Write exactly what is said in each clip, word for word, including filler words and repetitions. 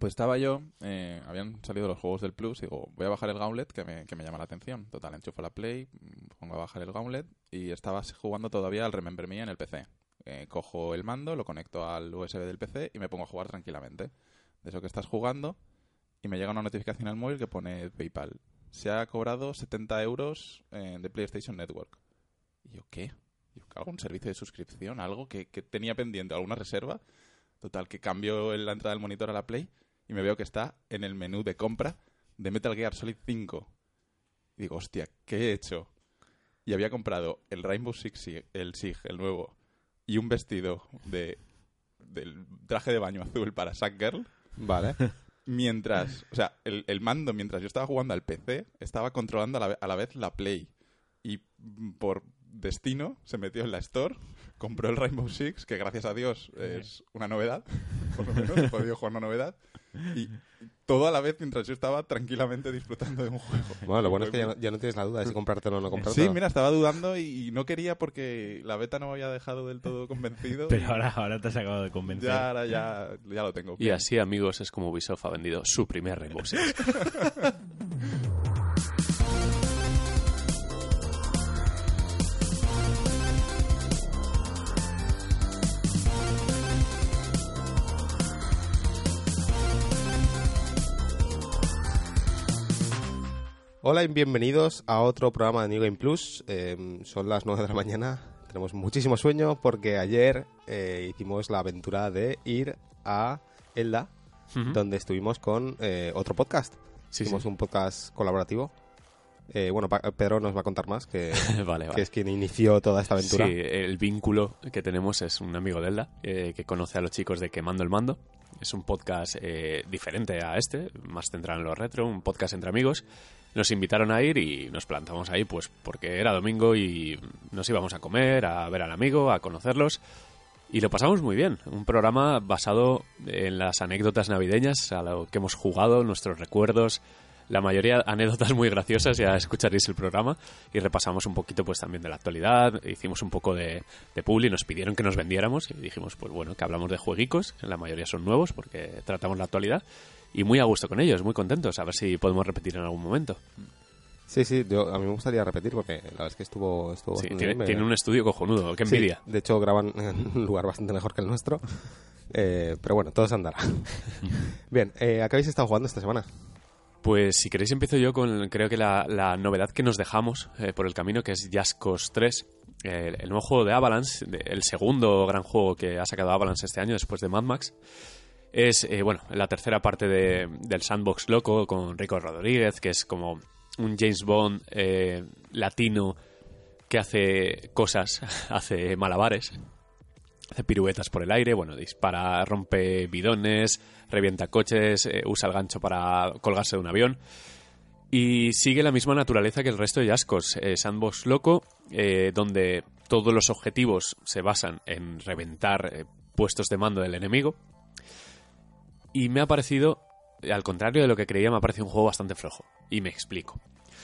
Pues estaba yo, eh, habían salido los juegos del Plus, y digo, voy a bajar el Gauntlet que me, que me llama la atención. Total, enchufo la Play, pongo a bajar el Gauntlet y estaba jugando todavía al Remember Me en el P C. Eh, cojo el mando, lo conecto al U S B del P C y me pongo a jugar tranquilamente. De eso que estás jugando y me llega una notificación al móvil que pone PayPal. Se ha cobrado setenta euros eh, de PlayStation Network. Y yo, ¿qué? Yo, ¿algún servicio de suscripción? ¿Algo que, que tenía pendiente? ¿Alguna reserva? Total, que cambio la entrada del monitor a la Play y me veo que está en el menú de compra de Metal Gear Solid cinco. Y digo, hostia, ¿qué he hecho? Y había comprado el Rainbow Six Siege, el Siege, el nuevo, y un vestido de del traje de baño azul para Sackgirl. Vale. Mientras, o sea, el, el mando, mientras yo estaba jugando al P C, estaba controlando a la, a la vez la Play. Y por destino se metió en la Store, compró el Rainbow Six, que gracias a Dios es una novedad, por lo menos he podido jugar una novedad, y todo a la vez mientras yo estaba tranquilamente disfrutando de un juego. Bueno, lo bueno es que ya no, ya no tienes la duda de si comprártelo o no comprártelo. Sí, mira, estaba dudando y, y no quería porque la beta no me había dejado del todo convencido. Pero ahora, ahora te has acabado de convencer. Ya, ahora ya, ya lo tengo. Y así, amigos, es como Ubisoft ha vendido su primer Rainbow Six. Hola y bienvenidos a otro programa de New Game Plus. Eh, son las nueve de la mañana, tenemos muchísimo sueño porque ayer eh, hicimos la aventura de ir a Elda, uh-huh. donde estuvimos con eh, otro podcast. Sí, hicimos sí. un podcast colaborativo. Eh, bueno, pa- Pedro nos va a contar más, que, vale, vale. que es quien inició toda esta aventura. Sí, el vínculo que tenemos es un amigo de Elda, eh, que conoce a los chicos de Quemando el Mando. Es un podcast eh, diferente a este, más centrado en lo retro, un podcast entre amigos. Nos invitaron a ir y nos plantamos ahí pues porque era domingo y nos íbamos a comer, a ver al amigo, a conocerlos. Y lo pasamos muy bien. Un programa basado en las anécdotas navideñas, a lo que hemos jugado, nuestros recuerdos. La mayoría anécdotas muy graciosas, ya escucharéis el programa. Y repasamos un poquito pues también de la actualidad. Hicimos un poco de, de publi, nos pidieron que nos vendiéramos. Y dijimos, pues bueno, que hablamos de jueguicos. La mayoría son nuevos porque tratamos la actualidad. Y muy a gusto con ellos, muy contentos. A ver si podemos repetir en algún momento. Sí, sí, yo, a mí me gustaría repetir porque la verdad es que estuvo... estuvo Sí, bastante tiene, bien. Me- tiene un estudio cojonudo, qué envidia. Sí, de hecho graban en un lugar bastante mejor que el nuestro. Eh, pero bueno, todo se andará. Bien, eh, ¿a qué habéis estado jugando esta semana? Pues si queréis empiezo yo con creo que la, la novedad que nos dejamos eh, por el camino, que es Just Cause tres, eh, el nuevo juego de Avalanche, de- el segundo gran juego que ha sacado Avalanche este año después de Mad Max. Es, eh, bueno, la tercera parte de, del sandbox loco con Rico Rodríguez, que es como un James Bond eh, latino que hace cosas, hace malabares, hace piruetas por el aire, bueno, dispara, rompe bidones, revienta coches, eh, usa el gancho para colgarse de un avión. Y sigue la misma naturaleza que el resto de Just Cause, eh, sandbox loco, eh, donde todos los objetivos se basan en reventar eh, puestos de mando del enemigo. Y me ha parecido, al contrario de lo que creía, me ha parecido un juego bastante flojo. Y me explico.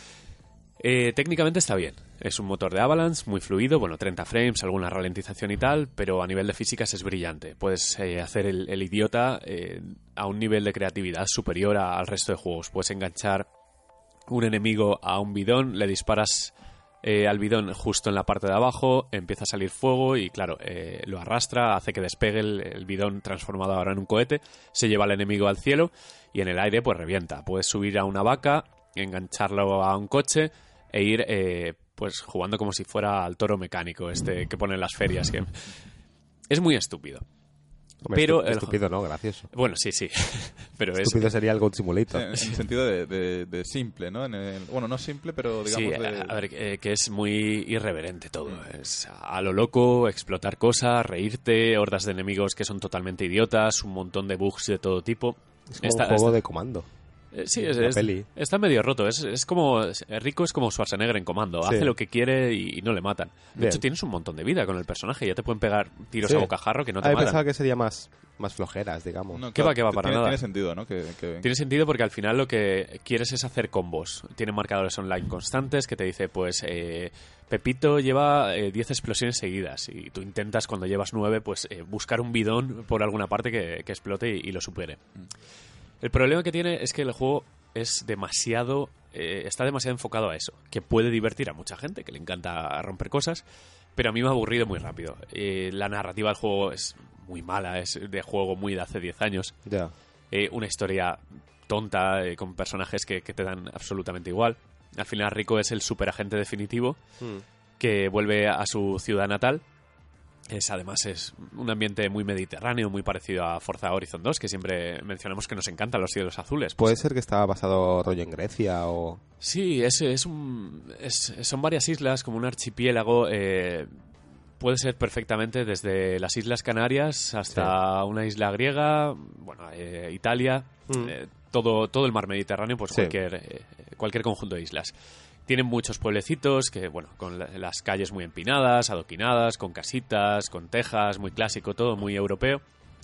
Eh, técnicamente está bien. Es un motor de Avalanche, muy fluido, bueno, treinta frames, alguna ralentización y tal, pero a nivel de físicas es brillante. Puedes eh, hacer el, el idiota eh, a un nivel de creatividad superior a- al resto de juegos. Puedes enganchar un enemigo a un bidón, le disparas eh, al bidón justo en la parte de abajo, empieza a salir fuego y claro, eh, lo arrastra, hace que despegue el, el bidón transformado ahora en un cohete, se lleva al enemigo al cielo y en el aire pues revienta. Puedes subir a una vaca, engancharlo a un coche e ir eh, pues jugando como si fuera al toro mecánico este que ponen en las ferias. Que... Es muy estúpido. Hombre, Pero estu- el- estúpido, ¿no? Gracioso. Bueno, sí, sí. Pero es... Estúpido sería el Goat Sí, Simulator. en el sentido de, de- de simple, ¿no? En el- bueno, no simple, pero digamos Sí, de... a ver, eh, que es muy irreverente todo. Es a lo loco, explotar cosas, reírte, hordas de enemigos que son totalmente idiotas, un montón de bugs de todo tipo. Es como Está- un juego está- de comando. Eh, sí, es, una es- peli. está medio roto. Es, es como es- Rico es como Schwarzenegger en Comando. Sí. Hace lo que quiere y, y no le matan. De Bien. hecho, tienes un montón de vida con el personaje. Ya te pueden pegar tiros Sí. a bocajarro que no te Ah, yo matan. pensaba que sería más, más flojeras, digamos. No, ¿Qué va, qué va? Para tiene, nada. Tiene sentido, ¿no? Que, que- Tiene sentido porque al final lo que quieres es hacer combos. Tiene marcadores online constantes que te dice, pues, eh, Pepito lleva eh, diez explosiones seguidas y tú intentas cuando llevas nueve, pues, eh, buscar un bidón por alguna parte que, que explote y, y lo supere. El problema que tiene es que el juego es demasiado... Eh, está demasiado enfocado a eso, que puede divertir a mucha gente, que le encanta romper cosas, pero a mí me ha aburrido muy rápido. Eh, la narrativa del juego es muy mala, es de juego muy de hace diez años. Ya. Eh, una historia tonta, eh, con personajes que, que te dan absolutamente igual. Al final Rico es el superagente definitivo Mm. que vuelve a su ciudad natal. Es, además es un ambiente muy mediterráneo, muy parecido a Forza Horizon dos, que siempre mencionamos que nos encantan los cielos azules. ¿Puede Pues, ser que estaba basado rollo en Grecia o...? sí, es, es un, es- son varias islas, como un archipiélago. eh, puede ser perfectamente desde las Islas Canarias hasta una isla griega, bueno, eh, Italia, Mm. eh, todo, todo el mar Mediterráneo, pues Sí. cualquier, eh, cualquier conjunto de islas. Tienen muchos pueblecitos que, bueno, con la- las calles muy empinadas, adoquinadas, con casitas, con tejas, muy clásico, todo muy europeo.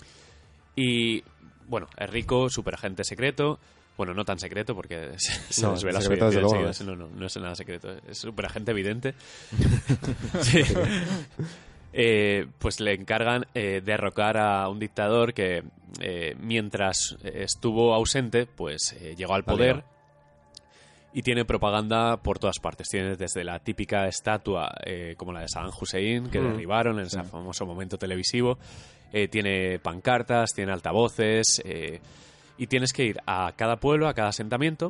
Y, bueno, es rico, superagente secreto. Bueno, no tan secreto porque se, se No, desvela su secreto desde identidad luego enseguida. No, no, no es nada secreto. Es superagente evidente. Sí. Eh, pues le encargan eh, derrocar a un dictador que eh, mientras eh, estuvo ausente, pues eh, llegó al poder y tiene propaganda por todas partes. Tiene desde la típica estatua eh, como la de Saddam Hussein que Mm. derribaron en ese famoso momento televisivo. Eh, tiene pancartas, tiene altavoces eh, y tienes que ir a cada pueblo, a cada asentamiento.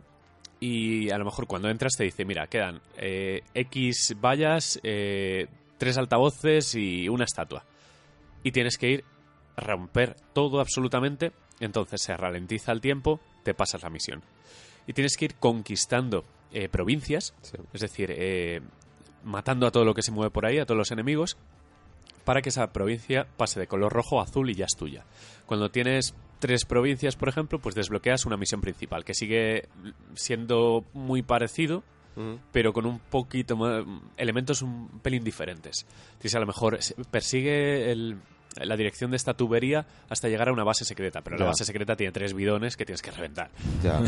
Y a lo mejor cuando entras te dice, mira, quedan eh, X vallas, eh, tres altavoces y una estatua. Y tienes que ir a romper todo absolutamente. Entonces se ralentiza el tiempo, te pasas la misión. Y tienes que ir conquistando eh, provincias, Sí. es decir, eh, matando a todo lo que se mueve por ahí, a todos los enemigos, para que esa provincia pase de color rojo a azul y ya es tuya. Cuando tienes tres provincias, por ejemplo, pues desbloqueas una misión principal, que sigue siendo muy parecido, Mm. pero con un poquito más, elementos un pelín diferentes. Tienes a lo mejor se- persigue el- la dirección de esta tubería hasta llegar a una base secreta, pero la Ya. base secreta tiene tres bidones que tienes que reventar. Ya.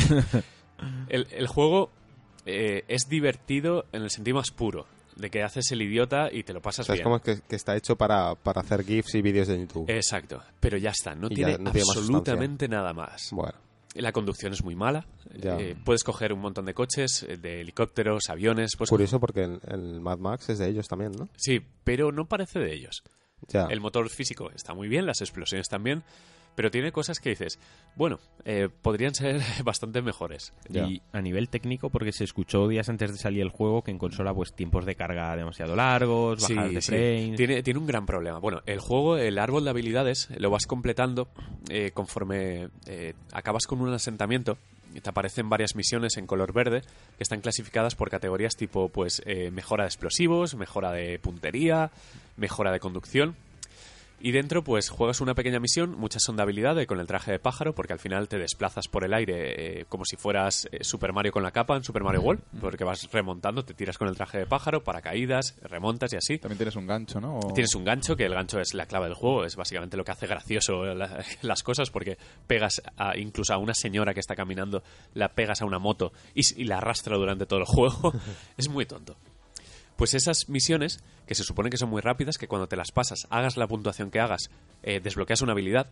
El, el juego eh, es divertido en el sentido más puro, de que haces el idiota y te lo O pasas sea, es bien. como que, que está hecho para, para hacer GIFs y vídeos de YouTube. Exacto, pero ya está, no Y tiene ya no tiene más absolutamente nada más. Bueno. La conducción es muy mala. Ya. Eh, puedes coger un montón de coches, eh, de helicópteros, aviones. Pues Curioso porque el, el Mad Max es de ellos también, ¿no? Sí, pero no parece de ellos. Ya. El motor físico está muy bien, las explosiones también, pero tiene cosas que dices, bueno, eh, podrían ser bastante mejores. Ya. Y a nivel técnico, porque se escuchó días antes de salir el juego que en consola pues tiempos de carga demasiado largos, Sí, bajadas de sí. frames... Tiene, tiene un gran problema. Bueno, el juego, el árbol de habilidades, lo vas completando eh, conforme eh, acabas con un asentamiento. Y te aparecen varias misiones en color verde que están clasificadas por categorías tipo pues eh, mejora de explosivos, mejora de puntería, mejora de conducción. Y dentro, pues, juegas una pequeña misión, muchas son de habilidad, de con el traje de pájaro, porque al final te desplazas por el aire eh, como si fueras eh, Super Mario con la capa en Super Mario World, porque vas remontando, te tiras con el traje de pájaro, paracaídas, remontas y así. También tienes un gancho, ¿no? O- Tienes un gancho, que el gancho es la clave del juego, es básicamente lo que hace gracioso la- las cosas, porque pegas a, incluso a una señora que está caminando, la pegas a una moto y, s- y la arrastra durante todo el juego. Es muy tonto. Pues esas misiones, que se supone que son muy rápidas, que cuando te las pasas, hagas la puntuación que hagas, eh, desbloqueas una habilidad,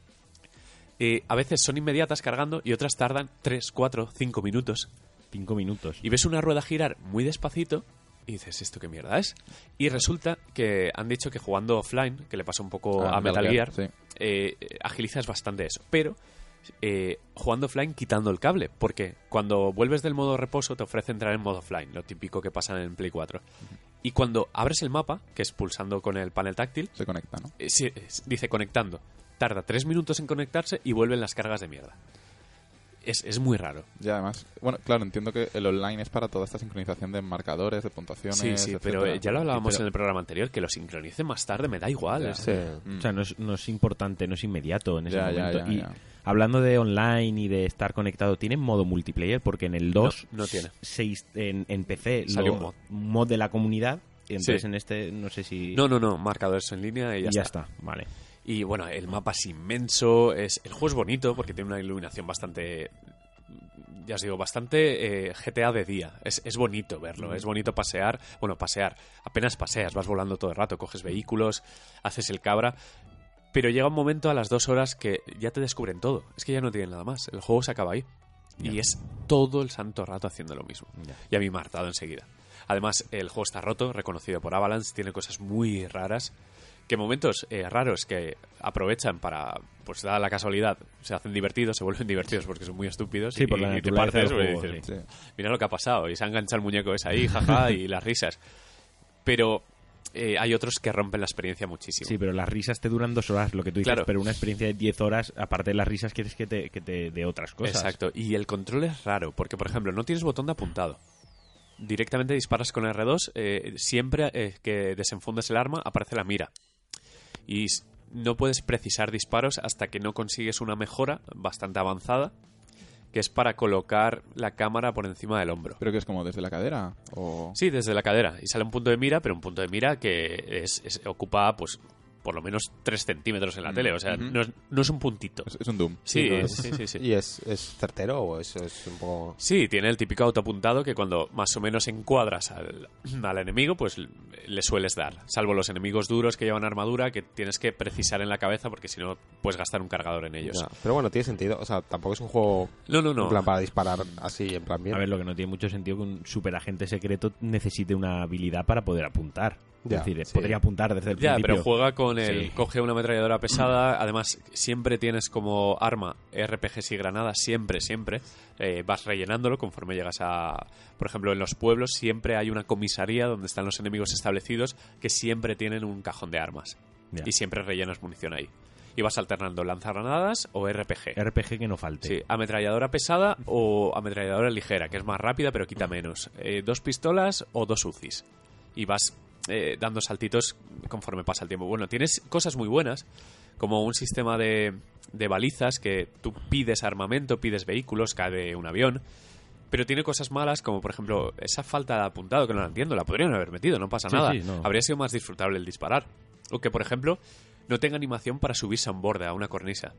eh, a veces son inmediatas cargando y otras tardan tres, cuatro, cinco minutos. Cinco minutos. Y ves una rueda girar muy despacito y dices, ¿esto qué mierda es? Y resulta que han dicho que jugando offline, que le pasa un poco Ah, a Metal Gear, sí. eh, agilizas bastante eso. Pero eh, jugando offline quitando el cable, porque cuando vuelves del modo reposo te ofrece entrar en modo offline, lo típico que pasa en Play cuatro. Y cuando abres el mapa, que es pulsando con el panel táctil, Se conecta, ¿no? eh, sí, es- dice conectando. Tarda tres minutos en conectarse y vuelven las cargas de mierda. Es, es muy raro. Y además, bueno, claro, entiendo que el online es para toda esta sincronización de marcadores, de puntuaciones. Sí, sí, pero etcétera. eh, ya lo hablábamos pero- en el programa anterior, que lo sincronice más tarde, me da igual. Ya. es- Sí. Mm. O sea, no es, no es importante, no es inmediato en ese Ya, ya, momento. ya, y ya. hablando de online y de estar conectado, ¿tiene modo multiplayer? Porque en el dos, No, no tiene. seis, en, en P C, Salió lo- un mod. mod de la comunidad. Y entonces Sí. en este, no sé si... No, no, no, marcadores en línea y ya, y ya está. está, vale. Y bueno, el mapa es inmenso, es, el juego es bonito porque tiene una iluminación bastante, ya os digo, bastante eh, G T A de día. Es, es bonito verlo, es bonito pasear. Bueno, pasear, apenas paseas, vas volando todo el rato, coges vehículos, haces el cabra. Pero llega un momento a las dos horas que ya te descubren todo. Es que ya no tienen nada más. El juego se acaba ahí. Ya. Y es todo el santo rato haciendo lo mismo. Ya. Y a mí me ha hartado enseguida. Además, el juego está roto, reconocido por Avalanche, tiene cosas muy raras. Que momentos eh, raros que aprovechan para, pues da la casualidad, se hacen divertidos, se vuelven divertidos porque son muy estúpidos. Sí, y, por la y te partes del y juego, dices, sí. Mira lo que ha pasado. Y se ha enganchado el muñeco ese ahí, jaja, y las risas. Pero eh, hay otros que rompen la experiencia muchísimo. Sí, pero las risas te duran dos horas, lo que tú dices, claro. Pero una experiencia de diez horas, aparte de las risas, quieres que te, que te dé otras cosas. Exacto, y el control es raro, porque por ejemplo, no tienes botón de apuntado. Directamente disparas con R dos, eh, siempre eh, que desenfundes el arma aparece la mira. Y no puedes precisar disparos hasta que no consigues una mejora bastante avanzada, que es para colocar la cámara por encima del hombro. ¿Pero que es como desde la cadera? ¿O... Sí, desde la cadera. Y sale un punto de mira, pero un punto de mira que es, es, ocupa, pues, por lo menos tres centímetros en la mm. tele. O sea, uh-huh. no, es, no es un puntito. Es, es un Doom. Sí, sí, no es, es, sí, sí, sí. ¿Y es, es certero o es, es un poco...? Sí, tiene el típico autoapuntado que cuando más o menos encuadras al, al enemigo, pues le sueles dar. Salvo los enemigos duros que llevan armadura, que tienes que precisar en la cabeza porque si no puedes gastar un cargador en ellos. Ya, pero bueno, tiene sentido. O sea, tampoco es un juego no, no, no. en plan para disparar así, en plan bien. A ver, lo que no tiene mucho sentido que un superagente secreto necesite una habilidad para poder apuntar. Ya, es decir, sí. podría apuntar desde el ya, principio. pero juega con el... Sí. Coge una ametralladora pesada. Además, siempre tienes como arma R P Gs y granadas. Siempre, siempre. Eh, vas rellenándolo conforme llegas a... Por ejemplo, en los pueblos siempre hay una comisaría donde están los enemigos establecidos que siempre tienen un cajón de armas. Ya. Y siempre rellenas munición ahí. Y vas alternando lanzagranadas o R P G. R P G que no falte. Sí, ametralladora pesada o ametralladora ligera, que es más rápida pero quita menos. Eh, dos pistolas o dos U C Is. Y vas... Eh, dando saltitos conforme pasa el tiempo. Bueno, tienes cosas muy buenas, como un sistema de, de balizas que tú pides armamento, pides vehículos, cae un avión, pero tiene cosas malas, como por ejemplo esa falta de apuntado, que no la entiendo, la podrían haber metido, no pasa sí, nada. Sí, no. Habría sido más disfrutable el disparar. O que, por ejemplo, no tenga animación para subirse a un borde, a una cornisa.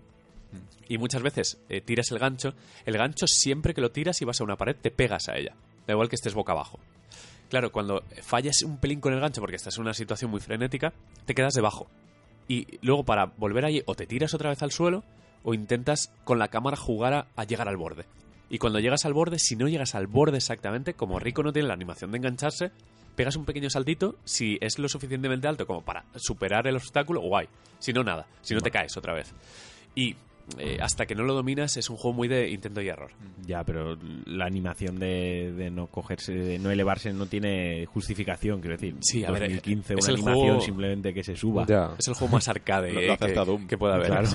Y muchas veces eh, tiras el gancho, el gancho siempre que lo tiras y vas a una pared te pegas a ella, da igual que estés boca abajo. Claro, cuando fallas un pelín con el gancho porque estás en una situación muy frenética, te quedas debajo. Y luego para volver allí o te tiras otra vez al suelo o intentas con la cámara jugar a, a llegar al borde. Y cuando llegas al borde, si no llegas al borde exactamente, como Rico no tiene la animación de engancharse, pegas un pequeño saltito, si es lo suficientemente alto como para superar el obstáculo, guay. Si no, nada. Si no, te caes otra vez. Y... Eh, hasta que no lo dominas es un juego muy de intento y error. Ya, pero la animación de, de no cogerse, de no elevarse no tiene justificación, quiero decir. Sí, a dos mil quince, ver, una animación juego... simplemente que se suba. Ya. Es el juego más arcade eh, que, que pueda haber. Claro. Sí.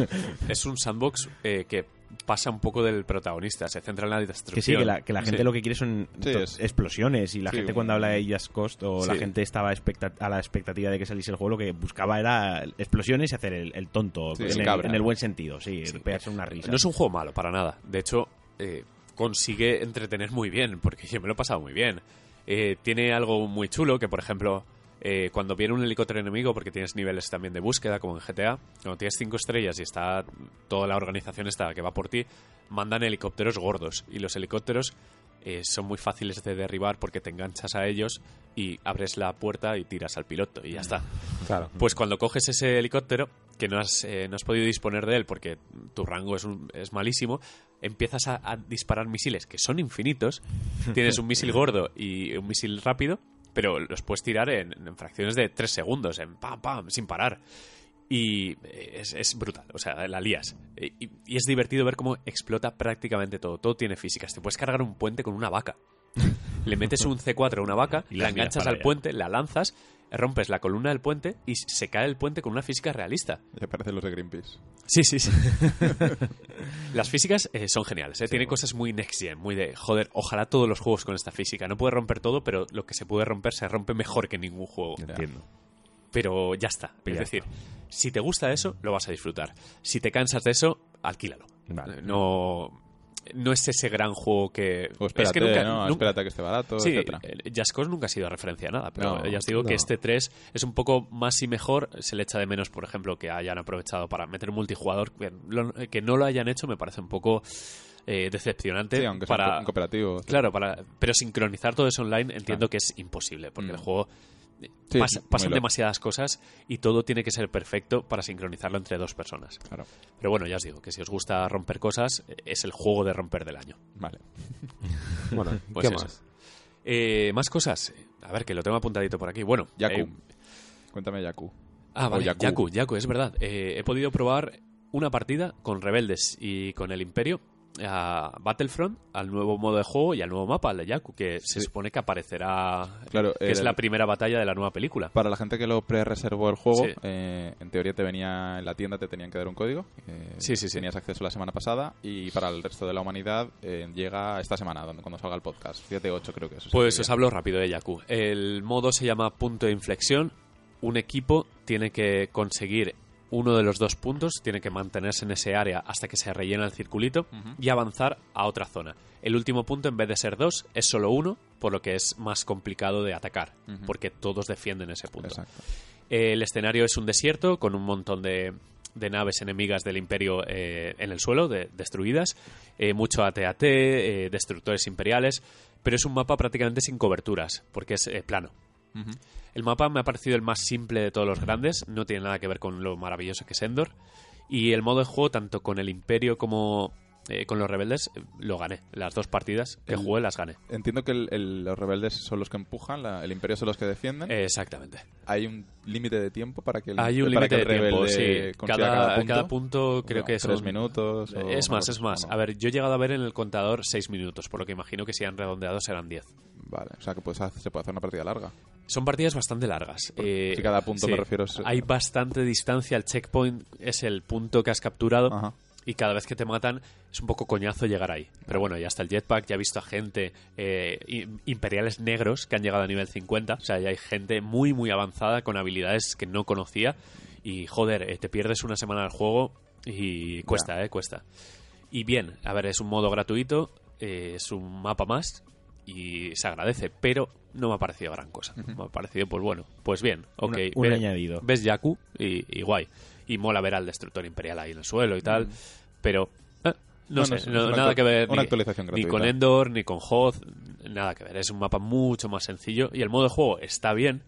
Es un sandbox eh, que pasa un poco del protagonista, se centra en la destrucción. Que sí, que la, que la gente sí. lo que quiere son sí, es... explosiones y la sí, gente cuando habla de Just Cause o sí. la gente estaba a la expectativa de que saliese el juego, lo que buscaba era explosiones y hacer el, el tonto, sí, en, el, en el buen sentido, sí, sí. pegarse una risa. No es un juego malo, para nada. De hecho, eh, consigue entretener muy bien, porque yo me lo he pasado muy bien. Eh, tiene algo muy chulo, que por ejemplo... Eh, cuando viene un helicóptero enemigo, porque tienes niveles también de búsqueda como en G T A, cuando tienes cinco estrellas y está toda la organización está que va por ti, mandan helicópteros gordos y los helicópteros eh, son muy fáciles de derribar porque te enganchas a ellos y abres la puerta y tiras al piloto y ya está. Claro. Pues cuando coges ese helicóptero que no has, eh, no has podido disponer de él porque tu rango es, un, es malísimo, empiezas a, a disparar misiles que son infinitos. Tienes un misil gordo y un misil rápido, pero los puedes tirar en, en fracciones de tres segundos, en pam, pam, sin parar. Y es, es brutal, o sea, la lías. Y, y es divertido ver cómo explota prácticamente todo. Todo tiene físicas. Te puedes cargar un puente con una vaca. Le metes un C cuatro a una vaca, y la enganchas al allá. puente, la lanzas, rompes la columna del puente y se cae el puente con una física realista. Ya parecen los de Greenpeace. Sí, sí, sí. Las físicas eh, son geniales, ¿eh? Sí, Tiene bueno. cosas muy next gen, muy de, joder, ojalá todos los juegos con esta física. No puede romper todo, pero lo que se puede romper se rompe mejor que ningún juego. Entiendo. Pero ya está. Pero es ya decir, está. si te gusta eso, lo vas a disfrutar. Si te cansas de eso, alquílalo. Vale. No... No es ese gran juego que... O espérate, es que nunca, ¿no? nunca... espérate a que esté barato, sí, etcétera. Just Cause nunca ha sido referencia a nada, pero no, ya os digo no. que este tres es un poco más y mejor. Se le echa de menos, por ejemplo, que hayan aprovechado para meter multijugador. Que, lo, que no lo hayan hecho me parece un poco eh, decepcionante. Sí, aunque para, sea un cooperativo. Claro, para, pero sincronizar todo eso online entiendo claro. que es imposible, porque mm. el juego Sí, Pas- muy pasan loco. demasiadas cosas y todo tiene que ser perfecto para sincronizarlo entre dos personas. Claro. Pero bueno, ya os digo que si os gusta romper cosas, es el juego de romper del año. Vale. Bueno, Pues ¿qué eso. más? Eh, más cosas. A ver, que lo tengo apuntadito por aquí. Bueno, Yaku. eh, Cuéntame Yaku. ah, O vale, Yaku. Yaku, Yaku, es verdad. Eh, he podido probar una partida con Rebeldes y con el Imperio a Battlefront, al nuevo modo de juego y al nuevo mapa, al de Yaku, que se Sí. supone que aparecerá, Claro, que es el- la primera batalla de la nueva película. Para la gente que lo pre-reservó el juego, Sí. eh, en teoría te venía en la tienda, te tenían que dar un código. eh, Sí, sí, sí. Tenías acceso la semana pasada y para el resto de la humanidad eh, llega esta semana, donde, cuando salga el podcast. siete ocho creo que es. Pues os hablo rápido de Yaku. El modo se llama punto de inflexión. Un equipo tiene que conseguir uno de los dos puntos, tiene que mantenerse en ese área hasta que se rellena el circulito Ujú. y avanzar a otra zona. El último punto, en vez de ser dos, es solo uno, por lo que es más complicado de atacar, Ujú. porque todos defienden ese punto. Exacto. El escenario es un desierto con un montón de, de naves enemigas del Imperio eh, en el suelo, de- destruidas, eh, mucho A T A T, eh, destructores imperiales, pero es un mapa prácticamente sin coberturas, porque es eh, plano. Ujú. El mapa me ha parecido el más simple de todos los grandes, no tiene nada que ver con lo maravilloso que es Endor, y el modo de juego, tanto con el Imperio como eh, con los rebeldes, eh, lo gané. Las dos partidas que El- jugué las gané. Entiendo que el- el- los rebeldes son los que empujan, la- el imperio son los que defienden. Eh, Exactamente. Hay un límite de tiempo para que el, Hay un para límite que de el tiempo, rebelde sí. consiga Cada, punto. cada punto creo Bueno, que son... tres minutos. o Es una más, cosa es más. así, ¿no? A ver, yo he llegado a ver en el contador seis minutos, por lo que imagino que si han redondeado serán diez. Vale, o sea que pues, hace- se puede hacer una partida larga. Son partidas bastante largas. Eh, si cada punto, me refiero, es- Hay bastante distancia. El checkpoint es el punto que has capturado. Ajá. Y cada vez que te matan es un poco coñazo llegar ahí. Pero bueno, ya está el jetpack, ya he visto a gente, eh, i- imperiales negros que han llegado a nivel cincuenta. O sea, ya hay gente muy, muy avanzada con habilidades que no conocía. Y joder, eh, te pierdes una semana del juego y cuesta, eh, cuesta. Y bien, a ver, es un modo gratuito, eh, es un mapa más y se agradece, pero no me ha parecido gran cosa. Me ha parecido, pues bueno, pues bien, ok. Una- un ve- añadido. Ves Yaku y, y guay. Y mola ver al destructor imperial ahí en el suelo y tal, pero eh, no Bueno, sé, es- no- es una nada actu- que ver una ni, actualización ni gratuita. con Endor, ni con Hoth, nada que ver. Es un mapa mucho más sencillo y el modo de juego está bien,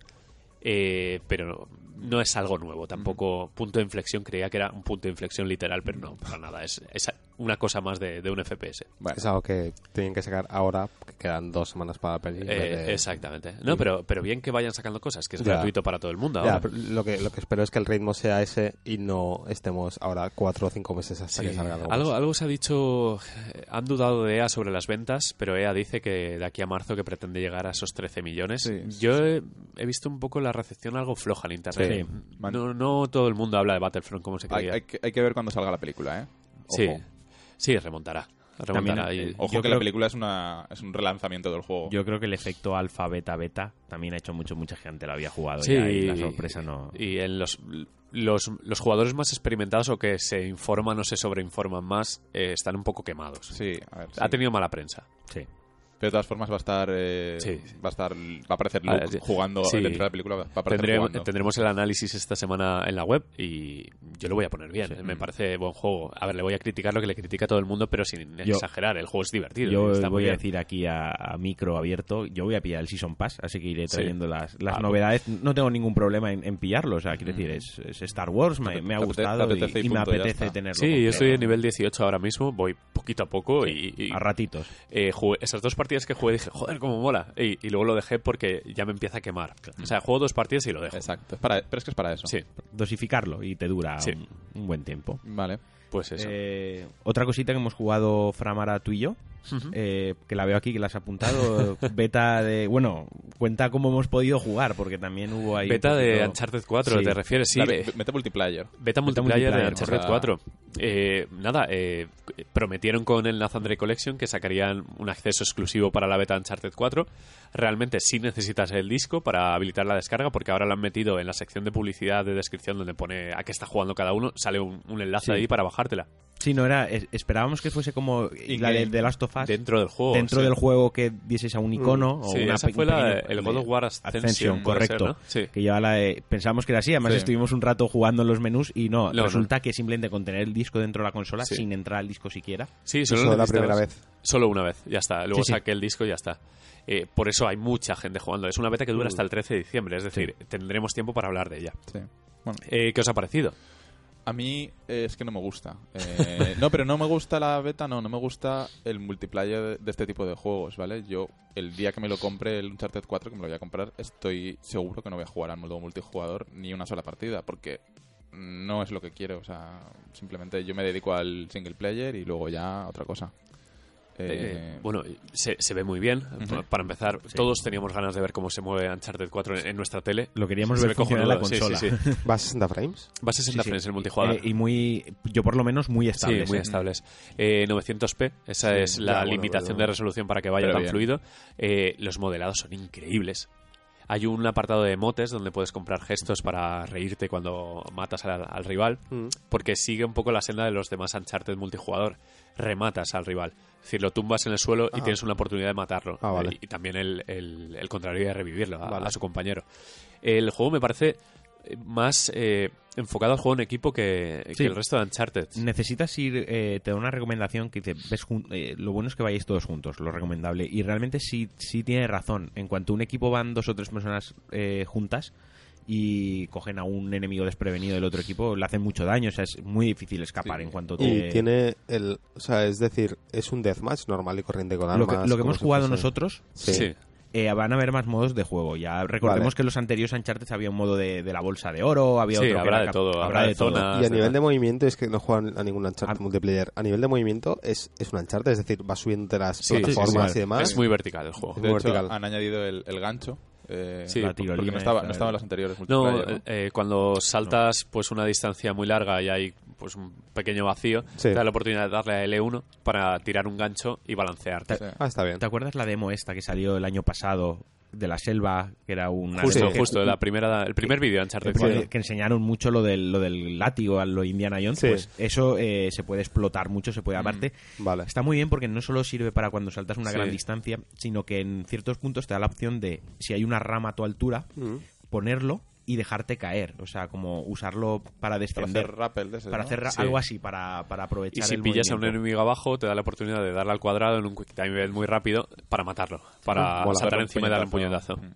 eh, pero no es algo nuevo. Tampoco punto de inflexión, creía que era un punto de inflexión literal, pero no, para nada. Es, es una cosa más de, de un F P S. Bueno, Es algo que tienen que sacar ahora, que quedan dos semanas para la peli. en Eh, vez de- Exactamente. No, pero, pero bien que vayan sacando cosas, que es Ya. gratuito para todo el mundo Ya, ahora. pero lo que, lo que espero es que el ritmo sea ese y no estemos ahora cuatro o cinco meses hasta Sí, que salga algo. algo, más. algo se ha dicho, eh, han dudado de E A sobre las ventas, pero E A dice que de aquí a marzo que pretende llegar a esos trece millones. Sí. Yo he, he visto un poco la recepción algo floja en internet. Sí. No, no todo el mundo habla de Battlefront como se hay, creía. hay que, hay que ver cuando salga la película, ¿eh? sí, Ojo. sí, remontará. remontará También, y- eh, Ojo Yo que creo la película es, una, es un relanzamiento del juego. Yo creo que el efecto alfa, beta, beta también ha hecho mucho, mucha gente lo había jugado Sí, ya y la sorpresa no... Y en los, los, los jugadores más experimentados o que se informan o se sobreinforman más eh, están un poco quemados. Sí, a ver. sí. Ha tenido mala prensa. Sí. Pero de todas formas va a estar. eh, Sí. Va a estar. Va a aparecer A Luke ver, sí. jugando Sí. dentro de la película. Va a aparecer Tendré- jugando. tendremos el análisis esta semana en la web y yo lo voy a poner bien. Me Mm. parece buen juego. A ver, le voy a criticar lo que le critica a todo el mundo, pero sin Yo- exagerar. El juego es divertido. Yo está muy voy a bien. decir aquí a, a micro abierto, yo voy a pillar el Season Pass, así que iré Sí. trayendo las, las Ah, novedades. No tengo ningún problema en, en pillarlo, o sea, quiero decir, es, es Star Wars, me, me ha Te apete- gustado te y, apetece y y me punto, ya apetece está. tenerlo. Sí, yo completo. estoy en nivel dieciocho ahora mismo, voy poquito a poco y, y- A ratitos. eh, jugué- esas dos partidas que jugué dije, joder, cómo mola. Y, y luego lo dejé porque ya me empieza a quemar. O sea, juego dos partidas y lo dejo. Exacto. Es para- pero es que es para eso. Sí, Dosificarlo y te dura Sí. un, un buen tiempo. Vale. pues eso. Eh, otra cosita que hemos jugado Framara tú y yo, Ujú. eh, que la veo aquí, que la has apuntado, beta de... Bueno, cuenta cómo hemos podido jugar, porque también hubo ahí... un Beta de poquito- Uncharted cuatro, Sí. ¿te refieres? Sí, La- eh, Mete multiplayer. Beta multiplayer, de multiplayer, Uncharted o sea- cuatro. Eh, nada, eh, prometieron con el Nathan Drake Collection que sacarían un acceso exclusivo para la beta Uncharted cuatro. Realmente sí necesitas el disco para habilitar la descarga, porque ahora lo han metido en la sección de publicidad de descripción donde pone a qué está jugando cada uno. Sale un, un enlace Sí. ahí para bajarlo. bajártela. Sí, no era. es- Esperábamos que fuese como la de The Last of Us. Dentro del juego. dentro sí. del juego que dieses a un icono. o Sí, una esa pe- fue un la, pequeño- el God of War Ascension, Ascension, puede correcto. ser, ¿no? Sí. Que lleva la de- Pensamos que era así, además Sí. estuvimos un rato jugando en los menús y no, No, resulta que simplemente con tener el disco dentro de la consola, Sí. sin entrar al disco siquiera. Sí, Eso solo la necesitabas- primera vez. Solo una vez, ya está. Luego Sí, sí. saqué el disco y ya está. Eh, por eso hay mucha gente jugando. Es una beta que dura hasta el trece de diciembre, es decir, tendremos tiempo para hablar de ella. Sí. Bueno, Eh, ¿Qué os ha parecido? a mí eh, es que no me gusta. Eh, no, pero no me gusta la beta, no, no me gusta el multiplayer de, de este tipo de juegos, ¿vale? Yo, el día que me lo compre el Uncharted cuatro, que me lo voy a comprar, estoy seguro que no voy a jugar al modo multijugador ni una sola partida, porque no es lo que quiero, o sea, simplemente yo me dedico al single player y luego ya otra cosa. Eh, Eh, bueno, se, se ve muy bien. Ujú. Para empezar, todos teníamos ganas de ver cómo se mueve Uncharted cuatro en, en nuestra tele. Lo queríamos Se ver ve funcionar en la cojonudo. consola. Sí, sí, sí. ¿Va a sesenta frames? Va a sesenta Sí, sí. frames el multijugador. Eh, y muy, yo por lo menos muy Sí, estable. muy estables. Eh, novecientos p, esa Sí, es ya, la bueno, limitación pero- de resolución para que vaya pero tan bien. fluido. Eh, los modelados son increíbles. Hay un apartado de emotes donde puedes comprar gestos para reírte cuando matas al, al rival, Mm. porque sigue un poco la senda de los demás Uncharted multijugador. Rematas al rival. Es decir, lo tumbas en el suelo y Ah. tienes una oportunidad de matarlo. Ah, vale. Eh, y también el, el- el contrario de revivirlo a, Vale. a su compañero. El juego me parece eh, más eh, enfocado al juego en equipo que, Sí. que el resto de Uncharted. Necesitas ir, eh, te da una recomendación que dice, ves jun- eh, lo bueno es que vayáis todos juntos, lo recomendable. Y realmente sí, sí tiene razón. En cuanto a un equipo van dos o tres personas eh, juntas y cogen a un enemigo desprevenido del otro equipo, le hacen mucho daño. O sea, es muy difícil escapar Sí. en cuanto Y te... tiene el... O sea, es decir, es un deathmatch normal y corriente con Lo armas. que, lo que como hemos si jugado fuese- nosotros, Sí. Sí. eh, van a haber más modos de juego. Ya recordemos Vale. que en los anteriores Uncharted había un modo de, de la bolsa de oro, había Sí, otro que habrá era de cap- todo, habrá de todo. zonas. Y a de- nivel de movimiento, es que no juegan a ningún Uncharted Ah. multiplayer. A nivel de movimiento es, es un Uncharted, es decir, vas subiendo las Sí, sí, plataformas sí, y demás. Es muy vertical el juego. Es de muy hecho, vertical. han añadido el, el gancho. Eh, Sí, La porque tirolina no estaba, esta, no estaba en los anteriores No, multiplayer, ¿no? eh, cuando saltas pues una distancia muy larga y hay pues un pequeño vacío, Sí. te da la oportunidad de darle a L uno para tirar un gancho y balancearte. Sí. Ah, está bien. ¿Te acuerdas la demo esta que salió el año pasado de la selva, que era una Justo, demo que- justo, la primera, el primer vídeo de Uncharted que, cuatro. que enseñaron mucho lo del, lo del látigo a lo Indiana Jones, Sí. pues eso eh, se puede explotar mucho, se puede aparte. Vale. Está muy bien porque no solo sirve para cuando saltas una Sí. gran distancia, sino que en ciertos puntos te da la opción de, si hay una rama a tu altura, Mm. ponerlo y dejarte caer. O sea, como usarlo para Para descender. hacer rappel de ese, Para ¿no? hacer ra- Sí. algo así, para, para aprovechar Y si el pillas a un movimiento. enemigo abajo, te da la oportunidad de darle al cuadrado en un quick time event muy rápido para matarlo, para Ah, mola. saltar Darle un encima y darle un puñetazo. puñetazo.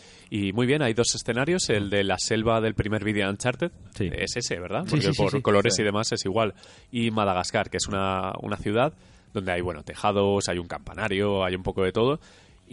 Y muy bien, hay dos escenarios, el de la selva del primer vídeo de Uncharted, Sí. es ese, ¿verdad? Sí, Porque sí, sí, por sí. colores Sí. y demás es igual. Y Madagascar, que es una, una ciudad donde hay, bueno, tejados, hay un campanario, hay un poco de todo.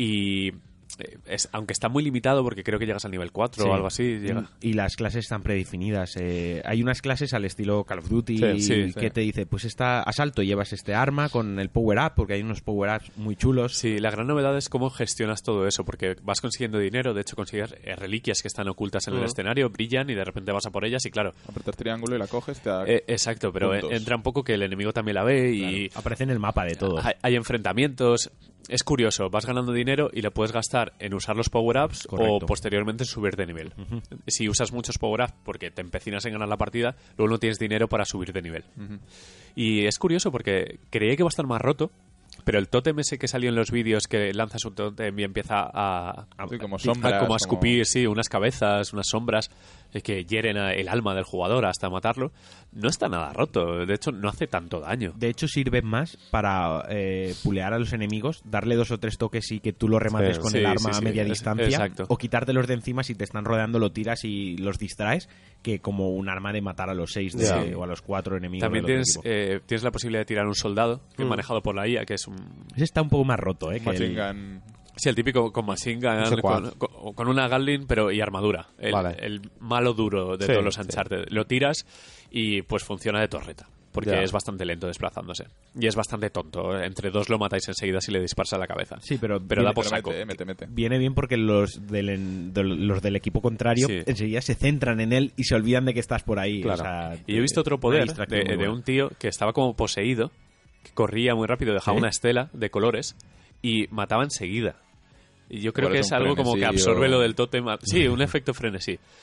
Y eh, es, aunque está muy limitado, porque creo que llegas al nivel cuatro Sí. o algo así, llega. Y las clases están predefinidas. Eh, hay unas clases al estilo Call of Duty Sí, sí, que sí. te dice, pues esta asalto llevas este arma con el power up, porque hay unos power ups muy chulos. Sí, la gran novedad es cómo gestionas todo eso, porque vas consiguiendo dinero, de hecho consigues eh, reliquias que están ocultas en el Ujú. escenario, brillan y de repente vas a por ellas y claro, Apretas triángulo y la coges, te da... eh, exacto, pero Puntos. eh, entra un poco que el enemigo también la ve y Aparece en el mapa de todo. hay, hay enfrentamientos. Es curioso, vas ganando dinero y lo puedes gastar en usar los power-ups o Correcto. posteriormente en subir de nivel. Si usas muchos power-ups porque te empecinas en ganar la partida, luego no tienes dinero para subir de nivel. Ujú. Y es curioso porque creía que iba a estar más roto, pero el tótem ese que salió en los vídeos que lanzas un tótem y empieza a, a, Sí, como a- sombras, como a como- escupir, sí, unas cabezas, unas sombras eh, que hieren a- el alma del jugador hasta matarlo, no está nada roto. De hecho, no hace tanto daño. De hecho, sirve más para eh, pulear a los enemigos, darle dos o tres toques y que tú lo remates Sí, con sí, el arma sí, a sí, media es- distancia, exacto. o quitártelos de encima si te están rodeando, lo tiras y los distraes, que como un arma de matar a los seis de- Ya. o a los cuatro enemigos. También del otro tienes, equipo. eh, tienes la posibilidad de tirar un soldado que Mm. manejado por la I A, que es un... Ese está un poco más roto, ¿eh? que Machine el- Gun. Sí, el típico con machine gun, No sé cuál. con, con- con una Gatling pero y armadura. El, Vale. el malo duro de Sí, todos los sí. Uncharted. Lo tiras y pues funciona de torreta. Porque Ya. es bastante lento desplazándose. Y es bastante tonto. Entre dos lo matáis enseguida si le disparas a la cabeza. Sí, pero, Pero da viene, por Pero saco. mete, eh, mete, mete. viene bien porque los del, en- del- los del equipo contrario Sí. enseguida se centran en él y se olvidan de que estás por ahí. Claro. O sea, Y he visto otro una poder distracción de, muy de buena. un tío que estaba como poseído, que corría muy rápido, dejaba ¿Sí? una estela de colores y mataba enseguida. Y yo creo Igual que es es un algo como que frenesí absorbe o- lo del tótem. Sí, un efecto frenesí.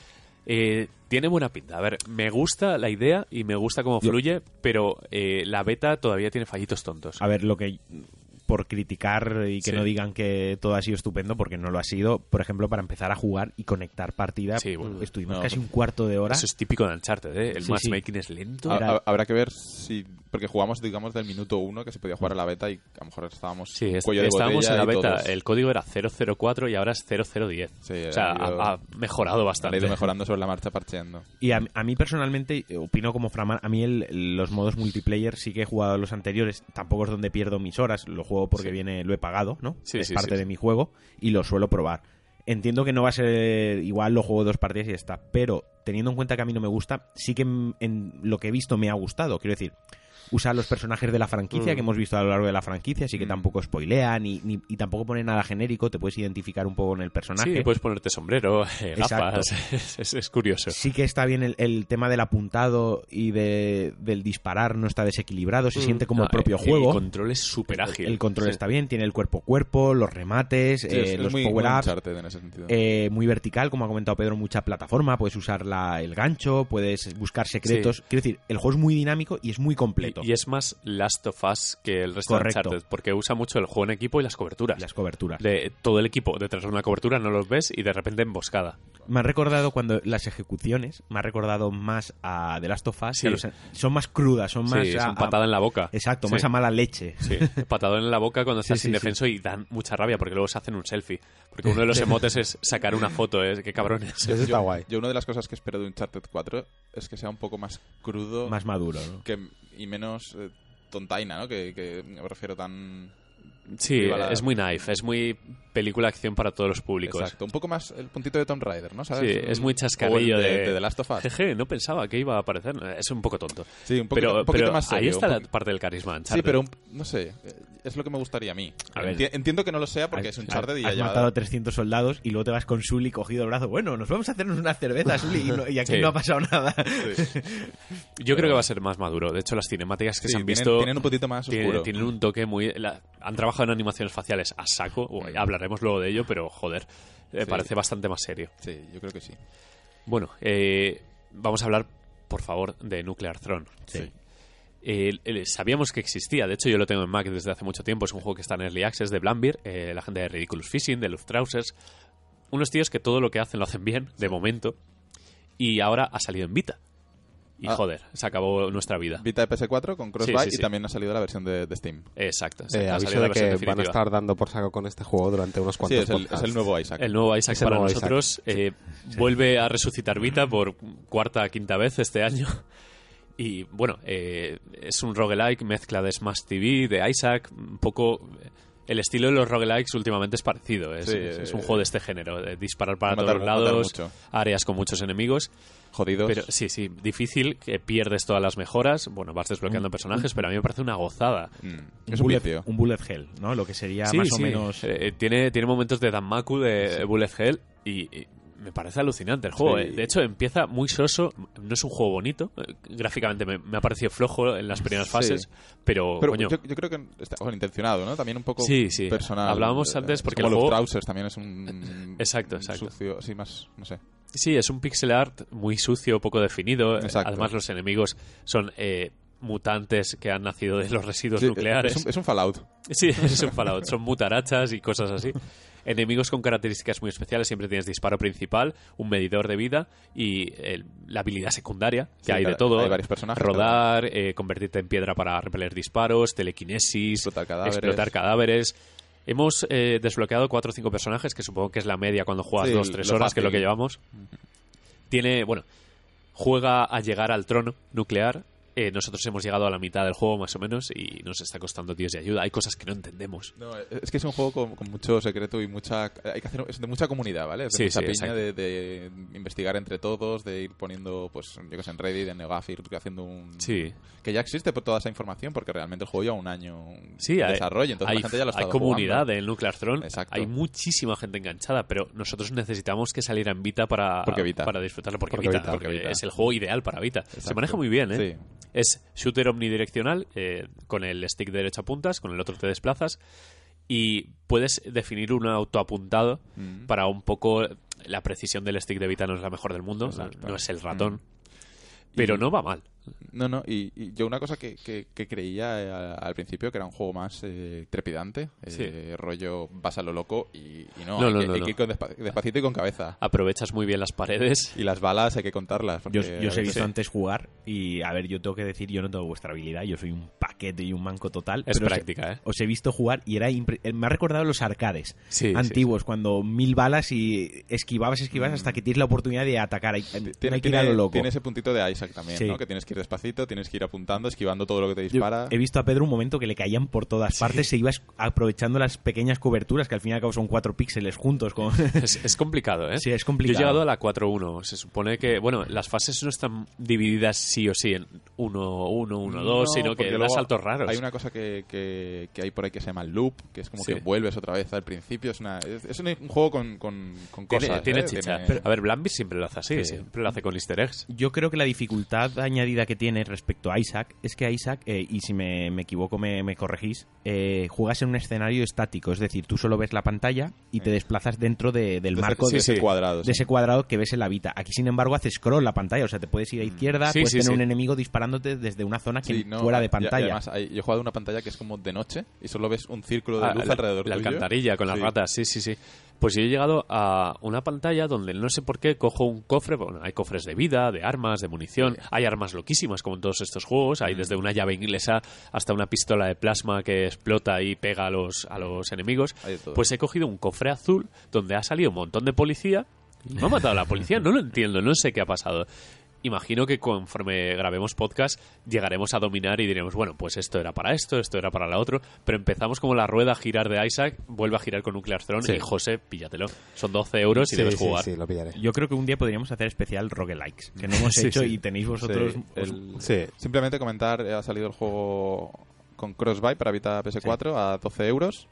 Eh, tiene buena pinta. A ver, me gusta la idea y me gusta cómo Yo- fluye, pero eh, la beta todavía tiene fallitos tontos. A ver, lo que por criticar y que Sí. no digan que todo ha sido estupendo, porque no lo ha sido, por ejemplo, para empezar a jugar y conectar partida, Sí, bueno. estuvimos No, casi pues- un cuarto de hora. Eso es típico de Uncharted, ¿eh? El Sí, matchmaking es lento. Ha- Era- ha- Habrá que ver si... Porque jugamos, digamos, del minuto uno que se podía jugar a la beta y a lo mejor estábamos Sí, un es- cuello de estábamos botella en la y beta. todos El código era cero cero cuatro y ahora es cero cero diez. Sí, o sea, han ido- ha, ha mejorado han bastante. ido mejorando sobre la marcha, parcheando. Y a, a mí personalmente, eh, opino como Framar, a mí el- los modos multiplayer sí que he jugado a los anteriores, tampoco es donde pierdo mis horas, lo juego porque Sí. viene, lo he pagado, ¿no? Sí, es sí, parte sí, de sí. mi juego y lo suelo probar. Entiendo que no va a ser igual, lo juego dos partidas y ya está, pero teniendo en cuenta que a mí no me gusta, sí que en, en lo que he visto me ha gustado, quiero decir... Usa los personajes de la franquicia Mm. que hemos visto a lo largo de la franquicia, así que Mm. tampoco spoilea ni, ni- y tampoco pone nada genérico, te puedes identificar un poco en el personaje. Sí, puedes ponerte sombrero, eh, Exacto. gafas. Es, es- es curioso. Sí que está bien el, el tema del apuntado y de, del disparar, no está desequilibrado, se Mm. siente como No, el propio el- juego. El control es súper ágil. El control Sí. está bien, tiene el cuerpo a cuerpo, los remates, Sí, eh, es, es los muy, muy power-ups, Uncharted en ese sentido. eh, muy vertical, como ha comentado Pedro, mucha plataforma, puedes usar la- el gancho, puedes buscar secretos. Sí. Quiero decir, el juego es muy dinámico y es muy completo. Y, y es más Last of Us que el resto Correcto. de Uncharted, porque usa mucho el juego en equipo y las coberturas. Las coberturas. De todo el equipo detrás de una cobertura no los ves y de repente emboscada. Me ha recordado cuando las ejecuciones, me ha recordado más a The Last of Us, Sí. que a los- son más crudas, son más... Sí, a- son a- patada en la boca. Exacto, Sí. más a mala leche. Sí, patadón en la boca cuando Sí, estás sí, indefenso y dan mucha rabia porque luego se hacen un selfie. Porque uno de los emotes es sacar una foto, ¿eh? Qué cabrones. Eso está yo, guay. yo una de las cosas que espero de Uncharted cuatro es que sea un poco más crudo Más maduro, ¿no? que, y menos eh, tontaina, ¿no? Que, que me refiero tan... Sí, Viva la- es muy naif, es muy película de acción para todos los públicos. Exacto, un poco más el puntito de Tomb Raider, ¿no? ¿Sabes? Sí, es muy O chascarrillo el de, de, de The Last of Us. Jeje, no pensaba que iba a aparecer. Es un poco tonto. Sí, un poquito, pero un poquito pero más serio. ahí está un la poqui- parte del carisma. Sí, Uncharted. pero un- no sé, eh, es lo que me gustaría a mí. A ver. Enti- entiendo que no lo sea porque Has- es Uncharted y ya has lleva- matado a trescientos soldados y luego te vas con Sully cogido el brazo. Bueno, nos vamos a hacernos una cerveza, Sully, y, no- y aquí Sí. no ha pasado nada. Sí. Yo creo que va a ser más maduro. De hecho, las cinemáticas que Sí, se han tienen- visto tienen un poquito más tienen, oscuro. tienen un toque muy... la- han trabajado en animaciones faciales a saco. Uy, Mm. hablaremos luego de ello, pero joder, eh, Sí. parece bastante más serio. Sí, yo creo que sí. Bueno, eh, vamos a hablar, por favor, de Nuclear Throne. Sí. Eh, el- sabíamos que existía, de hecho yo lo tengo en Mac desde hace mucho tiempo, es un juego que está en Early Access de Blambir, eh, la gente de Ridiculous Fishing, de Luftrausers, unos tíos que todo lo que hacen lo hacen bien, de momento, y ahora ha salido en Vita. Y Ah. joder, se acabó nuestra vida. Vita de P S cuatro con Crossbuy Sí, sí, sí. y también ha salido la versión de, de Steam. Exacto, exacto, Eh, ha aviso salido la de versión que van a definitiva. estar dando por saco con este juego durante unos Sí, cuantos es el, podcasts. es el nuevo Isaac. El nuevo Isaac Es el para nuevo nosotros eh, vuelve a resucitar Vita por cuarta, quinta vez este año. Y bueno, eh, es un roguelike, mezcla de Smash T V, de Isaac, un poco... El estilo de los roguelikes últimamente es parecido. Es, Sí, es- es un eh, juego de este género, de disparar para matar- todos matar lados, mucho. áreas con muchos enemigos. Jodidos. Pero sí, sí, difícil, que pierdes todas las mejoras. Bueno, vas desbloqueando personajes, pero a mí me parece una gozada. Mm, Un es un bullet, vicio. un bullet hell, ¿no? Lo que sería Sí, más sí, o menos... eh, tiene, tiene momentos de Danmaku, de Bullet Hell, y, y me parece alucinante el juego. Sí. eh. De hecho, empieza muy soso. No es un juego bonito. eh, Gráficamente me, me ha parecido flojo en las primeras Sí. fases, pero, Pero coño. yo, yo creo que está bueno, intencionado, ¿no? También un poco Sí, sí. personal. Hablábamos Eh, antes es porque como el los juego- trousers también es un... Exacto, un exacto. Sucio, sí, más, no sé. Sí, es un pixel art muy sucio, poco definido. Exacto. Además, los enemigos son eh, mutantes que han nacido de los residuos Sí, nucleares. Es un, es un Fallout. Sí, es un Fallout. Son mutarachas y cosas así. Enemigos con características muy especiales. Siempre tienes disparo principal, un medidor de vida y el- la habilidad secundaria, que Sí, hay de cada- todo. hay varios personajes, Rodar, eh, convertirte en piedra para repeler disparos, telequinesis, Explotar cadáveres. explotar cadáveres. Hemos eh, desbloqueado cuatro o cinco personajes, que supongo que es la media cuando juegas Sí, dos, tres lo horas, que es lo que fácil. llevamos. Tiene, bueno, juega a llegar al trono nuclear. Eh, nosotros hemos llegado a la mitad del juego, más o menos, y nos está costando Dios de ayuda. Hay cosas que no entendemos. No, es que es un juego con, con mucho secreto y mucha... Hay que hacer, es de mucha comunidad, ¿vale? Es de Sí, mucha sí, piña exacto. de, de investigar entre todos, de ir poniendo, pues, yo que sé, en Reddit, en Negafir, haciendo un... Sí. Que ya existe por toda esa información, porque realmente el juego lleva un año Sí, de hay, desarrollo, entonces hay, la gente ya lo está hay comunidad jugando. del Nuclear Throne, Exacto. hay muchísima gente enganchada, pero nosotros necesitamos que saliera en Vita para, Porque Vita. para disfrutarlo, porque, Porque Vita, Vita, porque porque Vita. es el juego ideal para Vita. Se Exacto. maneja muy bien, ¿eh? Sí. Es shooter omnidireccional, eh, con el stick derecho apuntas, con el otro te desplazas, y puedes definir un autoapuntado Mm. para un poco... La precisión del stick de Vita no es la mejor del mundo, Exacto. no es el ratón, Mm. pero Y- no va mal. No, no, y, y yo una cosa que, que, que creía eh, a- al principio que era un juego más eh, trepidante, eh, Sí. rollo vas a lo loco y, y no, No, hay, no, que, no, hay no. que ir con despa- despacito y con cabeza. Aprovechas muy bien las paredes. Y las balas hay que contarlas. Yo, porque yo a os he veces- visto antes jugar y, a ver, yo tengo que decir, yo no tengo vuestra habilidad, yo soy un paquete y un manco total. Es pero os he- práctica, ¿eh? Os he visto jugar y era impre- eh, me ha recordado los arcades Sí, antiguos, cuando mil balas y esquivabas, esquivabas hasta que tienes la oportunidad de atacar. Hay, Tiene, no hay que ir a lo tiene- loco. tiene ese puntito de Isaac también, Sí. ¿no? Que tienes que ir despacito, tienes que ir apuntando, esquivando todo lo que te Yo dispara. he visto a Pedro un momento que le caían por todas partes, se iba es- aprovechando las pequeñas coberturas, que al fin y al cabo son cuatro píxeles juntos. Con... Es, es complicado, ¿eh? Sí, es Yo complicado. he llegado a la cuatro uno. Se supone que, bueno, las fases no están divididas sí o sí en uno uno, uno dos, No, sino que porque da luego saltos raros. Hay una cosa que, que, que hay por ahí que se llama loop, que es como Sí. que vuelves otra vez al principio. Es, una, es, es un, un juego con, con, con Tiene, cosas. tiene ¿eh? chicha. Tiene- A ver, Blambis siempre lo hace así, Sí. siempre lo hace con easter eggs. Yo creo que la dificultad añadida que tiene respecto a Isaac es que Isaac, eh, y si me, me equivoco me, me corregís, eh, juegas en un escenario estático, es decir, tú solo ves la pantalla y te desplazas dentro de- del de ese- marco sí, de, ese cuadrado. de sí. ese cuadrado que ves en la Vita. Aquí, sin embargo, haces scroll la pantalla, o sea, te puedes ir a izquierda, Sí, puedes sí, tener sí. un enemigo disparándote desde una zona que Sí, no, fuera de y- y pantalla. además, hay- yo he jugado una pantalla que es como de noche y solo ves un círculo de Ah, luz la, alrededor la tuyo. alcantarilla con las Sí. ratas, sí, sí, sí. Pues yo he llegado a una pantalla donde no sé por qué cojo un cofre. Bueno, hay cofres de vida, de armas, de munición. Hay armas loquísimas como en todos estos juegos. Hay desde una llave inglesa hasta una pistola de plasma que explota y pega a los, a los enemigos. Hay de todo. Pues he cogido un cofre azul donde ha salido un montón de policía. Me ha matado la policía, no lo entiendo, no sé qué ha pasado. Imagino que conforme grabemos podcast llegaremos a dominar y diremos, bueno, pues esto era para esto, esto era para la otro, pero empezamos como la rueda a girar de Isaac, vuelve a girar con Nuclear Throne Sí. y José, píllatelo. Son doce euros y Sí, debes sí, jugar. sí, lo pillaré. Yo creo que un día podríamos hacer especial roguelikes, que no hemos Sí, hecho sí. y tenéis Sí, vosotros... os- el- Sí. Simplemente comentar, eh, ha salido el juego con cross-buy para Vita P S cuatro a doce euros.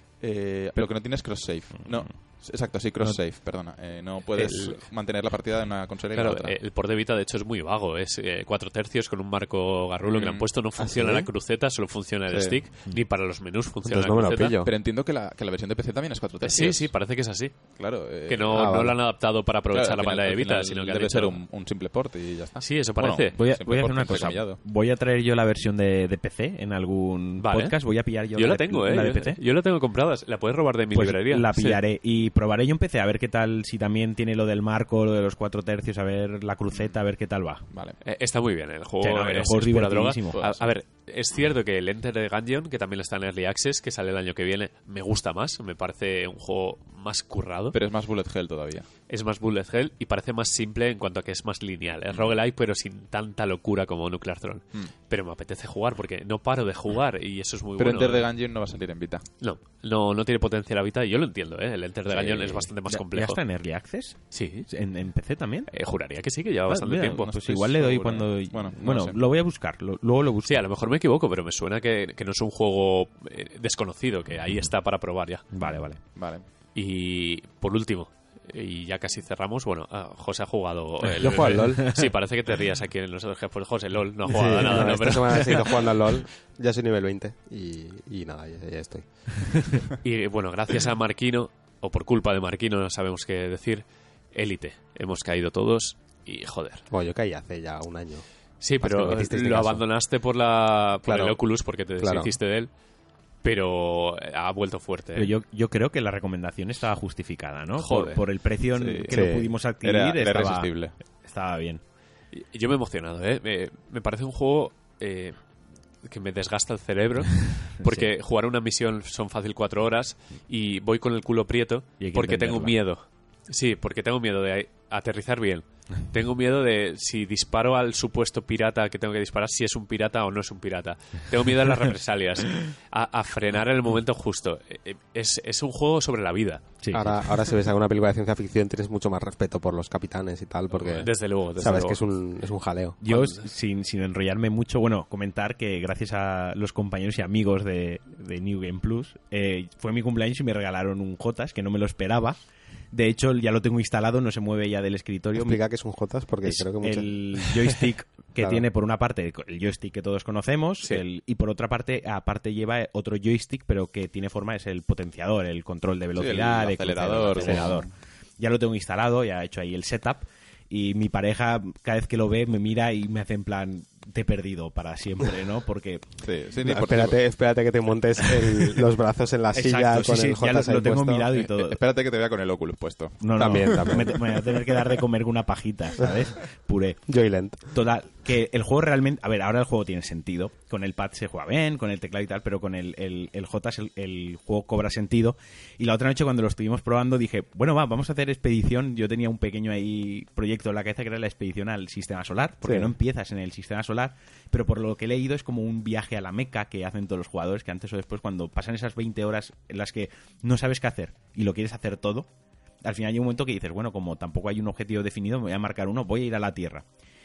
Eh, lo que no tiene es cross-save. No, exacto, sí, cross-save, perdona. Eh, no puedes El- mantener la partida de una consola y Claro, la otra. eh, el port de Vita de hecho es muy vago, es eh, cuatro tercios con un marco garrulo que le han Mm. puesto, no funciona ¿sí? la cruceta, solo funciona el Sí. stick, ni para los menús funciona Entonces la no me lo cruceta. pillo. Pero entiendo que la, que la versión de P C también es cuatro Eh, tercios. Sí, sí, parece que es así. Claro. eh, Que no, Ah, no vale. lo han adaptado para aprovechar claro, la al final- pantalla de al Vita, final sino que han debe hecho... ser un, un simple port y ya está. Sí, eso Bueno, parece. Voy a, simple voy a hacer port, una cosa. entrecomillado. Voy a traer yo la versión de, de P C en algún Vale. podcast. Voy a pillar yo, Yo la de- tengo, ¿eh? la de Yo- P C. Yo la tengo comprada. La puedes robar de mi Pues librería. la Sí. pillaré y probaré yo en P C a ver qué tal, si también tiene lo del marco, lo de los cuatro tercios, a ver la cruceta, a ver qué tal va. Vale. Eh, está muy bien, el juego, Sí, no, el es, juego es es pura droga. divertidísimo. A, a ver, es cierto que el Enter the Gungeon, que también está en Early Access, que sale el año que viene, me gusta más. Me parece un juego más currado. Pero es más bullet hell todavía. Es más bullet hell y parece más simple en cuanto a que es más lineal. Es roguelike, pero sin tanta locura como Nuclear Throne. Mm. Pero me apetece jugar porque no paro de jugar y eso es muy Pero bueno. Enter the Gungeon no va a salir en Vita. No, no, no tiene potencia la Vita y yo lo entiendo, ¿eh? El Enter the Sí. Gungeon es bastante más ¿Ya- complejo. ¿Ya está en Early Access? Sí. ¿En, en P C también? Eh, juraría que sí, que lleva Ah, bastante mira, tiempo. no Pues estoy igual le doy seguro. cuando... Bueno, no Bueno, sé. lo voy a buscar, lo- luego lo busco. Sí, a lo mejor me equivoco, pero me suena que, que no es un juego eh, desconocido, que ahí está para probar ya. Vale, vale. Vale. Y por último, y ya casi cerramos, bueno, ah, José ha jugado... el- Yo juego al LOL. Sí, parece que te rías aquí en los otros jefes. Pues José, LOL, no ha jugado a Sí, nada, no, ¿no? esta Pero- semana he seguido jugando al LOL. Ya soy nivel veinte y, y nada, ya, ya estoy. Y bueno, gracias a Marquino, o por culpa de Marquino, no sabemos qué decir, Élite. Hemos caído todos y joder. Bueno, yo caí hace ya un año. Sí, Más que pero me hicisteis de lo caso. abandonaste por la por Claro. el Oculus porque te Claro. deshiciste de él, pero ha vuelto fuerte. Pero ¿eh? yo, yo creo que la recomendación estaba justificada, ¿no? Por, Joder. por el precio Sí. que Sí. lo pudimos adquirir, Era, era estaba, irresistible. estaba bien. Y- Yo me he emocionado, ¿eh? Me, me parece un juego eh, que me desgasta el cerebro porque jugar una misión son fácil cuatro horas y voy con el culo prieto Y hay que porque tengo entenderlo. miedo. Sí, porque tengo miedo de aterrizar bien. Tengo miedo de si disparo al supuesto pirata que tengo que disparar, si es un pirata o no es un pirata. Tengo miedo a las represalias, a, a frenar en el momento justo. Eh, Es, es un juego sobre la vida. Sí, Ahora, ahora si ves alguna película de ciencia ficción tienes mucho más respeto por los capitanes y tal, porque Desde luego, desde sabes luego. que es un, es un jaleo. Yo, sin, sin enrollarme mucho, bueno, comentar que gracias a los compañeros y amigos de, de New Game Plus, eh, fue mi cumpleaños y me regalaron un Jotas, que no me lo esperaba, De hecho, ya lo tengo instalado, no se mueve ya del escritorio. Explica qué es un Jotas, porque Es creo que mucho... el joystick que Claro. tiene por una parte el joystick que todos conocemos Sí. el, y por otra parte aparte lleva otro joystick pero que tiene forma, es el potenciador, el control de velocidad, el de acelerador, crucero, el acelerador. Ya lo tengo instalado, ya he hecho ahí el setup y mi pareja cada vez que lo ve me mira y me hace en plan te he perdido para siempre, ¿no? Porque Sí, sí, No, por- espérate, espérate que te montes el- los brazos en la silla exacto, sí, con sí, el ya Jotas lo, lo ahí tengo puesto. mirado y eh, todo. eh, espérate que te vea con el Oculus puesto. No, no, También, también. Me, me voy a tener que dar de comer con una pajita, ¿sabes? Puré. Joyland. Total, que el juego realmente... A ver, ahora el juego tiene sentido. Con el pad se juega bien, con el teclado y tal, pero con el, el, el J el, el juego cobra sentido. Y la otra noche cuando lo estuvimos probando dije, bueno, va, vamos a hacer expedición. Yo tenía un pequeño ahí proyecto en la cabeza que era la expedición al sistema solar, porque Sí. no empiezas en el sistema solar, pero por lo que he leído es como un viaje a la Meca que hacen todos los jugadores, que antes o después cuando pasan esas veinte horas en las que no sabes qué hacer y lo quieres hacer todo, al final hay un momento que dices, bueno, como tampoco hay un objetivo definido, me voy a marcar uno, voy a ir a la Tierra.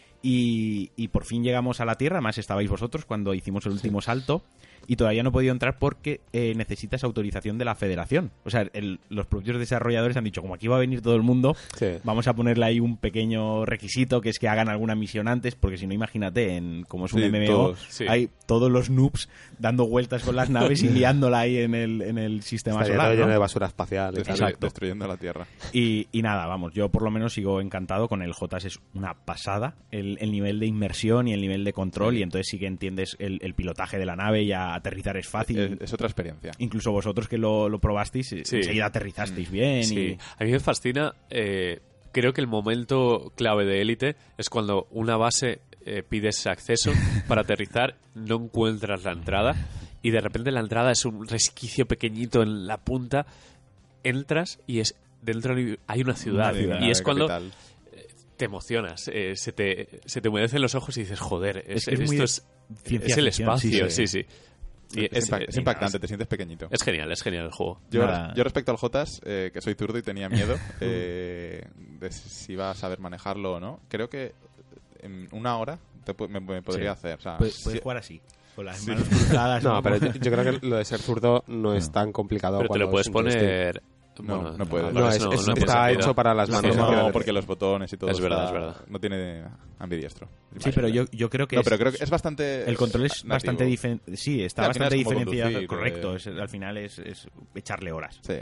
Y, y por fin llegamos a la Tierra, más estabais vosotros cuando hicimos el último salto, y todavía no he podido entrar porque eh, necesitas autorización de la Federación. O sea, el- los propios desarrolladores han dicho, como aquí va a venir todo el mundo, Sí. vamos a ponerle ahí un pequeño requisito, que es que hagan alguna misión antes, porque si no, imagínate, en como es un Sí, M M O, todos, sí. hay todos los noobs dando vueltas con las naves y liándola ahí en el, en el sistema Estaría solar, todo lleno ¿no? de basura espacial. y tal. Destruy- Exacto. Destruyendo la Tierra. Y, y nada, vamos, yo por lo menos sigo encantado con el J S, es una pasada el, el nivel de inmersión y el nivel de control, Sí. y entonces sí que entiendes el, el pilotaje de la nave y a aterrizar es fácil. Es, es otra experiencia. Incluso vosotros que lo, lo probasteis, Sí. enseguida aterrizasteis bien. Sí, Y... a mí me fascina. eh, creo que el momento clave de Élite es cuando una base eh, pides acceso para aterrizar, no encuentras la entrada y de repente la entrada es un resquicio pequeñito en la punta, entras y es dentro hay una ciudad, Una ciudad, y es cuando capital. te emocionas, eh, se te se te humedecen los ojos y dices, joder, es, Es que es muy esto es, ciencia es el ficción, espacio, sí, sí, sí. sí. Y es, impact- es y impactante, nada, te sientes pequeñito. es genial, es genial el juego. Yo, Nada. yo respecto al Jotas, eh, que soy zurdo y tenía miedo eh, de si iba a saber manejarlo o no, creo que en una hora te pu- me, me podría Sí. hacer. O sea, Puedes, puedes si- jugar así, con las Sí. manos cruzadas. No, pero yo, yo creo que lo de ser zurdo no es No. tan complicado. Pero te cuando lo puedes es un joystick. poner... No, bueno, no puedes. No, para es- eso es- no está empieza hecho para las no, manos. no, hacia- porque los botones y todo Es verdad, está- es verdad. no tiene ambidiestro. Sí, pero yo, yo creo que No, es- pero creo que es bastante... el control es nativo. bastante diferente. Sí, está Sí, al final bastante es como diferenciado. conducir, Correcto, eh. es- al final es, es echarle horas. Sí.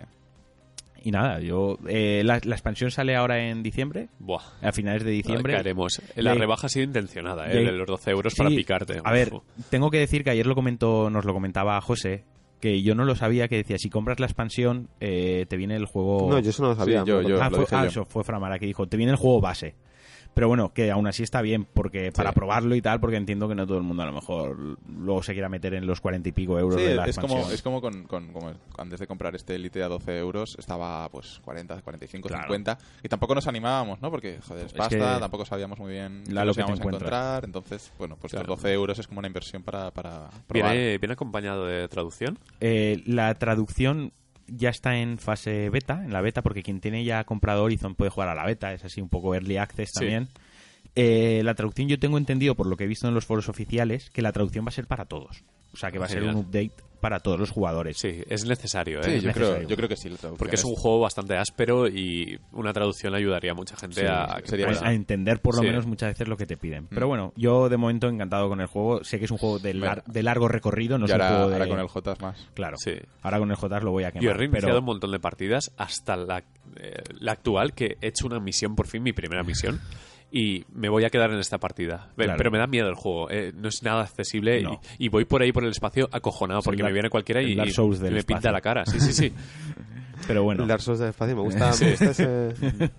Y nada, yo eh, la, la expansión sale ahora en diciembre, Buah. a finales de diciembre. Caeremos. La Y- rebaja ha sido intencionada, ¿eh? y- De los doce euros Sí, para picarte. A ver, Uf. tengo que decir que ayer lo comentó, nos lo comentaba José, que yo no lo sabía, que decía, si compras la expansión, eh, te viene el juego... No, yo eso no lo sabía. Sí, yo- yo- ah, lo fue, dije ah, yo. eso fue Framara que dijo, te viene el juego base. Pero bueno, que aún así está bien, porque para Sí. probarlo y tal, porque entiendo que no todo el mundo a lo mejor luego se quiera meter en los cuarenta y pico euros Sí, de la es como, expansión. es como con, con- como antes de comprar este Elite a doce euros estaba pues cuarenta, cuarenta y cinco, Claro. cincuenta y tampoco nos animábamos, ¿no? Porque, joder, es Es pasta, que- tampoco sabíamos muy bien La qué lo nos que te íbamos a encuentras. encontrar, entonces, bueno, pues Claro. los doce euros es como una inversión para, para probar. ¿Viene, ¿Viene acompañado de traducción? Eh, la traducción ya está en fase beta, en la beta, porque quien tiene ya comprado Horizon puede jugar a la beta, es así un poco early access Sí. también. Eh, la traducción yo tengo entendido, por lo que he visto en los foros oficiales, que la traducción va a ser para todos. O sea, que va a ser Genial. un update para todos los jugadores. Sí, es necesario, ¿eh? Sí, yo creo, necesario. yo creo que sí. La traducción Porque es un juego bastante áspero y una traducción ayudaría a mucha gente Sí, a, a que sería a, pueda- a entender por lo Sí. menos muchas veces lo que te piden. Mm. Pero bueno, yo de momento encantado con el juego. Sé que es un juego de, lar- de largo recorrido, no y es un ahora, juego de... ahora con el Jotas más. Claro, Sí. ahora con el J lo voy a quemar. Yo he reiniciado pero... un montón de partidas hasta la, eh, la actual, que he hecho una misión, por fin, mi primera misión, y me voy a quedar en esta partida. Ve- Claro. Pero me da miedo el juego, eh, no es nada accesible No. y, y voy por ahí por el espacio acojonado Es porque el me Dark- viene cualquiera y, el Dark y Souls del me espacio. pinta la cara. Sí, sí, sí. Pero bueno, El Dark Souls del espacio, me gusta, me gusta ese...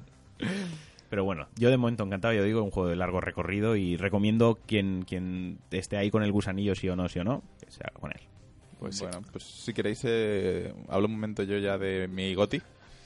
pero bueno, yo de momento encantado, yo digo, un juego de largo recorrido y recomiendo quien, quien esté ahí con el gusanillo, sí o no, sí o no, que se haga con él. Pues bueno, pues si queréis, eh, hablo un momento yo ya de mi GOTY.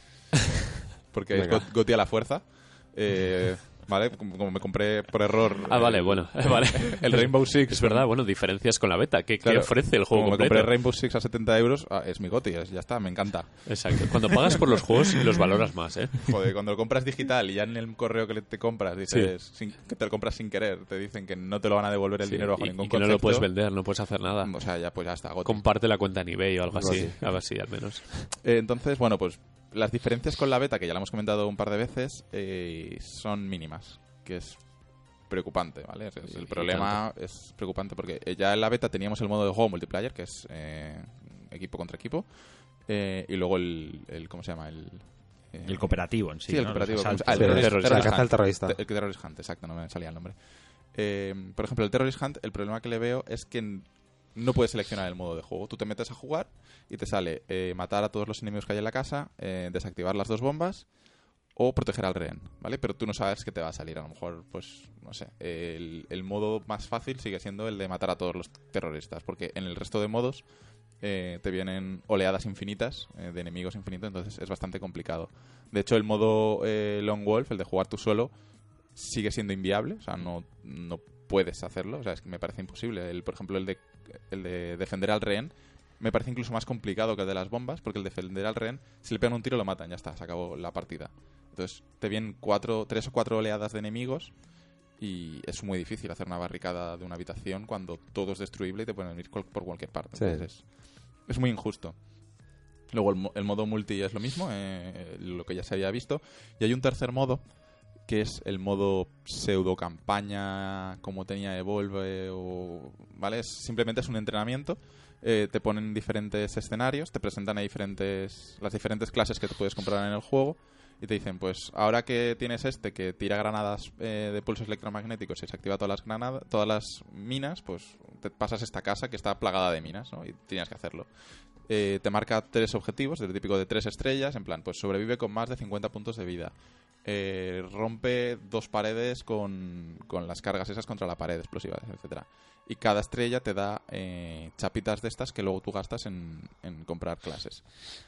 Porque es Venga. Got- GOTY a la fuerza. Eh, ¿Vale? Como, como me compré por error... Ah, vale, el- bueno, vale. El Rainbow Six. Es verdad, bueno, diferencias con la beta. ¿Qué, qué Claro, ofrece el juego como me completo? compré Rainbow Six a setenta euros, ah, es mi GOTY, es- ya está, me encanta. Exacto. Cuando pagas por los juegos, los valoras más, ¿eh? Joder, cuando lo compras digital y ya en el correo que le- te compras dices sin- que te lo compras sin querer, te dicen que no te lo van a devolver el Sí, dinero bajo y, ningún y que no concepto. lo puedes vender, no puedes hacer nada. O sea, ya pues ya está, GOTY. Comparte la cuenta en eBay o algo así. Algo así. Algo así, al menos. Eh, entonces, bueno, pues las diferencias con la beta, que ya la hemos comentado un par de veces, eh, son mínimas, que es preocupante, ¿vale? Es, es el problema es preocupante porque ya en la beta teníamos el modo de juego multiplayer, que es eh, equipo contra equipo, eh, y luego el, el ¿cómo se llama? El, eh, el cooperativo en sí, sí, el ¿no? cooperativo. Los Ah, el Sí, terrorist, el terrorist caza al hunt. terrorista. El Terrorist Hunt, exacto, no me salía el nombre. Eh, por ejemplo, el Terrorist Hunt, el problema que le veo es que no puedes seleccionar el modo de juego. Tú te metes a jugar y te sale eh, matar a todos los enemigos que hay en la casa, eh, desactivar las dos bombas o proteger al rehén, ¿vale? Pero tú no sabes qué te va a salir. A lo mejor, pues, no sé, el, el modo más fácil sigue siendo el de matar a todos los terroristas, porque en el resto de modos eh, te vienen oleadas infinitas eh, de enemigos infinitos, entonces es bastante complicado. De hecho, el modo eh, Lone Wolf, el de jugar tú solo, sigue siendo inviable, o sea, no, no puedes hacerlo, o sea, es que me parece imposible. El, por ejemplo, el de, el de defender al rehén me parece incluso más complicado que el de las bombas, porque el defender al rehén, si le pegan un tiro lo matan, ya está, se acabó la partida. Entonces te vienen cuatro, tres o cuatro oleadas de enemigos y es muy difícil hacer una barricada de una habitación cuando todo es destruible y te pueden venir por cualquier parte. Sí. Entonces es, es muy injusto. Luego el, el modo multi es lo mismo, eh, lo que ya se había visto. Y hay un tercer modo, que es el modo pseudo campaña, como tenía Evolve, o, ¿vale? Es, simplemente es un entrenamiento. Eh, te ponen diferentes escenarios, te presentan a diferentes, las diferentes clases que te puedes comprar en el juego y te dicen, pues ahora que tienes este que tira granadas eh, de pulsos electromagnéticos y se activa todas las granadas, todas las minas, pues te pasas esta casa que está plagada de minas, ¿no? Y tienes que hacerlo. Eh, te marca tres objetivos, del típico de tres estrellas, en plan, pues sobrevive con más de cincuenta puntos de vida. Eh, rompe dos paredes con, con las cargas esas contra la pared explosivas, etcétera. Y cada estrella te da eh, chapitas de estas que luego tú gastas en, en comprar clases.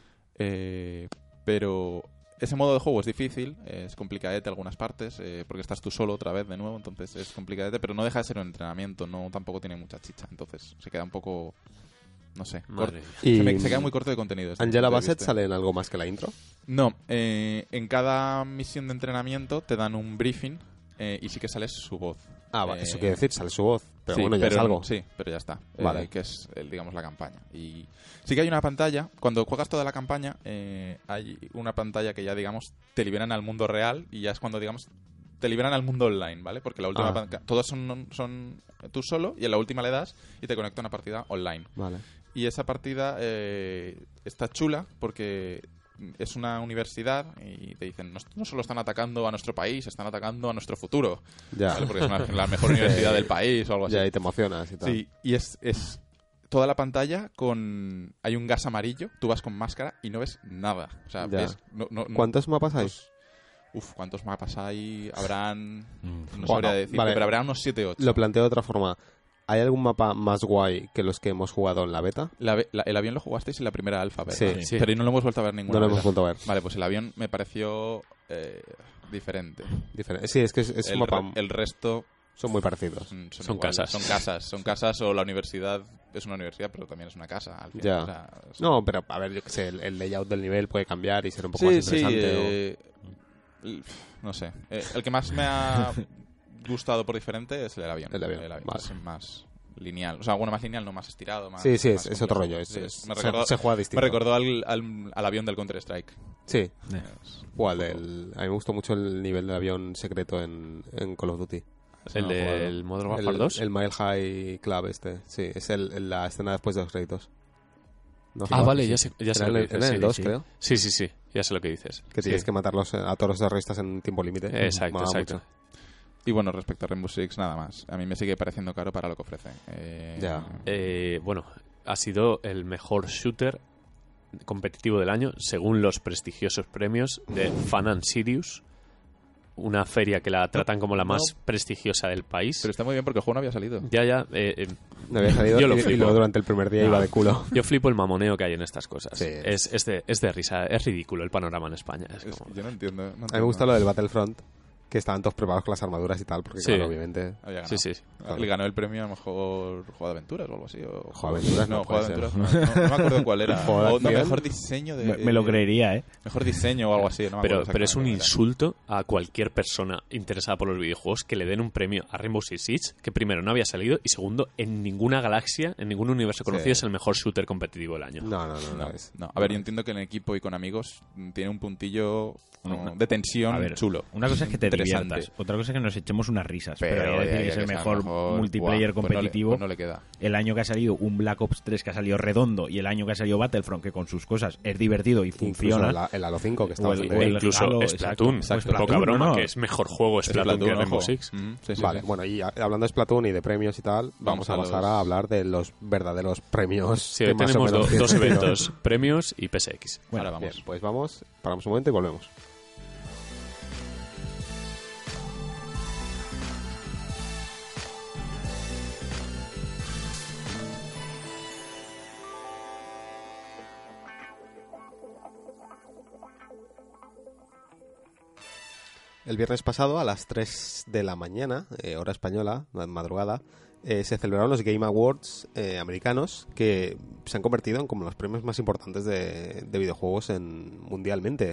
Eh, pero ese modo de juego es difícil, es complicadete algunas partes, eh, porque estás tú solo otra vez de nuevo, entonces es complicadete, pero no deja de ser un entrenamiento, no tampoco tiene mucha chicha, entonces se queda un poco, no sé, corto. Y Se, me, se queda muy corto de contenido. desde mi Angela punto de Bassett vista. sale en algo más que la intro. No, eh, en cada misión de entrenamiento te dan un briefing eh, y sí que sale su voz. Ah, vale, Eh, eso quiere decir, sale su voz. Pero sí, bueno, ya pero, es algo. Sí, pero ya está. Vale. Eh, que es, el, digamos, la campaña. Y sí que hay una pantalla, cuando juegas toda la campaña, eh, hay una pantalla que ya, digamos, te liberan al mundo real y ya es cuando, digamos, te liberan al mundo online, ¿vale? Porque la última Ah. pantalla, todos son, son tú solo y en la última le das y te conecta a una partida online. Vale. Y esa partida eh, está chula porque es una universidad y te dicen, no, no solo están atacando a nuestro país, están atacando a nuestro futuro. Ya. ¿Vale? Porque es una- la mejor universidad del país o algo así. Ya ahí te emocionas y tal. Sí, y es, es toda la pantalla con... Hay un gas amarillo, tú vas con máscara y no ves nada. O sea, Ya. ves... No, no- no- ¿Cuántos mapas hay? pues, uf, ¿cuántos mapas hay? Habrán... No Bueno, sabría decir, vale. pero habrá unos siete ocho. Lo planteo de otra forma. ¿Hay algún mapa más guay que los que hemos jugado en la beta? La ve- la- el avión lo jugasteis en la primera alfa, ¿verdad? Sí. Sí. Pero no lo hemos vuelto a ver ninguna No lo vez. hemos vuelto a ver. Vale, pues el avión me pareció eh, diferente. Diferente. Sí, es que es, es el, un mapa... re- el resto Son muy parecidos. mm, son, Son iguales. casas. Son casas. Son casas o la universidad es una universidad, pero también es una casa. Al final. Ya. O sea, es- No, pero a ver, yo qué sé, el, el layout del nivel puede cambiar y ser un poco más Sí, sí. interesante. o- eh, l- no sé. Eh, el que más me ha gustado por diferente es el avión. El avión, vale. Es más lineal. O sea, bueno, más lineal, no más estirado. Más, Sí, sí, es, más es otro complejo. rollo. Es, Sí, es- me se- recordó, se, juega me distinto. recordó al, al, al avión del Counter-Strike. Sí. Eh. Es- Igual, el- a mí me gustó mucho el nivel del avión secreto en, en Call of Duty. El no lo he jugado. del Modern Warfare El, dos. el Mile High Club este. Sí, es el, el- la escena después de los créditos. No sé Ah, cuál. vale, ya sé, ya sé Era lo en que el- dices. era en el sí, dos, sí. creo. Sí, sí, sí, ya sé lo que dices. Que tienes Sí. que matarlos a todos los terroristas en tiempo límite. Exacto, Molaba exacto. mucho. Y bueno, respecto a Rainbow Six, nada más. A mí me sigue pareciendo caro para lo que ofrece. Eh, Ya. Eh, bueno, ha sido el mejor shooter competitivo del año según los prestigiosos premios de Fan and Serious, una feria que la tratan como la más prestigiosa del país. Pero está muy bien porque el juego no había salido. Ya, ya. eh, eh, No había salido Yo lo y, y flipo. luego durante el primer día No. iba de culo. yo flipo el mamoneo que hay en estas cosas. Sí. es, es, de, es de risa, es ridículo el panorama en España. Es Es- como- yo no entiendo. no A mí me entiendo. gusta lo del Battlefront, que estaban todos preparados con las armaduras y tal, porque Sí. claro, obviamente... Había Sí, ganado. sí. Le ganó el premio a mejor juego de aventuras o algo así. O Juego de aventuras no, no juego de puede aventuras no, no, no me acuerdo cuál era. Juego de O, no, acción. mejor diseño de... Me, me lo creería, ¿eh? Mejor diseño o algo así. No me Pero, acuerdo pero es un exactamente insulto a cualquier persona interesada por los videojuegos que le den un premio a Rainbow Six Siege, que primero no había salido y segundo, en ninguna galaxia, en ningún universo conocido Sí. es el mejor shooter competitivo del año. No, no, no, qué no, era. es... No, a ver, yo entiendo que en equipo y con amigos mm, tiene un puntillo Una- no, de tensión A ver, chulo. una cosa es que te Interesante. diviertas, otra cosa es que nos echemos unas risas. Pero, Pero hay que decir ya- que ya es el que sea mejor, mejor, multiplayer buah, pues no le- competitivo. pues no le queda. El año que ha salido un Black Ops tres que ha salido redondo y el año que ha salido Battlefront, que con sus cosas es divertido y Incluso funciona. el, el Halo cinco, que está O el- bastante o E bien. el- incluso Halo, Splatoon, exacto. pues Splatoon, poca broma, no, no. que es mejor juego Splatoon, que Rainbow ojo. Six. Mm, sí, sí, Vale, sí. bueno, y a- hablando de Splatoon y de premios y tal, vamos, Vamos a a pasar los- a hablar de los verdaderos premios. Sí, que hoy más o tenemos menos do- tienen dos sentido. eventos, premios y P S X. Bueno, Ahora vamos. Bien, pues vamos, paramos un momento y volvemos. El viernes pasado, a las tres de la mañana, eh, hora española, madrugada, eh, se celebraron los Game Awards eh, americanos, que se han convertido en como los premios más importantes de, de videojuegos en, mundialmente.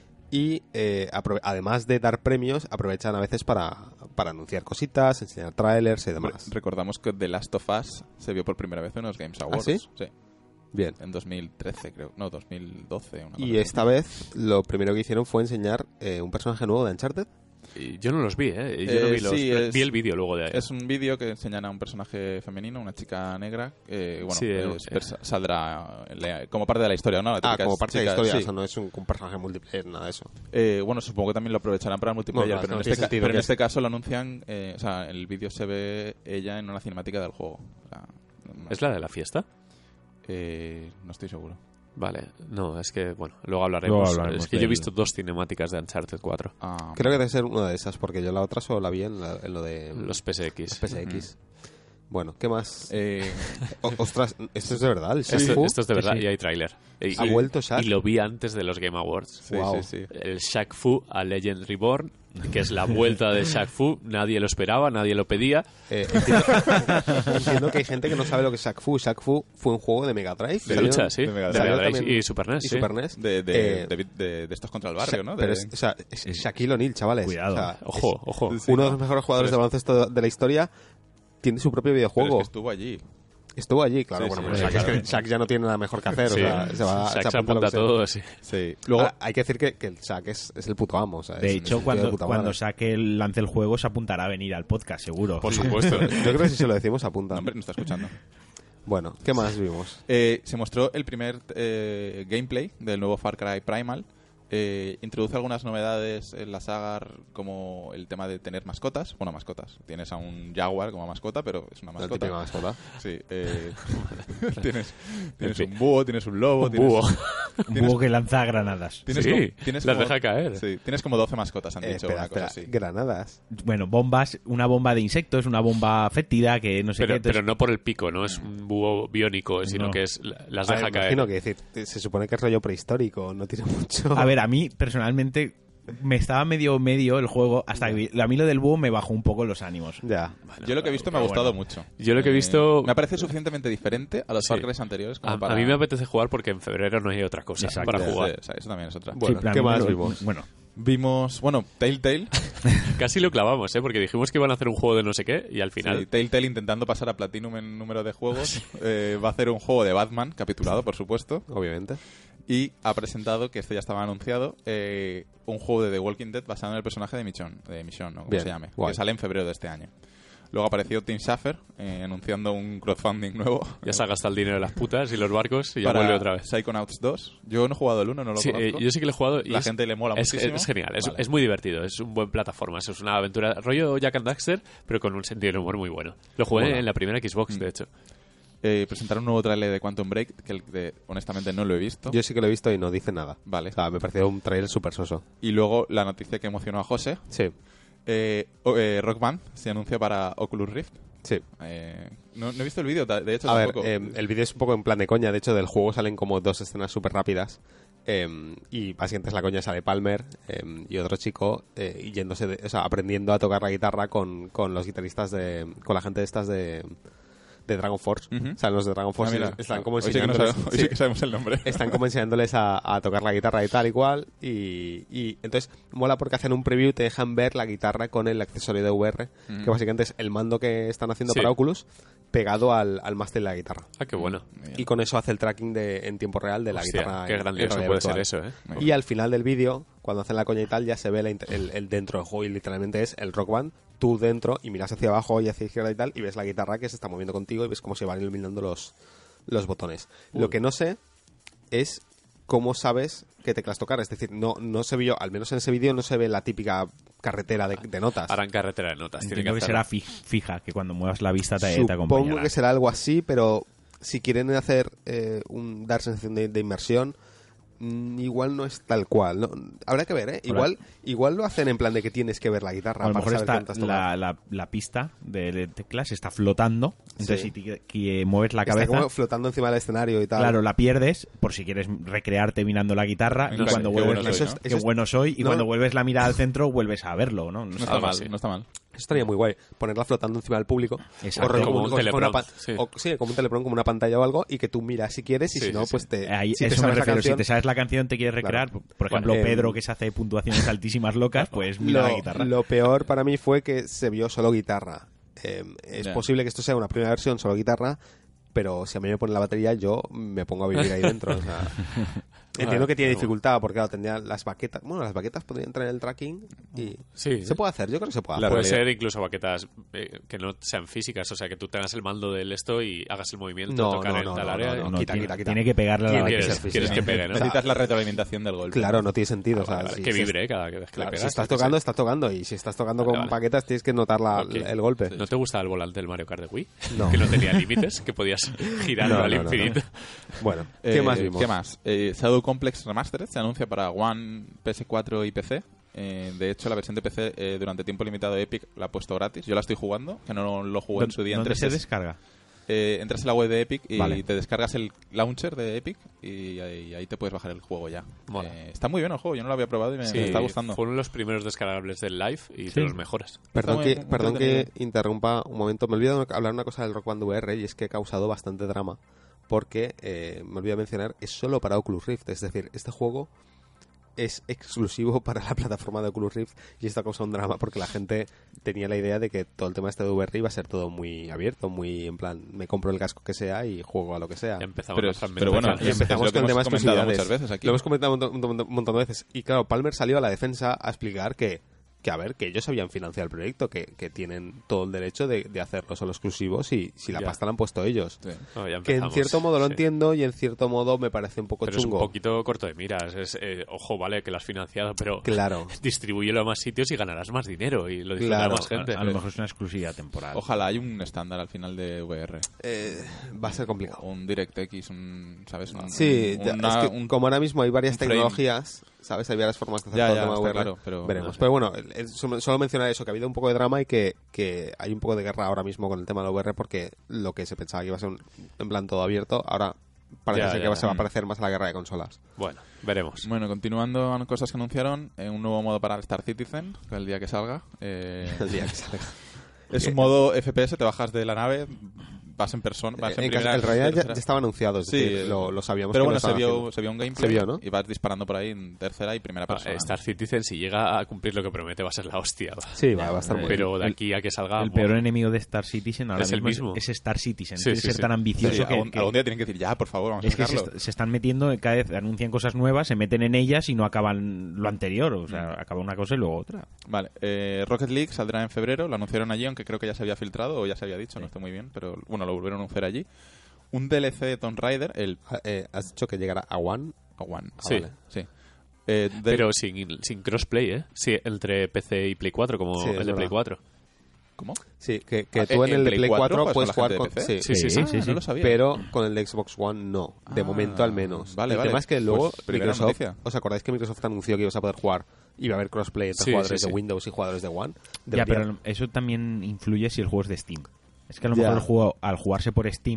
Y eh, aprove- además de dar premios, aprovechan a veces para, para anunciar cositas, enseñar trailers y demás. Re- Recordamos que The Last of Us se vio por primera vez en los Games Awards. ¿sí? Sí. Bien. En dos mil trece, creo. No, dos mil doce. Una cosa Y así. esta vez lo primero que hicieron fue enseñar eh, un personaje nuevo de Uncharted. Y yo no los vi, ¿eh? Yo no Eh, vi, los, sí, es- vi el vídeo luego de... Es un vídeo que enseñan a un personaje femenino, una chica negra. Eh, bueno, Sí, eh, es- persa- saldrá le- como parte de la historia, ¿no? La Ah, típica como parte de la chica- historia, sí. o sea, no es un, un personaje multiplayer, nada de eso. Eh, bueno, supongo que también lo aprovecharán para el multiplayer, No, no, pero, no en, tiene este, ca- sentido pero en que este caso lo anuncian, eh, o sea, en el vídeo se ve ella en una cinemática del juego. O sea, no, ¿Es la de la fiesta? eh, no estoy seguro. Vale, no, es que, bueno, luego hablaremos. Luego hablaremos es que de yo he él. visto dos cinemáticas de Uncharted cuatro. Ah, Creo que debe ser una de esas, porque yo la otra solo la vi en, la- en lo de Los P S X. P S X. Bueno, ¿qué más? eh, O- ostras, ¿esto es de verdad? ¿El Esto, Shaq-Fu? esto es de verdad Sí, sí. y hay tráiler. Y, ¿Ha y- vuelto Shaq? Y lo vi antes de los Game Awards. sí, Wow. sí, sí. El Shaq Fu a Legend Reborn, que es la vuelta de Shaq Fu. Nadie lo esperaba, nadie lo pedía. Eh, entiendo, entiendo que hay gente que no sabe lo que es Shaq-Fu. Shaq-Fu fue un juego de Mega Drive. De Salió- lucha, sí. de Mega De Drive. Mega salió Drive también- y Super N E S. y sí. Super N E S. De, de, Eh, de, de- de estos contra el barrio, ¿no? De- Pero es, o sea, es Shaquille O'Neal, chavales. Cuidado. O sea, Ojo, es ojo. Sí, uno de ¿no? los mejores jugadores de Pero baloncesto de la historia. Tiene su propio pero es videojuego. que estuvo allí. Estuvo allí, claro. Sí, bueno, sí, pero sí, Shaq, es claro. que Shaq ya no tiene nada mejor que hacer. Sí. O sea, se va Shaq se se apunta a lo apunta que sea. todo, sí. Sí. Luego, Ah, hay que decir que, que el Shaq es, es el puto amo. O sea, De es- hecho, es un tío de cuando, puta cuando madre. saque el lance el juego, se apuntará a venir al podcast, seguro. Por supuesto. Yo creo que si se lo decimos apunta. no, hombre, no está escuchando. Bueno, ¿qué más vimos? Eh, se mostró el primer eh, gameplay del nuevo Far Cry Primal. Eh, introduce algunas novedades en la saga, como el tema de tener mascotas. Bueno, mascotas. Tienes a un jaguar como mascota, pero es una La mascota. típica mascota. Sí. Eh, tienes tienes En fin. un búho, tienes un lobo, Un tienes, búho. Un tienes- búho que lanza granadas. tienes Sí, como- tienes las como- deja caer. Sí, tienes como doce mascotas, han Eh, dicho. espera, una cosa espera. así. Granadas. Bueno, bombas, una bomba de insectos, una bomba fétida que no sé Pero, qué. entonces- pero no por el pico, no es un búho biónico, sino No. que es las A deja ver, caer. imagino que decir, se supone que es rollo prehistórico, no tiene mucho. A ver, a mí personalmente me estaba medio medio el juego hasta que vi- a mí lo del búho me bajó un poco los ánimos. Ya. Yo lo que he visto me ha pero gustado bueno. mucho. Yo lo que he Eh, visto- Me parece suficientemente diferente a los Sí. Far Cry anteriores como A, para... a mí me apetece jugar porque en febrero no hay otra cosa Exacto. para Sí, jugar. o sea, eso también es otra. Bueno, Sí, plan, ¿qué más lo- vimos? Bueno, Vimos, bueno, Telltale. Casi lo clavamos, ¿eh? Porque dijimos que iban a hacer un juego de no sé qué y al final... Sí, Telltale intentando pasar a Platinum en número de juegos. Eh, va a hacer un juego de Batman, capitulado, por supuesto. Obviamente. Y ha presentado, que este ya estaba anunciado, eh, un juego de The Walking Dead basado en el personaje de Michonne, de Michonne, ¿no? Como Bien, se llame, guay. que sale en febrero de este año. Luego apareció Tim Schafer eh, anunciando un crowdfunding nuevo. Ya se ha gastado el dinero de las putas y los barcos y ya para vuelve otra vez. Psychonauts dos. Yo no he jugado el uno, no lo Sí, eh, conozco. yo sí que lo he jugado y La es, gente le mola es, muchísimo. es genial, es, Vale. es muy divertido, es un buen plataforma, es una aventura rollo Jack and Daxter, pero con un sentido del humor muy bueno. Lo jugué Mola. en la primera Xbox, Mm. de hecho. Eh, presentaron un nuevo trailer de Quantum Break, que el de- honestamente no lo he visto. Yo sí que lo he visto y no dice nada. Vale. O sea, me pareció un trailer súper soso. Y luego la noticia que emocionó a José. Sí, Eh, o- eh, Rock Band se anuncia para Oculus Rift. sí. Eh, no, no he visto el vídeo, ta- de hecho A ver, tampoco. eh, el vídeo es un poco en plan de coña. De hecho, del juego salen como dos escenas súper rápidas. Eh, y básicamente es la coña esa de Palmer eh, y otro chico eh, yéndose de- o sea, aprendiendo a tocar la guitarra con, con los guitarristas de con la gente de estas de de Dragon Force. Ujú. O sea, los de Dragon Ah, Force mira, están como hoy sí que, no enseñándoles, sabemos, hoy sí, sí que sabemos el nombre. están como enseñándoles a, a tocar la guitarra y tal y cual y, y entonces mola porque hacen un preview y te dejan ver la guitarra con el accesorio de V R, Mm. que básicamente es el mando que están haciendo Sí. para Oculus pegado al, al mástil de la guitarra. Ah, qué bueno. Bien. Y con eso hace el tracking de, en tiempo real de la Hostia, guitarra. qué en- grandioso en realidad puede ser virtual. eso, ¿eh? Muy Y al final del vídeo, cuando hacen la coña y tal, ya se ve la inter- el, el dentro del juego y literalmente es el Rock Band, tú dentro y miras hacia abajo y hacia izquierda y tal y ves la guitarra que se está moviendo contigo y ves cómo se van iluminando los, los botones. Lo que no sé es cómo sabes qué teclas tocar. Es decir, no, no se vio, al menos en ese vídeo no se ve la típica carretera de, de notas. Harán carretera de notas. Tiene Entiendo que que será hacerlo. fi- fija, que cuando muevas la vista te, te Supongo acompañará. que será algo así, pero si quieren hacer eh, un dar sensación de, de inmersión, mm, igual no es tal cual. ¿no? Habrá que ver, ¿eh? Igual, igual lo hacen en plan de que tienes que ver la guitarra A lo para mejor saber está cuántas tocar. la, la, la pista de, de teclas está flotando, entonces Sí. si te- que mueves la Está cabeza, como flotando encima del escenario y tal. claro, la pierdes por si quieres recrearte mirando la guitarra y No sé, cuando qué vuelves bueno la- soy, qué ¿no? Eso es- bueno soy y no. cuando vuelves la mirada al centro vuelves a verlo, ¿no? No No sé. está Algo mal, así. no está mal. Eso estaría muy guay, ponerla flotando encima del público. Exacto. O re- Como un como una telepron, pa- sí. o- sí, como un telepron, como una pantalla o algo, y que tú miras si quieres, y Sí, si no, sí, pues sí. te... Ahí, si te eso me sabes la refiero, si canción, te sabes la canción te quieres recrear, Claro. por ejemplo Bueno, Pedro em, que se hace puntuaciones altísimas locas, pues mira lo, la guitarra. lo peor para mí fue que se vio solo guitarra. Eh, es Ya. posible que esto sea una primera versión solo guitarra, pero si a mí me ponen la batería, yo me pongo a vivir ahí dentro. O sea, entiendo que tiene dificultad, porque claro, tendría las baquetas. Bueno, las baquetas podrían entrar en el tracking y. Sí. Se puede hacer, yo creo que se puede La hacer. Puede realidad- ser incluso baquetas eh, que no sean físicas, o sea, que tú tengas el mando del esto y hagas el movimiento, No, tocar no, en no, tal no, área. no, No, quita, tiene, quita, quita. tiene que pegarle a la Tiene que batería. ser física. Quieres que pegue, ¿no? Necesitas la retroalimentación del golpe. Claro, no tiene sentido. o sea, Vale, vale, si- que si- vibre cada vez que Claro, le si pegas. estás yo qué sé. tocando, estás tocando. Y si estás tocando Vale, con vale. baquetas, tienes que notar la- Ok. el golpe. ¿No te gusta el volante del Mario Kart de Wii? No. Que no tenía límites, que podías girarlo No, al no, no, infinito. Bueno, ¿qué Eh, más vimos? ¿Qué más? Eh, Shadow Complex Remastered se anuncia para One, P S cuatro y P C. Eh, de hecho, la versión de P C eh, durante tiempo limitado de Epic la ha puesto gratis. Yo la estoy jugando, que no lo jugué en su día en ¿Dónde se tres sesenta. descarga? Eh, entras en la web de Epic y Vale. te descargas el launcher de Epic y ahí, ahí te puedes bajar el juego ya. Mola. Eh, está muy bien el juego, yo no lo había probado y me, Sí, me está gustando. fueron los primeros descargables del Live y Sí. de los mejores. Perdón, Está que, muy- muy perdón que entretenido. interrumpa un momento. Me olvido de hablar una cosa del Rock Band V R y es que ha causado bastante drama. Porque, eh, me olvido de mencionar, es solo para Oculus Rift. Es decir, este juego es exclusivo para la plataforma de Oculus Rift y esto ha causado un drama porque la gente tenía la idea de que todo el tema este de V R iba a ser todo muy abierto, muy en plan, me compro el casco que sea y juego a lo que sea. Ya empezamos Pero, la es- fragmentación. pero bueno, Y empezamos es lo que con el tema hemos de comentado exclusividades. muchas veces aquí. Lo hemos comentado un montón, un montón- un montón de veces. Y claro, Palmer salió a la defensa a explicar que, que a ver, que ellos habían financiado el proyecto, que, que tienen todo el derecho de, de hacerlo solo exclusivos y si la Ya. pasta la han puesto ellos. Sí. No, ya Que en empezamos, cierto modo lo sí. entiendo y en cierto modo me parece un poco Pero es chungo. un poquito corto de miras. Es, eh, ojo, vale, que lo has financiado, pero Claro. distribúyelo a más sitios y ganarás más dinero y lo disfrutará Claro. más gente. A, a lo mejor es una exclusividad temporal. Ojalá hay un estándar al final de V R. Eh, va a ser complicado. Un DirectX, un, ¿sabes? Un, Sí, un- ya, una- es que un- como ahora mismo hay varias un frame. tecnologías, ¿sabes? Hay varias formas de hacer Ya, todo ya, el tema está V R. claro, pero Veremos. no sé. Pero bueno, el- el- solo solo mencionar eso, que ha habido un poco de drama y que, que hay un poco de guerra ahora mismo con el tema de la V R porque lo que se pensaba que iba a ser un, en plan todo abierto, ahora parece Ya, ser ya. que se va a parecer más a la guerra de consolas. Bueno, veremos. Bueno, continuando con cosas que anunciaron, eh, un nuevo modo para el Star Citizen, que el día que salga. eh, El día que salga. es un modo F P S, te bajas de la nave, vas en persona, vas en, en, primera, en realidad ya, tercera. ya estaba anunciado, es Sí, decir, lo, lo sabíamos. Pero que bueno, lo se estaban vio, haciendo. se vio un gameplay Se vio, ¿no? y vas disparando por ahí en tercera y primera Ah, persona. Star Citizen, si llega a cumplir lo que promete, va a ser la hostia. va. Sí, va, va a estar muy bien. Pero de aquí a que salga... el buah. peor enemigo de Star Citizen ahora Es el mismo, mismo. Es, es Star Citizen. Sí, Quiere sí, ser sí. tan Sí, ambicioso que, algún, que- algún día tienen que decir, ya, por favor, vamos es a que se, sacarlo. est- se están metiendo, cada vez anuncian cosas nuevas, se meten en ellas y no acaban lo anterior. O sea, Mm. acaba una cosa y luego otra. Vale, eh, Rocket League saldrá en febrero, lo anunciaron allí, aunque creo que ya se había filtrado o ya se había dicho, no estoy muy bien, pero bueno, lo volvieron a anunciar allí. Un D L C de Tomb Raider, el Ah, eh, ¿Has dicho que llegará a One? One. Ah, Sí. vale. Sí. Eh, del- Pero sin, sin crossplay, ¿eh? Sí, entre P C y Play cuatro, como Sí, es el de Play verdad. cuatro. ¿Cómo? Sí, que, que Ah, tú en ¿en el de Play Play cuatro cuatro puedes juegas jugar con con... la gente de P C? Sí, Sí, sí, Ah, sí. no lo sabía. pero con el de Xbox One no, de Ah, momento al menos. vale, el vale. tema es que luego Pues, primera Microsoft, noticia. ¿os acordáis que Microsoft anunció que ibas a poder jugar, iba a haber crossplay entre Sí, jugadores sí, de sí. Windows y jugadores de One? Ya, Debería- pero eso también influye si el juego es de Steam. Es que a lo Ya. mejor el juego, al jugarse por Steam,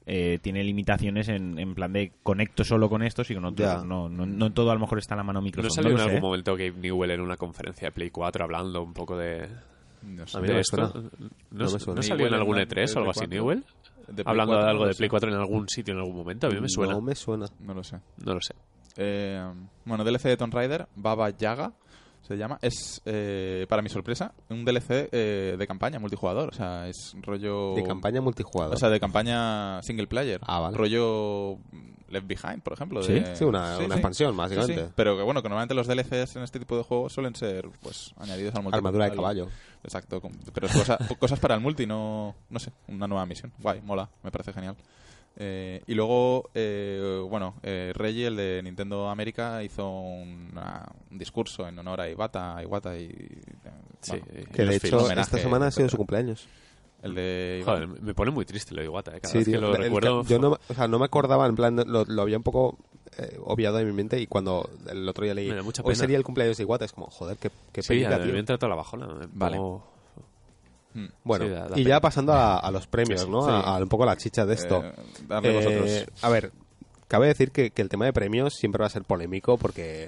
eh, tiene limitaciones en, en plan de conecto solo con estos y con otros. Ya. No, no, no todo a lo mejor está en la mano ¿No Microsoft. salió No en lo sé, algún ¿eh? momento Gabe Newell en una conferencia de Play cuatro hablando un poco de, No sé. A mí de no me esto? suena. ¿No, No me suena. ¿no salió en Newell algún en E tres o algo así, de Play Newell? De Play Hablando cuatro, de algo no de lo Play sé. cuatro en algún sitio en algún momento. A mí me suena. No me suena. No lo sé. No lo sé. Eh, bueno, D L C de Tomb Raider, Baba Yaga se llama. Es, eh, para mi sorpresa, un D L C eh, de campaña multijugador. O sea, es rollo... De campaña multijugador. O sea, de campaña single player. Ah, vale. Rollo Left Behind, por ejemplo. ¿Sí? de- Sí, una, sí, una sí. expansión, Sí, básicamente. sí. Pero que bueno, que normalmente los D L Cs en este tipo de juegos suelen ser pues añadidos al multi. Armadura de al- caballo. Exacto. con- Pero es cosa- cosas para el multi, no, no sé, una nueva misión. Guay, mola, me parece genial. Eh, y luego, eh, bueno, eh, Reggie, el de Nintendo América, hizo una- un discurso en honor a Iwata, a Iwata y... Sí, bueno, y Que de los hecho, films. homenaje, esta semana ha sido su etcétera. cumpleaños. El de Iwata. Joder, me pone muy triste lo de Iwata, ¿eh? Cada Sí, vez tío, que lo el- el recuerdo... ca- yo no, o sea, no me acordaba, en plan, lo, lo había un poco eh, obviado de mi mente y cuando el otro día leí, Me da mucha hoy pena. sería el cumpleaños de Iwata, es como, joder, qué, qué Sí, penita, a mí tío. me entra toda la bajona. me Vale. pongo- Mm. Bueno, Sí, da- da y pena. ya pasando a, a los premios, Sí, ¿no? sí. A, a un poco la chicha de esto. Eh, darle Eh, vosotros. a ver, cabe decir que, que el tema de premios siempre va a ser polémico porque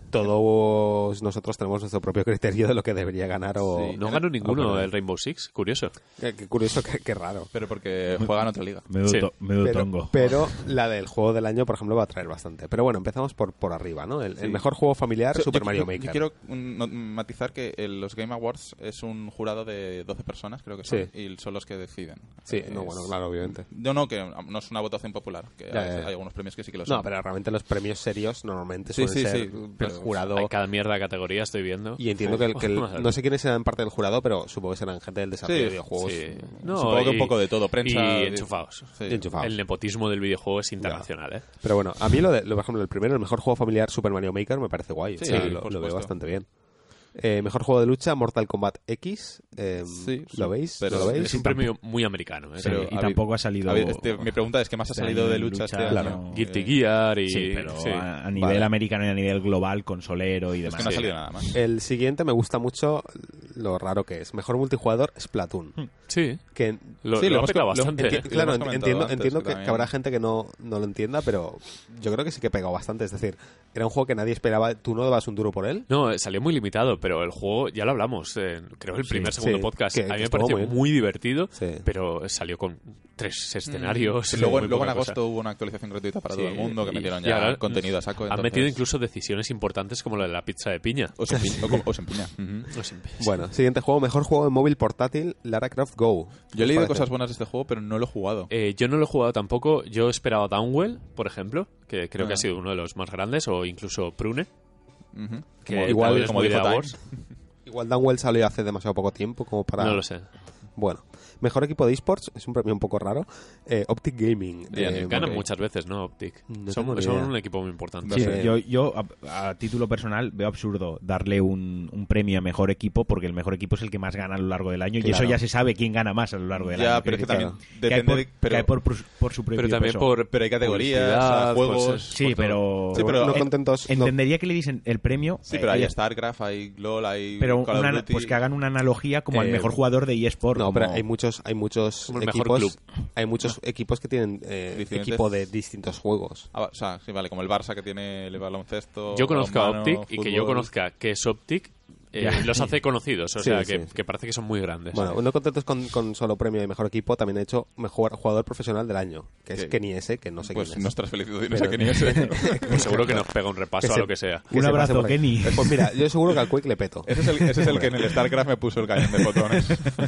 todos nosotros tenemos nuestro propio criterio de lo que debería ganar o... Sí. No ganó ninguno perder. el Rainbow Six, curioso. Qué, qué curioso, qué, qué raro. Pero porque juega en otra liga. Menudo, Sí. to- menudo Pero, tongo. pero la del juego del año, por ejemplo, va a traer bastante. Pero bueno, empezamos por, por arriba, ¿no? El, el Sí. mejor juego familiar, Yo- Super yo- Mario yo- Maker. Yo quiero mm, no- matizar que el- los Game Awards es un jurado de doce personas, creo que son, Sí. y son los que deciden. Sí, Es- no, bueno, claro, obviamente. Yo no, que no es una votación popular, que Ya, hay, ya, ya. hay algunos premios que sí que lo son. No, pero realmente los premios serios normalmente Sí, suelen sí, ser sí, el pero jurado... Hay cada mierda de categoría, estoy viendo. Y entiendo que, el, que el- Madre no sé quiénes serán parte del jurado, pero supongo que serán gente del desarrollo Sí, de videojuegos. Sí. Supongo que un poco de todo, prensa, Y de- enchufados. Sí. Y enchufados. El nepotismo del videojuego es internacional, ¿eh? Pero bueno, a mí lo de, lo, por ejemplo, el primero, el mejor juego familiar, Super Mario Maker, me parece guay. Sí, O sea, sí, lo, por lo veo supuesto. bastante bien. Eh, mejor juego de lucha, Mortal Kombat X. eh, Sí, ¿Lo sí, veis? pero ¿Lo veis? Es un premio muy americano, ¿eh? Sí, pero y ha tampoco habido- ha salido... A ver, este, mi pregunta es, ¿qué más ha este salido año de en lucha, lucha, este año? claro. Guilty Eh, Gear y... Sí, pero sí. a, a nivel Vale. americano y a nivel global, consolero y Es demás. que no ha Sí. salido nada más. El siguiente me gusta mucho lo raro que es. Mejor multijugador, Splatoon. Sí, Que lo, Sí, lo lo ha hemos petado co- lo- bastante. enti- ¿eh? lo claro, hemos comentado entiendo, antes, entiendo que que, que también- habrá gente que no, no lo entienda, pero yo creo que sí que pegó bastante. Es decir, era un juego que nadie esperaba. Tú no dabas un duro por él. No, eh, salió muy limitado, pero el juego, ya lo hablamos, eh, creo el Sí, primer, segundo sí, podcast, que- a que mí me estuvo pareció muy bien. muy divertido, Sí. pero salió con tres escenarios. Y luego, muy luego en poca cosa. agosto hubo una actualización gratuita para Sí, todo el mundo, que y- metieron y ya ahora contenido a saco. Han entonces- metido incluso decisiones importantes como la de la pizza de piña. O se empiña. o como- o se empiña. Ujú. No sé. Bueno, siguiente juego, mejor juego de móvil portátil, Lara Croft Go. Yo he leído ¿Os parece? cosas buenas de este juego, pero no lo he jugado. Eh, yo no lo he jugado tampoco. Yo esperaba Downwell, por ejemplo, que creo que Ah. ha sido uno de los más grandes, o incluso Prune. Ujú. Que Como- igual- también es como muy dijo de Time. Wars. Igual Downwell salió hace demasiado poco tiempo como para... No lo sé. Bueno, mejor equipo de esports, es un premio un poco raro. Eh, Optic Gaming. Bien, eh, Ganan ok. muchas veces, ¿no? Optic. No son tengo ni son idea. un equipo muy importante. Sí, Sí. yo, yo a, a título personal veo absurdo darle un, un premio a mejor equipo porque el mejor equipo es el que más gana a lo largo del año y Claro. eso ya se sabe quién gana más a lo largo del Ya, año. pero es que Quiero también decir, que hay depende por, de- pero- que hay por, por- por su propio Pero también peso. por Pero hay categorías, publicidad, juegos... pues, Sí, por todo. pero... Sí, pero no en- contentos... no- entendería que le dicen el premio... Sí, pero hay eh, StarCraft, hay LoL, hay pero Call of una- Duty. pues que hagan una analogía como al Eh, mejor jugador de eSport. No, como- pero hay muchos, hay muchos Como el mejor equipos, club. hay muchos equipos que tienen eh, Diferentes- equipo de distintos juegos. Ah, o sea, sí, vale, como el Barça que tiene el baloncesto... Yo conozco a balonmano, Optic y que yo fútbol. conozca que es Optic eh, Ya. los hace conocidos. O Sí, sea, sí, que, sí. que parece que son muy grandes. Bueno, no contentos con, con solo premio de mejor equipo, también he hecho mejor jugador profesional del año, que es ¿Qué? Kenny S, que no sé Pues quién es. nuestras felicitaciones Pero- a Kenny S. Pues seguro que nos pega un repaso Que a se- lo que sea. Que Un se abrazo, pase por ahí. Kenny. Pues mira, yo seguro que al Quake le peto. Ese es, el, ese es el que en el StarCraft me puso el cañón de botones.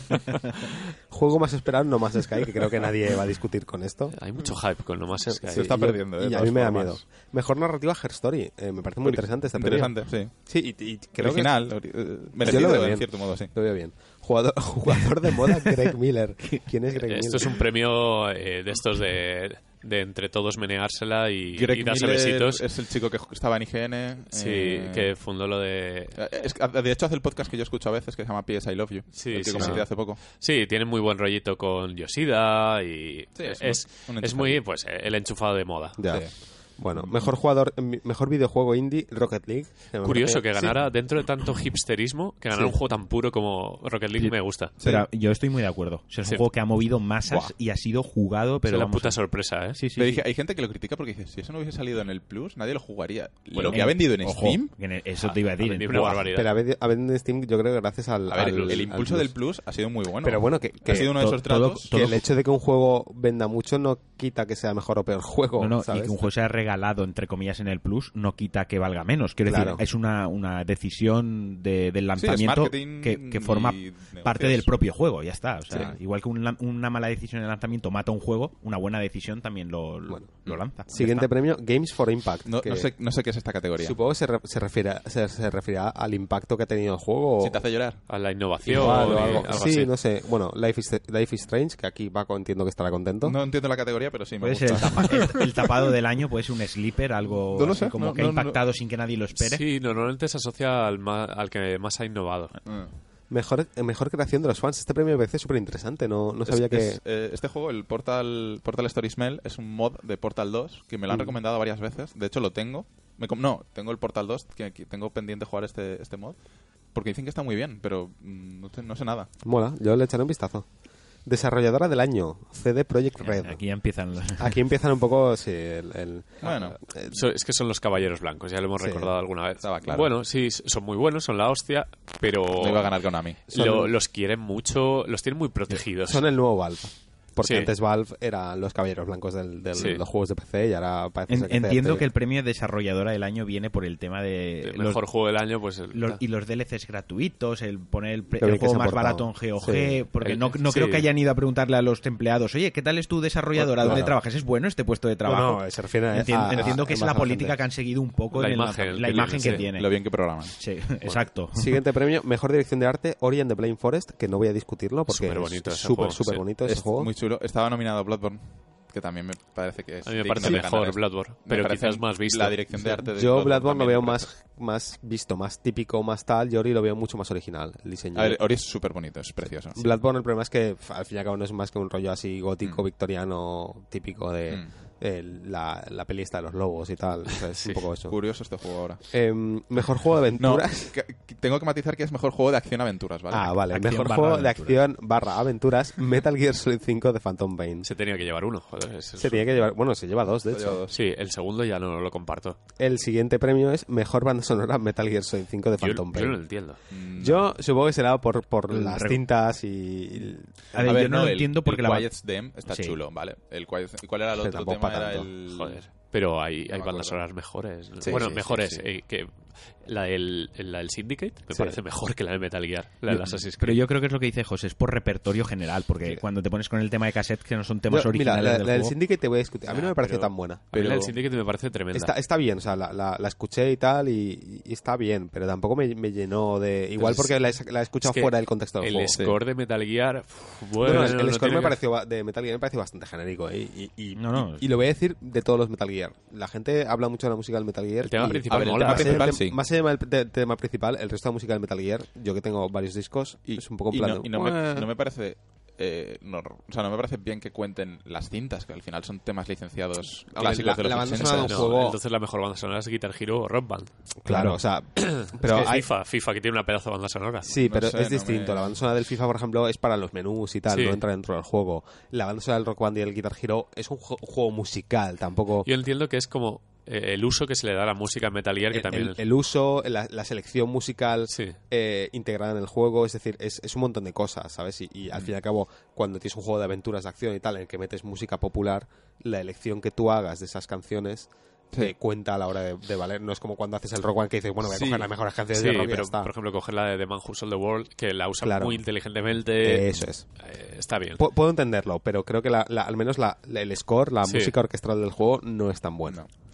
Juego más esperado, No Man's Sky, que creo que nadie va a discutir con esto. Hay mucho hype con No Man's Sky. Se está y yo- perdiendo, eh, Y de a mí todas me da formas. miedo. Mejor narrativa, Her Story. Eh, me parece muy interesante este premio. Interesante, sí. Sí, y, y creo Original, ori- eh, merecido veo en bien. cierto modo, sí. que lo veo bien. Jugador, jugador de moda, Greg Miller. ¿Quién es Greg Miller? Esto es un premio eh, de estos de, de entre todos meneársela y, Greg y darse Miller besitos. es el chico que estaba en I G N. Sí, eh, que fundó lo de... eh, es que, de hecho, hace el podcast que yo escucho a veces que se llama P S I Love You. Sí, el que sí, comenté sí. hace poco. Sí, tiene muy buen rollito con Yoshida y Sí, es es, un- un es enchufado. muy pues el enchufado de moda. Ya. Sí. Bueno, mejor jugador, mejor videojuego indie, Rocket League. Que me Curioso parece- que ganara, dentro de tanto hipsterismo, que ganara Sí. un juego tan puro como Rocket League me gusta. Pero yo estoy muy de acuerdo. O sea, es Sí. un juego que ha movido masas Buah. y ha sido jugado, pero Pero la vamos, puta sorpresa, ¿eh? Sí, sí, Pero sí. hay, hay gente que lo critica porque dice, si eso no hubiese salido en el Plus, nadie lo jugaría. Bueno, lo que ha vendido en Ojo, Steam... que en el- eso te iba a decir. vendido en- una Buah, barbaridad. Pero ha vendido- ha vendido en Steam, yo creo que gracias al. A ver, al- el al impulso del Plus ha sido muy bueno. Pero bueno, que, que ha sido uno de to- esos todo- tratos... que todo- el hecho de que un juego venda mucho no quita que sea mejor o peor juego. No, no, y ¿sabes? que un juego sea regalado, entre comillas, en el Plus, no quita que valga menos. Quiero Claro. decir, es una, una decisión de- del Sí, es lanzamiento marketing que, que forma y parte negocios. del propio juego, ya está. O sea, Sí. igual que un lan- una mala decisión en el lanzamiento mata un juego, una buena decisión también lo, Bueno. lo lanza. Ya Siguiente está. premio, Games for Impact. No, que no sé, no sé qué es esta categoría. Supongo que se, re- se, refiere, se, se referirá al impacto que ha tenido el juego. o- Si te hace llorar. A la innovación igual o y algo. algo Sí, así. no sé. Bueno, Life is, Life is Strange, que aquí Paco entiendo que estará contento. No entiendo la categoría, pero sí me Puede gusta. ser el, tapa- el- el tapado del año, puede ser un sleeper, algo No lo así sé, como no, que ha no, no. impactado sin que nadie lo espere. Sí, normalmente se asocia al, ma- al que más ha innovado. Ah. Mejor, eh, mejor creación de los fans. Este premio me parece súper interesante. No, no Es- sabía que. es, eh, este juego, el Portal, Portal Story Smell, es un mod de Portal dos que me lo han Mm. recomendado varias veces. De hecho, lo tengo. Me com- no, tengo el Portal dos, que, que tengo pendiente jugar este, este mod. Porque dicen que está muy bien, pero mm, no, sé, no sé nada. Mola, yo le echaré un vistazo. Desarrolladora del año, C D Projekt Red. Aquí ya empiezan los... Aquí empiezan un poco, sí, el... el- Bueno, el- So- es que son los caballeros blancos, ya lo hemos Sí. recordado alguna vez. Estaba claro. Bueno, sí, s- son muy buenos, son la hostia, pero no iba a ganar Konami. Son- lo- los quieren mucho, los tienen muy protegidos. son el nuevo Valve. Porque Sí. antes Valve eran los caballeros blancos del- del- Sí. de los juegos de P C y ahora parece En- ser que entiendo C D que el premio desarrolladora del año viene por el tema de... El los- mejor juego del año, pues... el- los- y los D L Cs gratuitos, el poner el, pre- Qué bien el que juego se ha más portado. barato en G O G, Sí. porque El- no, no sí. creo que hayan ido a preguntarle a los empleados, oye, ¿qué tal es tu desarrolladora? Claro. ¿Dónde trabajas? ¿Es bueno este puesto de trabajo? No, no, se refiere a... Entiendo, a- entiendo a- que es más la a la política gente. que han seguido un poco La en el imagen, lanzamiento, la que imagen tiene, que sí. tiene. Lo bien que programan. Sí, exacto. Siguiente premio, mejor dirección de arte, Ori and the Blind Forest, que no voy a discutirlo porque Superbonito es ese súper, juego, súper sí. bonito ese Es juego. muy chulo. Estaba nominado Bloodborne, que también me parece que es... A mí me digno parece de mejor ganar esto. Bloodborne, Me pero parece quizás más visto. La dirección de arte de Yo Bloodborne lo también veo me parece- más, más visto, más típico, más tal, y Ori lo veo mucho más original, el diseño. A ver, Ori es súper bonito, es precioso. Bloodborne el problema es que f- al fin y al cabo no es más que un rollo así gótico, Mm. victoriano, típico de Mm. el- la, la peli esta de los lobos y tal. O sea, es Sí. un poco eso. Curioso este juego ahora. Em, mejor juego de No, aventuras. que- que tengo que matizar que es mejor juego de acción-aventuras, ¿vale? Ah, vale. Acción Mejor barra juego de aventuras. acción barra aventuras, Metal Gear Solid cinco de Phantom Pain. Se tenía que llevar uno, joder. es- Se tenía que llevar, bueno, se lleva dos, de Se lleva hecho. dos. Sí, el segundo ya no lo comparto. El siguiente premio es mejor banda sonora Metal Gear Solid cinco de Yo, Phantom yo no lo Pain. entiendo. Mm, Yo supongo que será por, por El las regu- tintas y... y- A ver, yo no lo el- entiendo porque el la- Quiet's Dem está Sí. chulo, ¿vale? El Quiet- ¿y ¿Cuál era el Pero otro tampoco tema? para Era tanto. el... Joder. Pero hay, hay me bandas acuerdo. sonoras mejores. Sí, bueno, sí, mejores. sí, sí. eh, que la del, la del Syndicate me Sí. parece mejor que la de Metal Gear. La del Assassin's Pero Creed. yo creo que es lo que dice José, es por repertorio general, porque Sí. cuando te pones con el tema de cassette, que no son temas Yo, mira, originales la, del la del juego, Syndicate te voy a discutir. A mí no Ah, me parece pero- tan buena. A mí pero- la del Syndicate me parece tremenda. Está, está bien, o sea, la, la, la escuché y tal, y, y está bien, pero tampoco me, me llenó de... Igual Entonces, porque la, he- la he escuchado es que fuera del contexto del el juego. score de Metal Gear, uf, No, bueno, no, el, el no score tiene me que- pareció, ba- de Metal Gear me pareció bastante genérico, ¿eh? y, y, No, no. y, y lo voy a decir de todos los Metal Gear. La gente habla mucho de la música del Metal Gear. El tema y- principal a ver, el mola. tema más allá del principal, tem- sí. Más allá del del tema principal, el resto de la música del Metal Gear, yo que tengo varios discos, Y, es un poco en y plan no, de, y no me, "Ueh". no me parece... eh, no, o sea, no me parece bien que cuenten las cintas, que al final son temas licenciados A ver, clásicos la- de los la banda ochenta. sonora de un No, juego- entonces la mejor banda sonora es Guitar Hero o Rock Band. Claro, o sea, Pero pero hay, FIFA, FIFA que tiene una pedazo de banda sonora. sí, No pero sé, es no distinto. me- La banda sonora del FIFA, por ejemplo, es para los menús y tal, Sí. no entra dentro del juego. La banda sonora del Rock Band y el Guitar Hero es un, ju- juego musical, tampoco... Yo entiendo que es como eh, el uso que se le da a la música en Metal Gear, que el, también... el- el uso, la, la selección musical Sí. eh, integrada en el juego, es decir, es, es un montón de cosas, ¿sabes? Y, y al fin y al cabo, cuando tienes un juego de aventuras, de acción y tal, en el que metes música popular, la elección que tú hagas de esas canciones te cuenta a la hora de, de valer. No es como cuando haces el Rock One que dices, bueno, voy a Sí. coger las mejores canciones Sí, de rock y ya pero está. por ejemplo coger la de The Man Who Sold the World, que la usa Claro. muy inteligentemente, Eso es. eh, está bien. Pu- Puedo entenderlo, pero creo que la, la- al menos la, la- el score, la Sí. música orquestral del juego no es tan buena. No.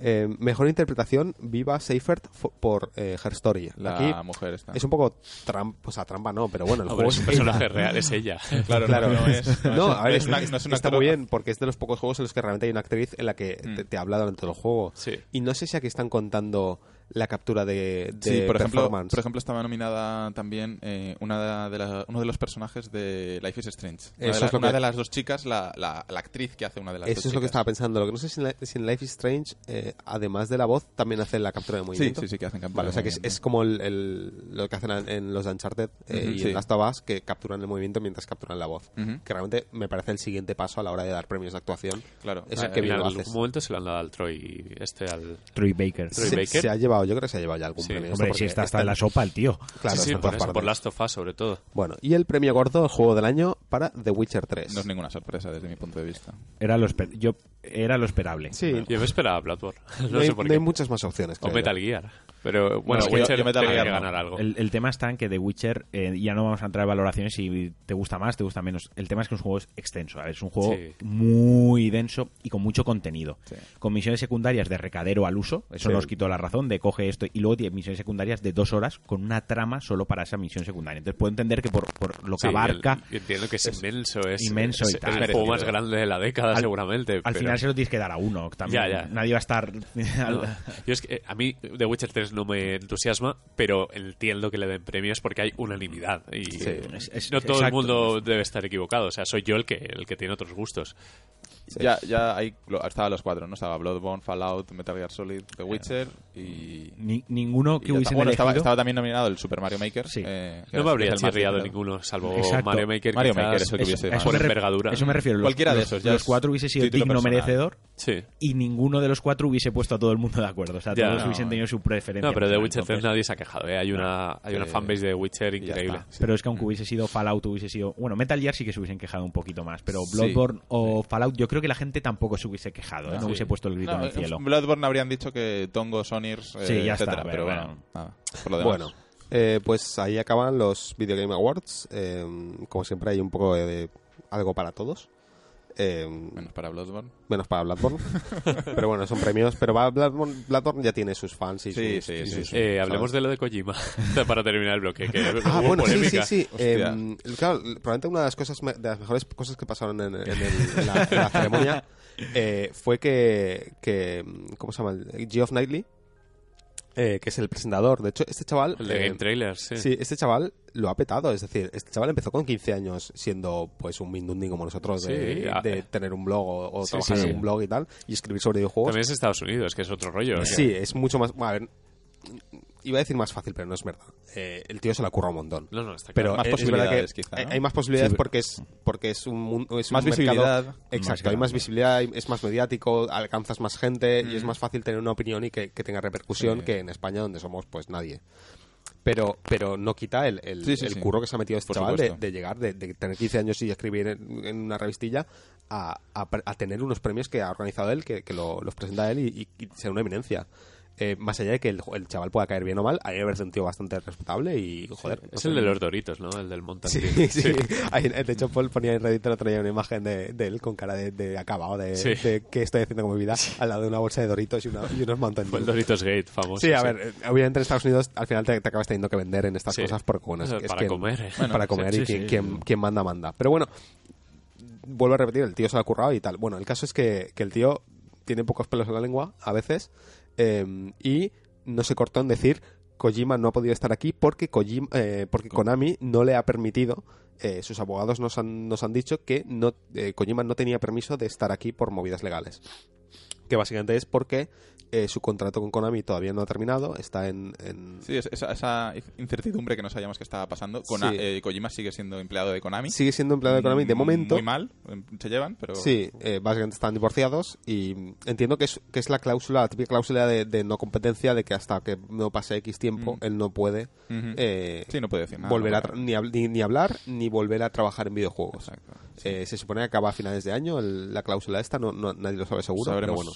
Eh, mejor interpretación, Viva Seifert fo- por eh, Her Story. La Aquí mujer está. es un poco trampa, o sea, trampa no, pero bueno, el Hombre, juego es un es personaje ella. real, es ella. Claro, Claro. no, no es, no No, es- a ver, no es una- no es una está actora- muy bien porque es de los pocos juegos en los que realmente hay una actriz en la que Mm. te, te habla durante todo el juego. Sí. Y no sé si aquí están contando la captura de, de Sí, por ejemplo, performance. por ejemplo estaba nominada también eh, una de la- uno de los personajes de Life is Strange. Una, Eso de, la- es lo una que- de las dos chicas, la, la, la actriz que hace una de las Eso dos es lo que chicas. estaba pensando. Lo que no sé si en, la- si en Life is Strange, eh, además de la voz, también hace la captura de Sí, movimiento. sí, sí, que hacen captura Vale, de o sea que es, movimiento. es como el, el- lo que hacen en, en los de Uncharted eh, Ujú, y sí. en Last of Us, que capturan el movimiento mientras capturan la voz. Ujú. Que realmente me parece el siguiente paso a la hora de dar premios de actuación. Claro. Eso Ah, que En bien lo algún haces. momento se lo han dado al Troy, este al... Troy Baker. Troy Se, Baker. se ha llevado, yo creo que se ha llevado ya algún Sí. premio. Hombre, Esto si porque está hasta en la sopa el tío. Claro, sí, sí, está en por todas eso, por partes. Last of Us sobre todo. Bueno, y el premio gordo, el juego del año, para The Witcher tres. No es ninguna sorpresa desde mi punto de vista. Era lo, esper- yo, era lo esperable. Sí, Yo me esperaba Bloodborne. No, no, hay, sé por no qué. hay muchas más opciones. O creo yo. Metal Gear. Pero bueno, es que yo- Witcher yo Metal tenía Gear que no. ganar algo. El, el tema está en que The Witcher, eh, ya no vamos a entrar en valoraciones si te gusta más, te gusta menos. El tema es que es un juego extenso, a ver, es un juego Sí. muy denso y con mucho contenido. Sí. Con misiones secundarias de recadero al uso, eso Sí. nos quitó la razón de coge esto, y luego tiene misiones secundarias de dos horas con una trama solo para esa misión secundaria. Entonces puedo entender que por, por lo que Sí, abarca, el- entiendo que es, inmenso. Es inmenso y es tal. el juego más Merecido. grande de la década, Al- seguramente. al pero- final se lo tienes que dar a uno también. Ya, ya. Nadie va a estar... No. Yo es que eh, a mí The Witcher tres no me entusiasma, pero entiendo que le den premios porque hay unanimidad y Sí, es- es- no todo el exacto. mundo debe estar equivocado. O sea, soy yo el que el que tiene otros gustos. Ya, ya ahí lo- estaban los cuatro, ¿no? Estaba Bloodborne, Fallout, Metal Gear Solid, The Witcher y... Ni- ninguno y que ya hubiesen está. Bueno, estaba, elegido... estaba también nominado el Super Mario Maker. Sí. eh, que No es- me habría es el más chirriado citado. ninguno, salvo Exacto. Mario Maker. Mario quizás, Maker es el que hubiese Eso- más. por me ref- envergadura. Eso me refiero. Los, Cualquiera de los- esos, ya Los es cuatro hubiese sido título digno personal. merecedor Sí. y ninguno de los cuatro hubiese puesto a todo el mundo de acuerdo. O sea, Ya, todos no, hubiesen tenido su preferencia. No, pero de personal, Witcher tres entonces- nadie se ha quejado. ¿eh? Hay una hay una Eh, fanbase de Witcher y ya increíble. está. Pero es que aunque hubiese sido Fallout, hubiese sido... Bueno, Metal Gear sí que se hubiesen quejado un poquito más, pero Sí. Bloodborne o Fallout, yo creo que la gente tampoco se hubiese quejado, ¿eh? no Sí. hubiese puesto el grito No, en el cielo. en Bloodborne habrían dicho que Tongo, Sonirs, eh, Sí, ya está, etcétera, pero pero bueno, bueno. nada, por lo demás. Bueno, eh, pues ahí acaban los Video Game Awards. Eh, como siempre hay un poco de, de algo para todos. Eh, Menos para Bloodborne. menos para Bloodborne. Pero bueno, son premios. Pero va- Bloodborne, Bloodborne ya tiene sus fans y Sí, sus... sí, y sí, sus- sí. Eh, hablemos de lo de Kojima para terminar el bloque. Que Ah, hubo bueno, sí, sí, polémica. sí. Hostia. Eh, claro, probablemente una de las cosas me- de las mejores cosas que pasaron en, en el- en la, en la ceremonia eh, fue que, que ¿cómo se llama? El Geoff Knightley, eh, que es el presentador. De hecho, este chaval El de eh, Game Trailers, sí. sí, este chaval lo ha petado. Es decir, este chaval empezó con quince años siendo pues un mindundín como nosotros de, Sí, a- de tener un blog o, o Sí, trabajar sí. en un blog y tal y escribir sobre videojuegos. También es Estados Unidos, que es otro rollo. ¿eh? Sí, es mucho más... bueno, a ver, iba a decir más fácil, pero no es verdad. Eh, el tío se la curra un montón. No, no, está Pero claro. Más es- es verdad que posibilidades, quizá, hay- ¿no? hay más posibilidades Sí, porque es porque es un mundo es Más un mercado- visibilidad. exacto, Más hay más grande. visibilidad, hay- es más mediático, alcanzas más gente y es Mm. más fácil tener una opinión y que, que tenga repercusión Sí. que en España donde somos pues nadie. Pero pero no quita el, el, Sí, sí, el sí. curro que se ha metido este Por chaval de, supuesto. de llegar, de, de tener quince años y escribir en, en una revistilla a, a, a tener unos premios que ha organizado él, que, que lo- los presenta él y, y, y ser una eminencia. Eh, más allá de que el, el chaval pueda caer bien o mal, a mí me parece un tío bastante respetable y, joder... no Es sé. el de los Doritos, ¿no? El del Mountain Sí, Dew. sí. Ahí, de hecho, Paul ponía en Reddit el otro día una imagen de, de él con cara de, de acabado, de, Sí. de qué estoy haciendo con mi vida, al lado de una bolsa de Doritos y, una, y unos Mountain Fue el Dew. Doritos Gate, famoso. Sí, a ver, eh, obviamente en Estados Unidos al final te, te acabas teniendo que vender en estas Sí. cosas porque, bueno, es, es Para quien- comer, eh. Bueno, para comer sí, y sí, quien, sí. quien- quien manda, manda. Pero bueno, vuelvo a repetir, el tío se lo ha currado y tal. Bueno, el caso es que, que el tío tiene pocos pelos en la lengua a veces eh, y no se cortó en decir Kojima no ha podido estar aquí porque Kojima, eh, porque Konami no le ha permitido, eh, sus abogados nos han, nos han dicho que no, eh, Kojima no tenía permiso de estar aquí por movidas legales. Que básicamente es porque eh, su contrato con Konami todavía no ha terminado, está en... en- Sí, es- esa, esa incertidumbre que no sabíamos que estaba pasando. Kona- Sí. eh, Kojima sigue siendo empleado de Konami. Sigue siendo empleado de Konami de Mm, momento. Muy mal, eh, se llevan, pero... Sí, eh, básicamente están divorciados y entiendo que es, que es la cláusula, la típica cláusula de, de no competencia, de que hasta que no pase X tiempo, Mm. él no puede Ujú. eh, Sí, no puede decir nada. volver a no, tra- ni, hab- ni, ni hablar ni volver a trabajar en videojuegos. Exacto. Sí. Eh, se supone que acaba a finales de año el- la cláusula esta, no, no- nadie lo sabe seguro, Sabremos, pero bueno.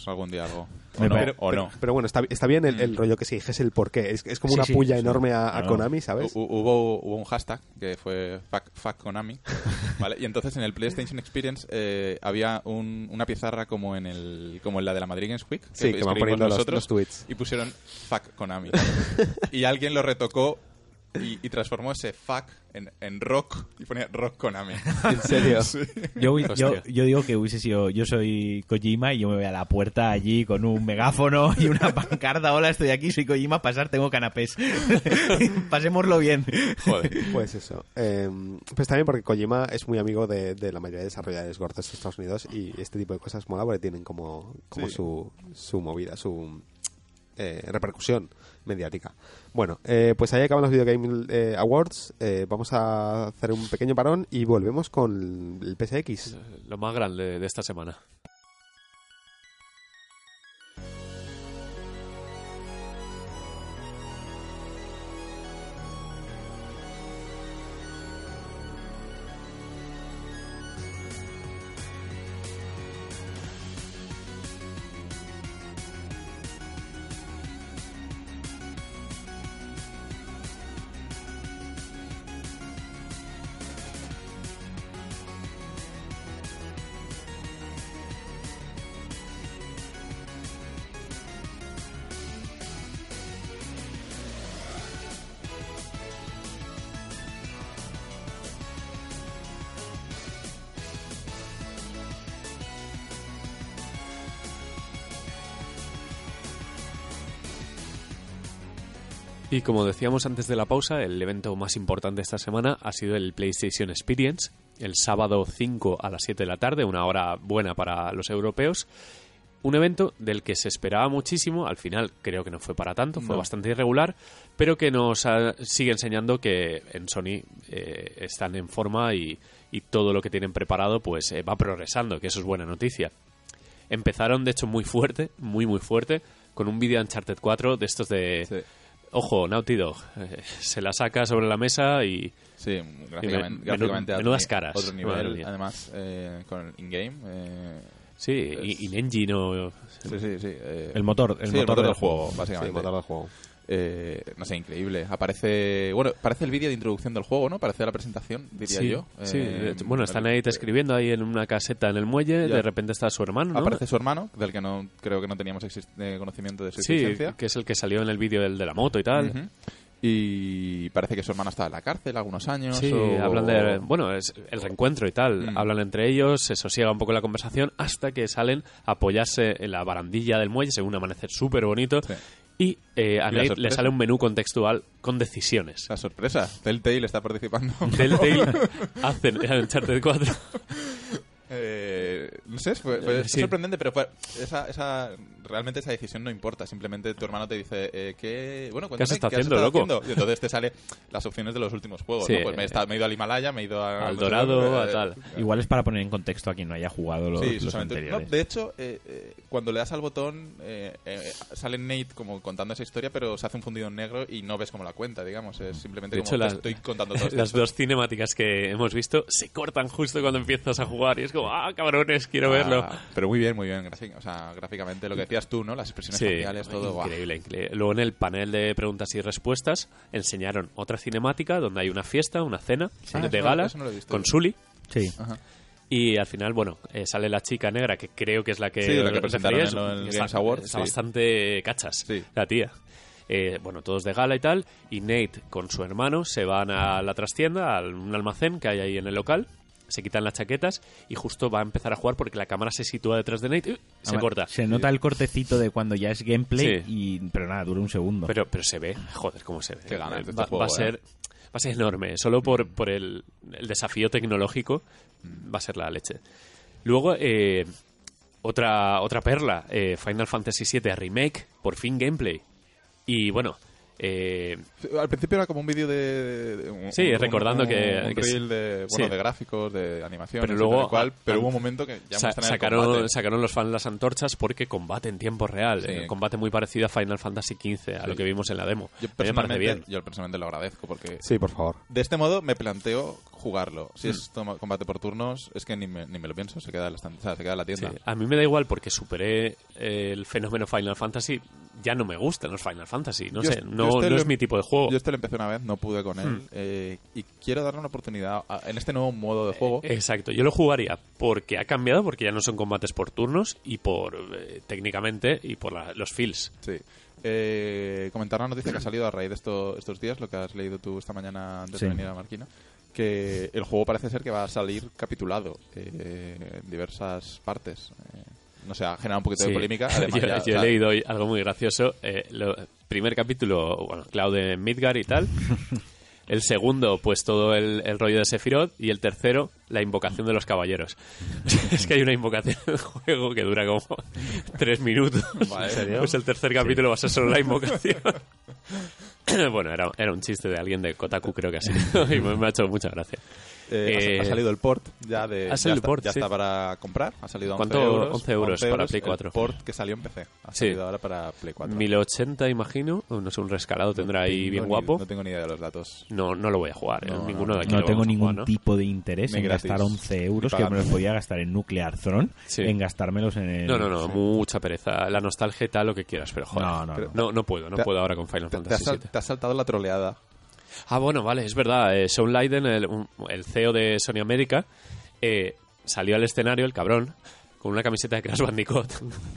algún día algo. O Me no, pare- o no. Pero bueno, está, está bien el, el rollo que se dijese el porqué. Es, es como Sí, una sí, pulla sí. enorme a, a Claro. Konami, ¿sabes? Hu- Hubo, hubo un hashtag que fue fuck, fuck Konami, ¿vale? Y entonces en el PlayStation Experience eh, había un- una pizarra como en el como en la de la Madrid Games Week, Sí, que van escribimos poniendo los, nosotros, los tweets. y pusieron fuck Konami. Y alguien lo retocó y, y transformó ese fuck en, en rock y ponía rock Konami. ¿En serio? Yo, yo, Hostia. yo digo que hubiese sido, yo soy Kojima y yo me voy a la puerta allí con un megáfono y una pancarta. Hola, estoy aquí, soy Kojima, pasar, tengo canapés. Pasémoslo bien. Joder. Pues eso. Eh, pues también porque Kojima es muy amigo de, de la mayoría de desarrolladores gordos de Estados Unidos y este tipo de cosas mola porque tienen como, como Sí. su, su movida, su eh, repercusión mediática. Bueno, eh, pues ahí acaban los Video Game eh, Awards. Eh, vamos a hacer un pequeño parón y volvemos con el P S X. Lo más grande de esta semana. Y como decíamos antes de la pausa, el evento más importante esta semana ha sido el PlayStation Experience, el sábado cinco a las siete de la tarde, una hora buena para los europeos. Un evento del que se esperaba muchísimo, al final creo que no fue para tanto, fue No. bastante irregular, pero que nos ha- sigue enseñando que en Sony eh, están en forma y, y todo lo que tienen preparado pues eh, va progresando, que eso es buena noticia. Empezaron de hecho muy fuerte, muy muy fuerte, con un vídeo Uncharted cuatro de estos de... Sí. Ojo, Naughty Dog, eh, se la saca sobre la mesa y... Sí, gráficamente, menu- gráficamente a otro menudas ni- caras, otro madre nivel, mía. además eh, con el in-game. Eh, Sí, Es- y in-engine o... sí, sí, sí. eh, El motor, el sí, motor, del juego, Sí, básicamente. motor del juego. Eh, no sé, increíble. Aparece, bueno, parece el vídeo de introducción del juego, ¿no? Parece la presentación, diría sí, yo. sí, Eh, de hecho, bueno, está el- Nate escribiendo ahí en una caseta en el muelle, Ya. de repente está su hermano, ¿no? Aparece su hermano, del que no creo que no teníamos exist- eh, conocimiento de su Sí, existencia. que es el que salió en el vídeo del de la moto y tal. Ujú. Y parece que su hermano estaba en la cárcel algunos años. Sí, o- hablan de... Bueno, es el reencuentro y tal. Mm. Hablan entre ellos, se sosiega un poco la conversación hasta que salen a apoyarse en la barandilla del muelle, según un amanecer súper bonito. Sí. Y eh, a Y la Nate le sorpresa. sale un menú contextual con decisiones. La sorpresa, Telltale está participando. Telltale hacen en Uncharted cuatro. Eh, no sé, fue, fue- fue Sí. sorprendente, pero fue, esa, esa, realmente esa decisión no importa. Simplemente tu hermano te dice, eh, ¿qué, bueno, cuéntame, has estado haciendo, loco? haciendo? Y entonces te sale las opciones de los últimos juegos. Sí. ¿no? Pues me he, estado- me he ido al Himalaya, me he ido a, Al Dorado, a tal. Igual es para poner en contexto a quien no haya jugado los, Sí, los solamente- no, anteriores. de hecho, eh, eh, cuando le das al botón, eh, eh, sale Nate como contando esa historia, pero se hace un fundido en negro y no ves como la cuenta, digamos. Es simplemente De como hecho, te las- estoy contando todo esto. Las dos cinemáticas que hemos visto se cortan justo cuando empiezas a jugar y es como, ah, cabrones, quiero verlo. Ah, pero muy bien, muy bien. grafi- O sea, gráficamente, lo que decías tú, ¿no? Las expresiones faciales, todo. guau. increíble, increíble. Luego en el panel de preguntas y respuestas enseñaron otra cinemática donde hay una fiesta, una cena Ah, de eso no- gala eso no lo he visto con yo. Sully. Sí. Ajá. Y al final, bueno, eh, sale la chica negra, que creo que es la que... Sí, la que os presentaron referíais, en el que está- Games Awards, Está sí. bastante cachas, Sí. la tía. Eh, bueno, todos de gala y tal. Y Nate con su hermano se van a la trastienda, a un almacén que hay ahí en el local. Se quitan las chaquetas y justo va a empezar a jugar porque la cámara se sitúa detrás de Nate. ¡Uh! Se Además, corta. Se nota el cortecito de cuando ya es gameplay, Sí. y pero nada, dura un segundo. Pero, pero se ve, joder, cómo se ve. Qué ganas de este va, juego, va a ¿eh? ser, va a ser enorme. Solo por, por el, el desafío tecnológico va a ser la leche. Luego, eh, otra, otra perla, eh, Final Fantasy siete Remake, por fin gameplay. Y bueno, Eh, Al principio era como un vídeo de, de un, Sí, un, recordando un, que- un que reel de, bueno, sí. de gráficos, de animación, Pero luego, cual, pero ah, hubo un momento que ya sa- muestran el sacaron, combate. sacaron los fans las antorchas porque combate en tiempo real. Sí. eh, combate muy parecido a Final Fantasy quince, a Sí. lo que vimos en la demo. Yo A mí me parece personalmente, bien. yo personalmente lo agradezco porque Sí, por favor. de este modo me planteo jugarlo. Mm. Si es toma- combate por turnos, es que ni me, ni me lo pienso, se queda en la, estan- o sea, se queda en la tienda. Sí, a mí me da igual porque superé eh, el fenómeno Final Fantasy. Ya no me gustan los Final Fantasy. No Yo sé, est- no, yo este no lo es em- mi tipo de juego. Yo este lo empecé una vez, no pude con él Hmm. eh, y quiero darle una oportunidad a- en este nuevo modo de juego. Exacto, yo lo jugaría porque ha cambiado, porque ya no son combates por turnos y por eh, técnicamente y por la- los feels. Sí. Eh, comentar una noticia que ha salido a raíz de esto- estos días, lo que has leído tú esta mañana antes Sí. de venir a Marquina, que el juego parece ser que va a salir capitulado eh, en diversas partes. Eh, no sé, ha generado un poquito Sí. de polémica. Además, yo ya, yo o sea, he leído hoy algo muy gracioso. Eh, lo- primer capítulo, bueno, Cloud en Midgar y tal. El segundo, pues todo el, el rollo de Sephiroth. Y el tercero, la invocación de los caballeros. Es que hay una invocación en el juego que dura como tres minutos. Vale. ¿En serio? Pues el tercer capítulo va a ser solo la invocación. Bueno, era, era un chiste de alguien de Kotaku, creo que ha sido. Y me, me ha hecho mucha gracia. eh, ha- Eh, ha salido el port ya de. ha salido ya el está, port, ya sí. está para comprar. Ha salido a once ¿Cuánto? euros. once euros para Play cuatro. El port que salió en P C. Ha Sí. salido ahora para Play cuatro. mil ochenta, imagino. O no sé, un rescalado tendrá ahí Tengo bien ni- guapo. No tengo ni idea de los datos. No, no lo voy a jugar, ¿eh? No, Ninguno de aquí No lo tengo vamos a ningún jugar, ¿no? tipo de interés Ni en gratis. gastar once euros Ni que me pagando. los podía gastar en Nuclear Throne, Sí. en gastármelos en el... No, no, no, mucha pereza. La nostalgia y tal, lo que quieras, pero joder. No, no, Pero- no. No, no puedo, no Te- puedo ahora con Final Te, te has Fantasy sal- siete. te has saltado la troleada. Ah, bueno, vale, es verdad. Eh, Sean Layden, el, un- el C E O de Sony América, eh, salió al escenario, el cabrón, con una camiseta de Crash Bandicoot.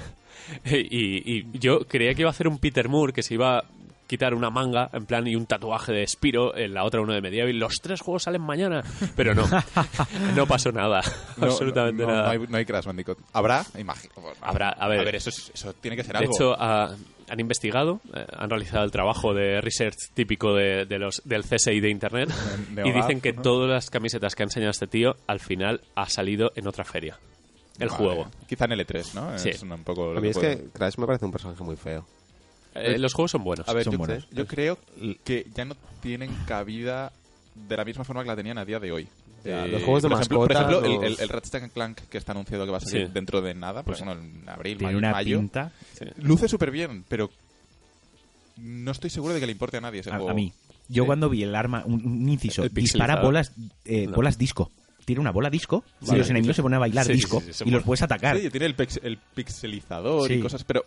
y, y yo creía que iba a hacer un Peter Moore, que se iba a quitar una manga, en plan, y un tatuaje de Spyro, en la otra uno de Medieval. Los tres juegos salen mañana. Pero no, no pasó nada. No, absolutamente no, no, nada. No hay, no hay Crash Bandicoot. ¿Habrá? Imagino. Habrá, a ver. eso, es- eso tiene que ser De algo. hecho, ah, han investigado, eh, han realizado el trabajo de research típico de, de los, del C S I de Internet De y hogar, dicen que ¿no? todas las camisetas que ha enseñado este tío al final ha salido en otra feria. El Vale. juego. Quizá en L tres, ¿no? Sí. Es un poco lo A mí es puedo- que Crash me parece un personaje muy feo. Eh, los juegos son buenos. A ver, son yo, buenos. yo creo que ya no tienen cabida de la misma forma que la tenían a día de hoy. Ya, Eh, los juegos de por ejemplo, Por mascotas, ejemplo, el, los- el, el Ratchet and Clank que está anunciado que va a salir Sí. dentro de nada, pues bueno, en abril, Tiene mayo, una mayo. pinta... Sí. Luce súper bien, pero no estoy seguro de que le importe a nadie ese A, juego. a mí. Yo Sí. cuando vi el arma, un, un inciso, El dispara pixelizado. bolas, eh, No. bolas disco. Tira una bola disco Vale. y los enemigos se ponen a bailar Sí, sí, disco sí, sí, se y los mueven. puedes atacar. Sí, tiene el, pix- el pixelizador Sí. y cosas, pero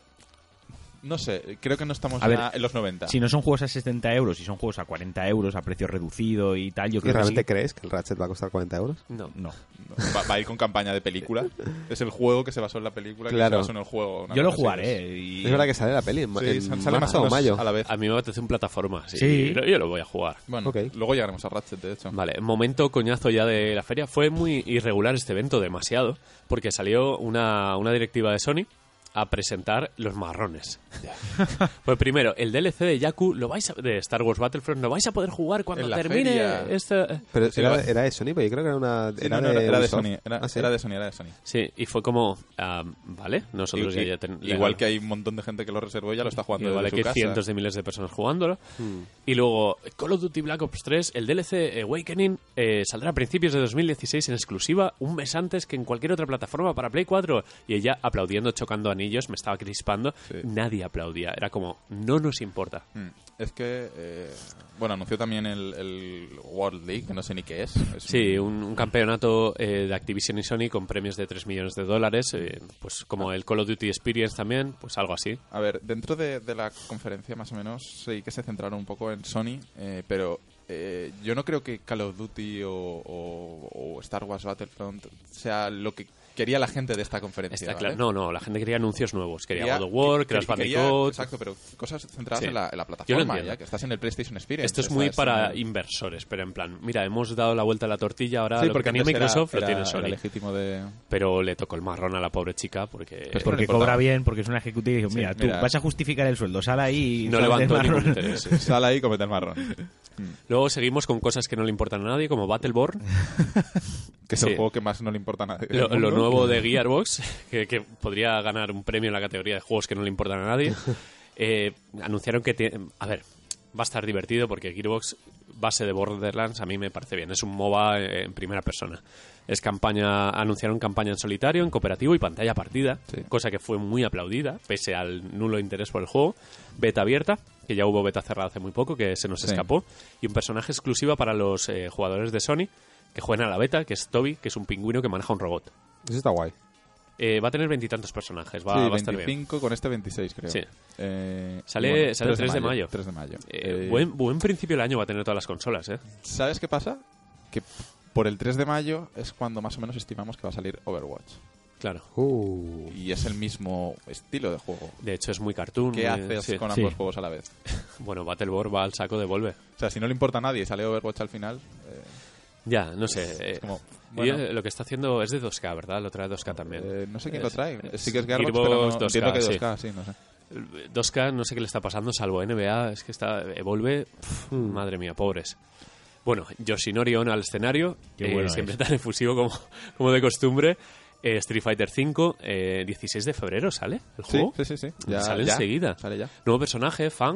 no sé, creo que no estamos A ya ver, en los noventa. Si no son juegos a sesenta euros, si son juegos a cuarenta euros a precio reducido y tal, yo ¿Y creo que realmente sí. crees que el Ratchet va a costar cuarenta euros? No. No. Va, va a ir con campaña de película. Es el juego que se basó en la película que Claro. se basó en el juego. una Yo lo cosa así, jugaré. Y... Es verdad que sale la peli en, ma- Sí, en sale más marzo o o menos mayo. a la vez. A mí me apetece un plataforma. Sí. Sí. Yo, yo lo voy a jugar. Bueno, Ok. luego llegaremos a Ratchet, de hecho. Vale, momento coñazo ya de la feria. Fue muy irregular este evento, demasiado, porque salió una, una directiva de Sony a presentar los marrones. Pues primero, el D L C de Yaku lo vais a- de Star Wars Battlefront lo vais a poder jugar cuando En la termine feria. esta... Pero Sí, era, lo- era de Sony, pero yo creo que era una. Sí, era, no, no, de era, era de Ubisoft. Sony. Era, Ah, ¿sí? era de Sony, era de Sony. Sí, y fue como, ah, vale, nosotros I- ya, i- ya ten- igual ya- que hay un montón de gente que lo reservó y ya lo está jugando igual desde que su casa. cientos de miles de personas jugándolo. Hmm. Y luego, Call of Duty Black Ops tres, el D L C Awakening, eh, saldrá a principios de dos mil dieciséis en exclusiva, un mes antes que en cualquier otra plataforma para Play cuatro. Y ella aplaudiendo, chocando anillos, me estaba crispando. Sí. Nadie aplaudía. Era como, no nos importa. Mm. Es que, eh, bueno, anunció también el, el World League, que no sé ni qué es. Es Sí, un, un campeonato eh, de Activision y Sony con premios de tres millones de dólares, eh, pues como el Call of Duty Experience también, pues algo así. A ver, dentro de, de la conferencia más o menos sí que se centraron un poco en Sony, eh, pero eh, yo no creo que Call of Duty o, o- o Star Wars Battlefront sea lo que quería la gente de esta conferencia. Está ¿vale? claro. No, no, la gente quería anuncios nuevos. Quería, Quería- God of War, que- Crash que- quería- Bandicoot. Exacto, pero cosas centradas Sí. en, la, en la Yo lo plataforma, entiendo. ya que estás en el PlayStation Experience. Esto es muy estás para en el- inversores, pero en plan, mira, hemos dado la vuelta a la tortilla, ahora Sí, lo que porque tenía antes era- Microsoft era, lo tiene era Sony. legítimo de... Pero le tocó el marrón a la pobre chica porque Pues Porque no le importaba. cobra bien, porque es una ejecutiva y dijo, Sí, mira, tú mira. vas a justificar el sueldo, sal ahí y no sal levantó del ningún marrón. interés. Sal ahí y comete el marrón. Luego seguimos con cosas que no le importan a nadie, como Battleborn, Que es Sí. el juego que más no le importa a nadie. del lo, lo mundo. nuevo de Gearbox, que, que podría ganar un premio en la categoría de juegos que no le importan a nadie. Eh, anunciaron que tiene... A ver, va a estar divertido porque Gearbox, base de Borderlands, a mí me parece bien. Es un MOBA en primera persona. Es campaña, anunciaron campaña en solitario, en cooperativo y pantalla partida, Sí. cosa que fue muy aplaudida, pese al nulo interés por el juego. Beta abierta, que ya hubo beta cerrada hace muy poco, que se nos Sí. escapó. Y un personaje exclusivo para los eh, jugadores de Sony, que juegan a la beta, que es Toby, que es un pingüino que maneja un robot. Eso está guay. Eh, va a tener veintitantos personajes, va, sí, va a estar bien. veinticinco con este veintiséis, creo. Sí. Eh, Sale- sale el tres de mayo. tres de mayo. Eh, Eh, buen, buen principio del año va a tener todas las consolas, ¿eh? ¿Sabes qué pasa? Que por el tres de mayo es cuando más o menos estimamos que va a salir Overwatch. Claro. Uh. Y es el mismo estilo de juego. De hecho, es muy cartoon. ¿Qué muy- haces sí. con Sí. ambos juegos a la vez? Bueno, Battleborn va al saco de Volve. O sea, si no le importa a nadie y sale Overwatch al final, eh, Ya, no sé. eh, es como... y, Bueno, eh, lo que está haciendo es de dos K, ¿verdad? Lo trae dos K también. eh, no sé quién Es- lo trae. es Sí que es Gearbox, Gearbox pero no, dos K, entiendo que sí. dos K, sí, no sé. dos K no sé qué le está pasando, salvo N B A. Es que está Evolve. pf, Madre mía, pobres. Bueno, Yoshinori Ono al escenario. Qué eh, bueno siempre es. tan efusivo como, como de costumbre. Eh, Street Fighter cinco, eh, dieciséis de febrero sale el Sí, juego. sí, sí, sí. Ya, Sale ya, enseguida. Sale ya. Nuevo personaje, Fang.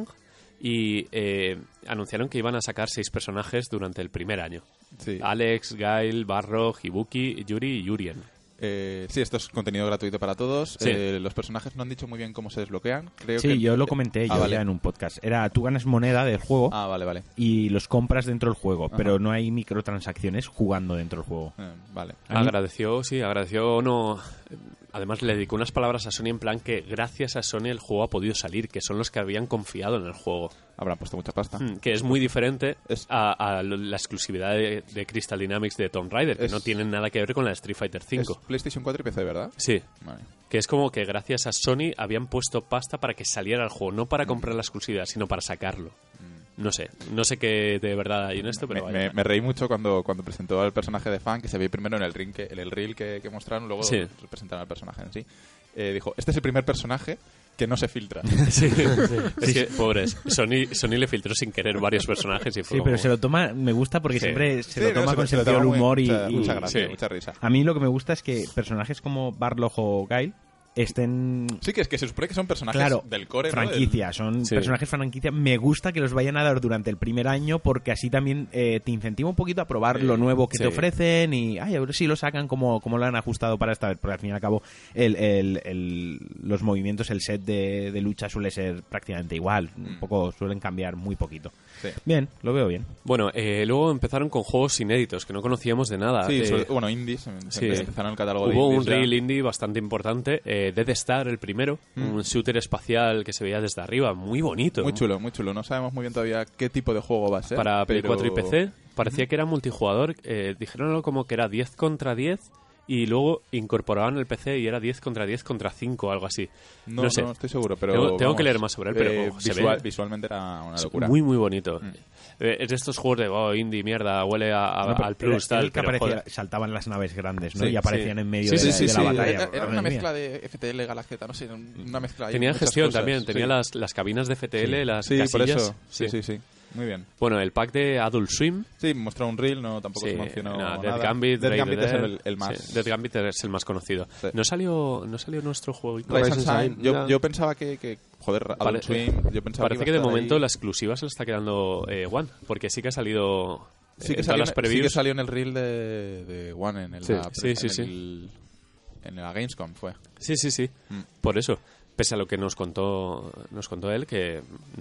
Y eh, anunciaron que iban a sacar seis personajes durante el primer año. Sí. Alex, Gail, Barro, Hibuki, Yuri y Yurien. Eh, sí, esto es contenido gratuito para todos. Sí. Eh, los personajes no han dicho muy bien cómo se desbloquean. Creo Sí, que... yo lo comenté Ah, yo vale. ya en un podcast. Era, tú ganas moneda del juego Ah, vale, vale. y los compras dentro del juego, Ajá. pero no hay microtransacciones jugando dentro del juego. Eh, vale. A mí- Agradeció, sí, agradeció no. Además le dedicó unas palabras a Sony en plan que gracias a Sony el juego ha podido salir, que son los que habían confiado en el juego. Habrán puesto mucha pasta. Mm, Que es muy diferente Es- a, a lo- la exclusividad de, de Crystal Dynamics de Tomb Raider, que Es- no tienen nada que ver con la de Street Fighter Es cinco. PlayStation cuatro y P C, ¿verdad? Sí, Vale. que es como que gracias a Sony habían puesto pasta para que saliera el juego, no para comprar la exclusividad, sino para sacarlo. No sé, no sé qué de verdad hay en esto, pero Me, vaya. me- me reí mucho cuando, cuando presentó al personaje de Fan, que se ve primero en el ring, que, en el reel que, que mostraron, luego Sí. presentaron al personaje en sí. Eh, dijo, este es el primer personaje que no se filtra. Sí, es que, pobres, Sony, Sony le filtró sin querer varios personajes y fue Sí, pero como- se lo toma, me gusta porque Sí. siempre se Sí, lo no, toma se- con se lo sentido del toma muy- humor y, mucha, y- mucha gracia, sí. mucha risa. a mí lo que me gusta es que personajes como Barlog o Gail estén Sí, que es que se supone que son personajes claro, del core, ¿no? franquicia, son Sí. personajes franquicia. Me gusta que los vayan a dar durante el primer año porque así también eh, te incentiva un poquito a probar Sí, lo nuevo que sí. te ofrecen y ay, a ver si lo sacan como, como lo han ajustado para esta vez, porque al fin y al cabo el, el- el- los movimientos, el set de, de lucha suele ser prácticamente igual, un Mm. poco suelen cambiar muy poquito. Sí. Bien, lo veo bien. Bueno, eh, luego empezaron con juegos inéditos que no conocíamos de nada. Sí, Eh, sobre- bueno, indies. em- sí. Empezaron el catálogo de Hubo un indies. ya. reel indie bastante importante, eh, Dead Star, el primero, Mm. un shooter espacial que se veía desde arriba, muy bonito. Muy chulo, muy chulo. No sabemos muy bien todavía qué tipo de juego va a ser. Para Play pero- cuatro y P C. Parecía que era multijugador. Eh, dijeron algo como que era diez contra diez y luego incorporaban el P C y era diez contra diez contra cinco, algo así. No, No sé. no estoy seguro, pero... Tengo- tengo vamos, que leer más sobre él, pero, eh, ojo, se visual- ve- visualmente era una Es locura. muy, muy bonito. Mm. Eh, es de estos juegos de oh, indie, mierda, huele a, a- No, pero al era- plus, era tal. el que pero, aparecía- joder. saltaban las naves grandes, ¿no? Sí, y aparecían sí. en medio Sí, de, sí, de sí, la sí. batalla. Era, era Madre una mía. mezcla de F T L, Galaceta, no sé, una mezcla. ahí Tenía de muchas gestión cosas. también, tenía Sí. las, las cabinas de F T L, las Sí, por casillas. eso. Sí, sí, sí. Muy bien. Bueno, el pack de Adult Swim. Sí, mostró un reel, no tampoco Sí, se mencionó nada, nada. Dead Gambit, Dead Ray Gambit the es Dead. el, el más... Sí, Dead Gambit es el más conocido. Sí. No salió no salió nuestro juego. Rise and Rise and Shine. Shine, Yo, ya. yo pensaba que, que joder, Adult Pare- Swim, yo pensaba Parece que, que iba de a estar momento ahí. la exclusiva se le está quedando eh, One, porque sí que ha salido Sí eh, que, en salió, todas las en- sí previews. que salió en el reel de, de One en el Sí. la- Sí, sí, en sí. el- en la Gamescom fue. Sí, sí, sí. Mm. Por eso. Pese a lo que nos contó nos contó él, que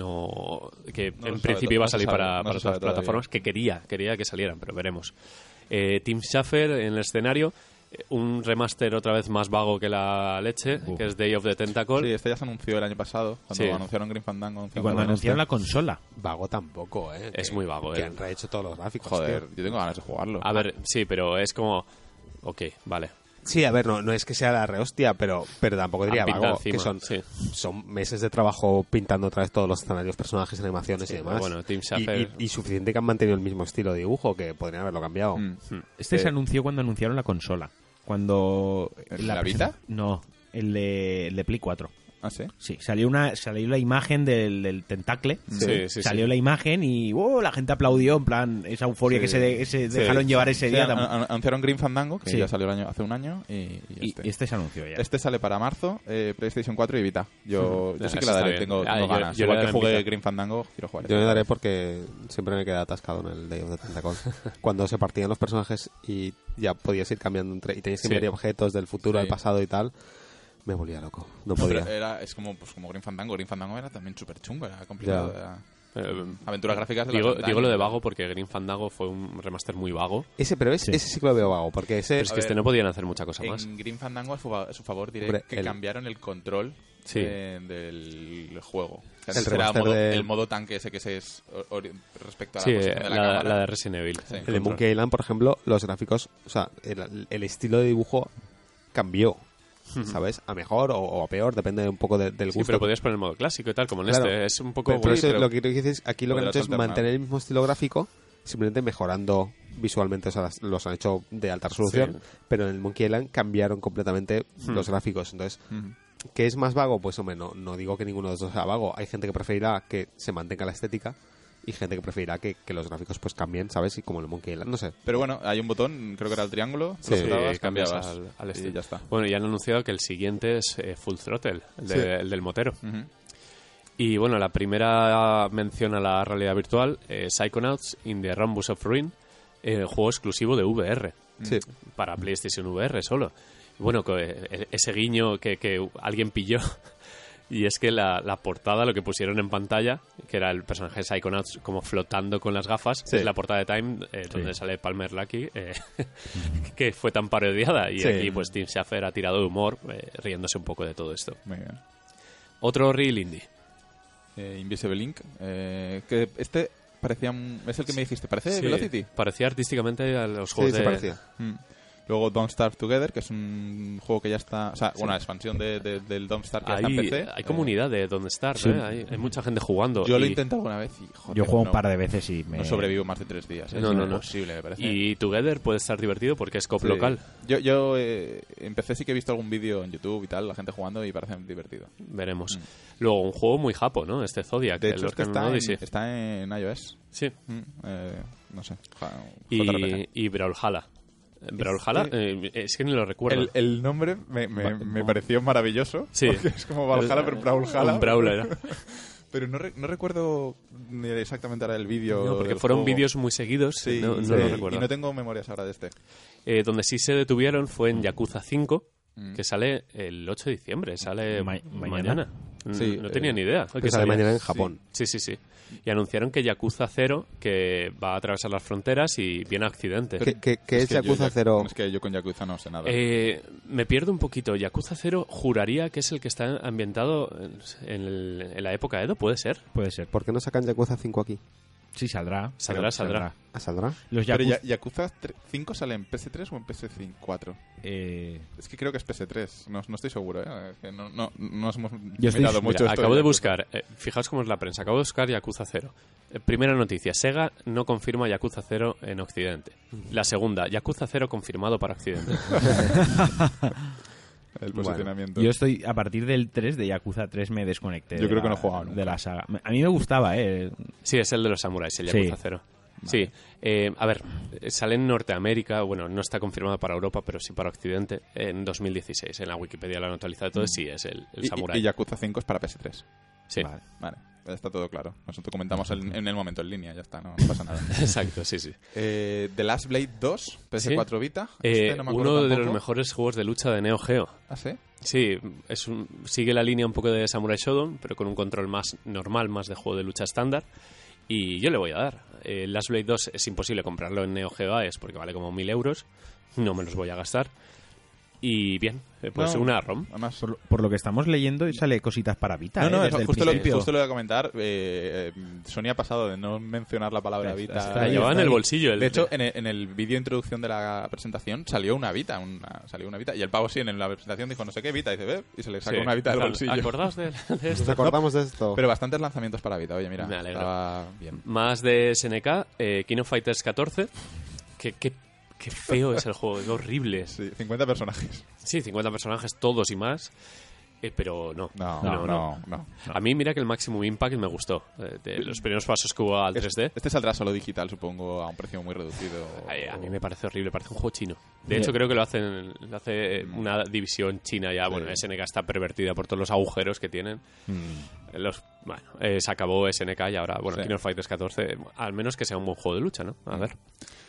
no que No lo en sabe principio to- iba a no se salir sabe, para, no para se sabe otras plataformas, que quería, quería que salieran, pero veremos. Eh, Tim Schafer en el escenario, eh, un remaster otra vez más vago que la leche, Uf. que es Day of the Tentacle. Sí, este ya se anunció el año pasado, cuando Sí. anunciaron Grim Fandango. Y cuando anunciaron la consola. Vago tampoco, ¿eh? Es Que- muy vago, Que eh. han rehecho todos los gráficos. Joder, tío. yo tengo ganas de jugarlo. A ver, sí, pero es como... Ok, vale. Sí, a ver, no, no es que sea la rehostia, pero, pero tampoco diría Han pintado vago, que encima, son, sí. son meses de trabajo pintando otra vez todos los escenarios, personajes, animaciones Sí, y demás. pero bueno, Tim Y- Schafer- y, y suficiente que han mantenido el mismo estilo de dibujo, que podrían haberlo cambiado. Mm. Este Eh, se anunció cuando anunciaron la consola. Cuando... ¿La presen- Vita? No, el de, el de Play cuatro. ¿Ah, sí? Sí, salió una salió la imagen del, del tentacle. Sí, sí, salió sí. la imagen y oh, la gente aplaudió, en plan, esa euforia Sí. que se, de- se Sí, dejaron sí. llevar ese Sí, día. an- tan- an- anunciaron Grim Fandango, que Sí. ya salió el año, hace un año, y, y y, este. y este se anunció ya. Este sale para marzo, eh, PlayStation cuatro y Vita. Yo, Mm. yo sí Eso que la está daré, bien. tengo, Ah, tengo yo- ganas. yo le Igual daré que en jugué Vita. Grim Fandango, quiero jugar. Yo le daré porque siempre me quedé atascado en el Day of the Tentacle. Cuando se partían los personajes y ya podías ir cambiando entre... Y tenías que Sí. meter objetos del futuro Sí. al pasado y tal. Me volvía loco. No No, pero podía. era, es como, pues, como Grim Fandango. Grim Fandango era también súper chungo, era complicado. Ya. Era... Eh, Aventuras gráficas de la digo, Sunshine. digo lo de vago porque Grim Fandango fue un remaster muy vago. Ese, pero es, Sí. ese sí que lo veo vago, porque ese... Pero es A que este ver, no podían hacer mucha cosa más. En Grim Fandango, a su, fa- a su favor, diré Hombre, que el- cambiaron el control Sí. eh, del juego. O sea, El antes era remaster modo- de- el modo tanque ese que se es o- ori- respecto a la Sí, posición de la, la, cámara. la de Resident Evil. Sí. El de Monkey Island, por ejemplo, los gráficos, o sea, el, el estilo de dibujo cambió, ¿sabes? A mejor o, o a peor, depende un poco de- del Sí, gusto. pero podías poner el modo clásico y tal, como en Claro. este. Es un poco... Pero, pero Sí, eso pero lo que quiero decir es aquí lo que han podrás hecho es alternar. mantener el mismo estilo gráfico, simplemente mejorando visualmente, o sea, las- los han hecho de alta resolución, Sí. pero en el Monkey Island cambiaron completamente Hmm. los gráficos. Entonces, Ujú. ¿qué es más vago? Pues hombre, no, no digo que ninguno de los dos sea vago. Hay gente que preferirá que se mantenga la estética y gente que preferirá que, que los gráficos pues cambien, ¿sabes? Y como el Monkey Island, no sé. Pero bueno, hay un botón, creo que era el triángulo, Sí, lo apretabas, Sí, cambias cambiabas al, al y estilo. ya está. Bueno, y han anunciado que el siguiente es eh, Full Throttle, el, de- Sí. el del motero. Ujú. Y bueno, la primera mención a la realidad virtual, eh, Psychonauts in the Rhombus of Ruin, eh, juego exclusivo de V R, Sí. para PlayStation V R solo. Y bueno, co- eh, ese guiño que, que alguien pilló, y es que la, la portada, lo que pusieron en pantalla, que era el personaje de Psychonauts como flotando con las gafas, Sí. es la portada de Time, eh, donde sale Palmer Luckey, eh, que fue tan parodiada. Y Sí. aquí pues Tim Schafer ha tirado de humor, eh, riéndose un poco de todo esto. Muy bien. Otro Real Indie. Eh, Invisible Link, eh, que este parecía... un- es el que me dijiste, ¿parece Sí, Velocity? parecía artísticamente a los Sí, juegos se de... parecía. Mm. Luego Don't Starve Together, que es un juego que ya está... O sea, una expansión de, de- del Don't Starve que ya está en Hay, P C. hay Eh, comunidad de Don't Starve, Sí. ¿eh? hay, hay mucha gente jugando. Yo lo he y- intentado alguna vez y, joder, Yo juego no, un par de veces y me... no sobrevivo más de tres días. ¿eh? No, es no, no. imposible, me parece. Y Together puede estar divertido porque es cop Sí. local. Yo, yo eh, empecé, sí que he visto algún vídeo en YouTube y tal, la gente jugando y parece divertido. Veremos. Luego, un juego muy japo, ¿no? Este Zodiac, Mm. De el hecho, este Orcan está, Odyssey. en, está en iOS. Sí. Mm, eh, no sé. ja- J R P G. Y, y Brawlhalla. Brawlhalla, eh, es que ni lo recuerdo. El, el nombre me, me, me pareció maravilloso. Sí. Porque es como Valhalla, pero Brawlhalla. Un Brawler. Pero no, re- no recuerdo ni exactamente ahora el vídeo. No, porque del fueron juego. vídeos muy seguidos. Sí, no, no sí, lo recuerdo. Y no tengo memorias ahora de este. Eh, donde sí se detuvieron fue en Yakuza cinco, Mm. que sale el ocho de diciembre. Sale Ma- mañana. mañana. Mm, Sí, no tenía eh, ni idea. Que que sale salía. mañana en Japón. Sí, sí, sí. Y anunciaron que Yakuza cero, que va a atravesar las fronteras y viene a Occidente. ¿Qué, qué- qué es, que yo Yakuza ya- Zero? Es que yo con Yakuza no sé nada. Eh, me pierdo un poquito. Yakuza cero juraría que es el que está ambientado en, en el- en la época Edo, ¿puede ser? Puede ser. ¿Por qué no sacan Yakuza cinco aquí? Sí, saldrá. Saldrá, saldrá. ¿Ah, saldrá? Los Pero Yakuza... ya- Yakuza tre- cinco sale en P S tres o en P S cuatro. eh, Es que creo que es P S tres. No, no estoy seguro, ¿eh? Que no, no, no nos hemos Yo estoy- mirado mira, mucho Mira, esto acabo de Yakuza. buscar, eh, fijaos cómo es la prensa, acabo de buscar Yakuza cero. Eh, primera noticia, Sega no confirma Yakuza cero en Occidente. La segunda, Yakuza cero confirmado para Occidente. El Bueno, posicionamiento. yo estoy... A partir del tres de Yakuza tres me desconecté. Yo de creo que la- no he jugado nunca. De la saga. A mí me gustaba, ¿eh? Sí, es el de los samuráis, el Sí. Yakuza cero. Sí, eh, a ver, eh, sale en Norteamérica, bueno, no está confirmado para Europa, pero sí para Occidente, en dos mil dieciséis. En la Wikipedia lo han actualizado todo, sí, es el, el Y- samurái. Y, y Yakuza cinco es para P S tres. Sí, Vale. Vale, ya está todo claro. Nosotros comentamos en, en el momento en línea, ya está, no, no pasa nada. exacto, sí, sí. Eh, The Last Blade dos, P S cuatro Vita. Eh, Este no me acuerdo uno de tampoco. los mejores juegos de lucha de Neo Geo. ¿Ah, sí? Sí, es un, sigue la línea un poco de Samurai Shodown, pero con un control más normal, más de juego de lucha estándar. Y yo le voy a dar. El Last Blade dos es imposible comprarlo en Neo Geo A E S porque vale como mil euros. No me los voy a gastar. Y bien, eh, pues No, una ROM. Además, Por, por lo que estamos leyendo, sale cositas para Vita. no, ¿eh? no, Desde el justo, lo, principio. justo lo voy a comentar. Eh, eh, Sony ha pasado de no mencionar la palabra Está- Vita. está La ahí, llevaba en está el ahí. bolsillo. El, De hecho, en el, en el vídeo de introducción de la presentación salió una Vita, una, salió una Vita. Y el pavo sí, en la presentación dijo no sé qué Vita, y dice, ve, y se le sacó sí. una Vita del Ac- bolsillo. ¿Acordaos de, de ¿Nos esto? acordamos de esto? Pero bastantes lanzamientos para Vita, oye, mira, Me alegro. estaba bien. Más de S N K, eh, King of Fighters catorce. Que, que, qué feo es el juego, es horrible. Sí, cincuenta personajes. Sí, cincuenta personajes, todos y más. Eh, pero no. No, No, no, no. no. no. A mí mira que el Maximum Impact me gustó. eh, De los primeros pasos que hubo al tres D. Este saldrá solo digital, supongo, a un precio muy reducido. Ay, a mí me parece horrible, parece un juego chino. De Bien. hecho, creo que lo hacen, lo hace una división china ya. Bueno, S N K está pervertida por todos los agujeros que tienen. Mm. Los, bueno, eh, se acabó S N K y ahora, bueno, Sí. King of Fighters catorce, al menos que sea un buen juego de lucha, ¿no? A ver.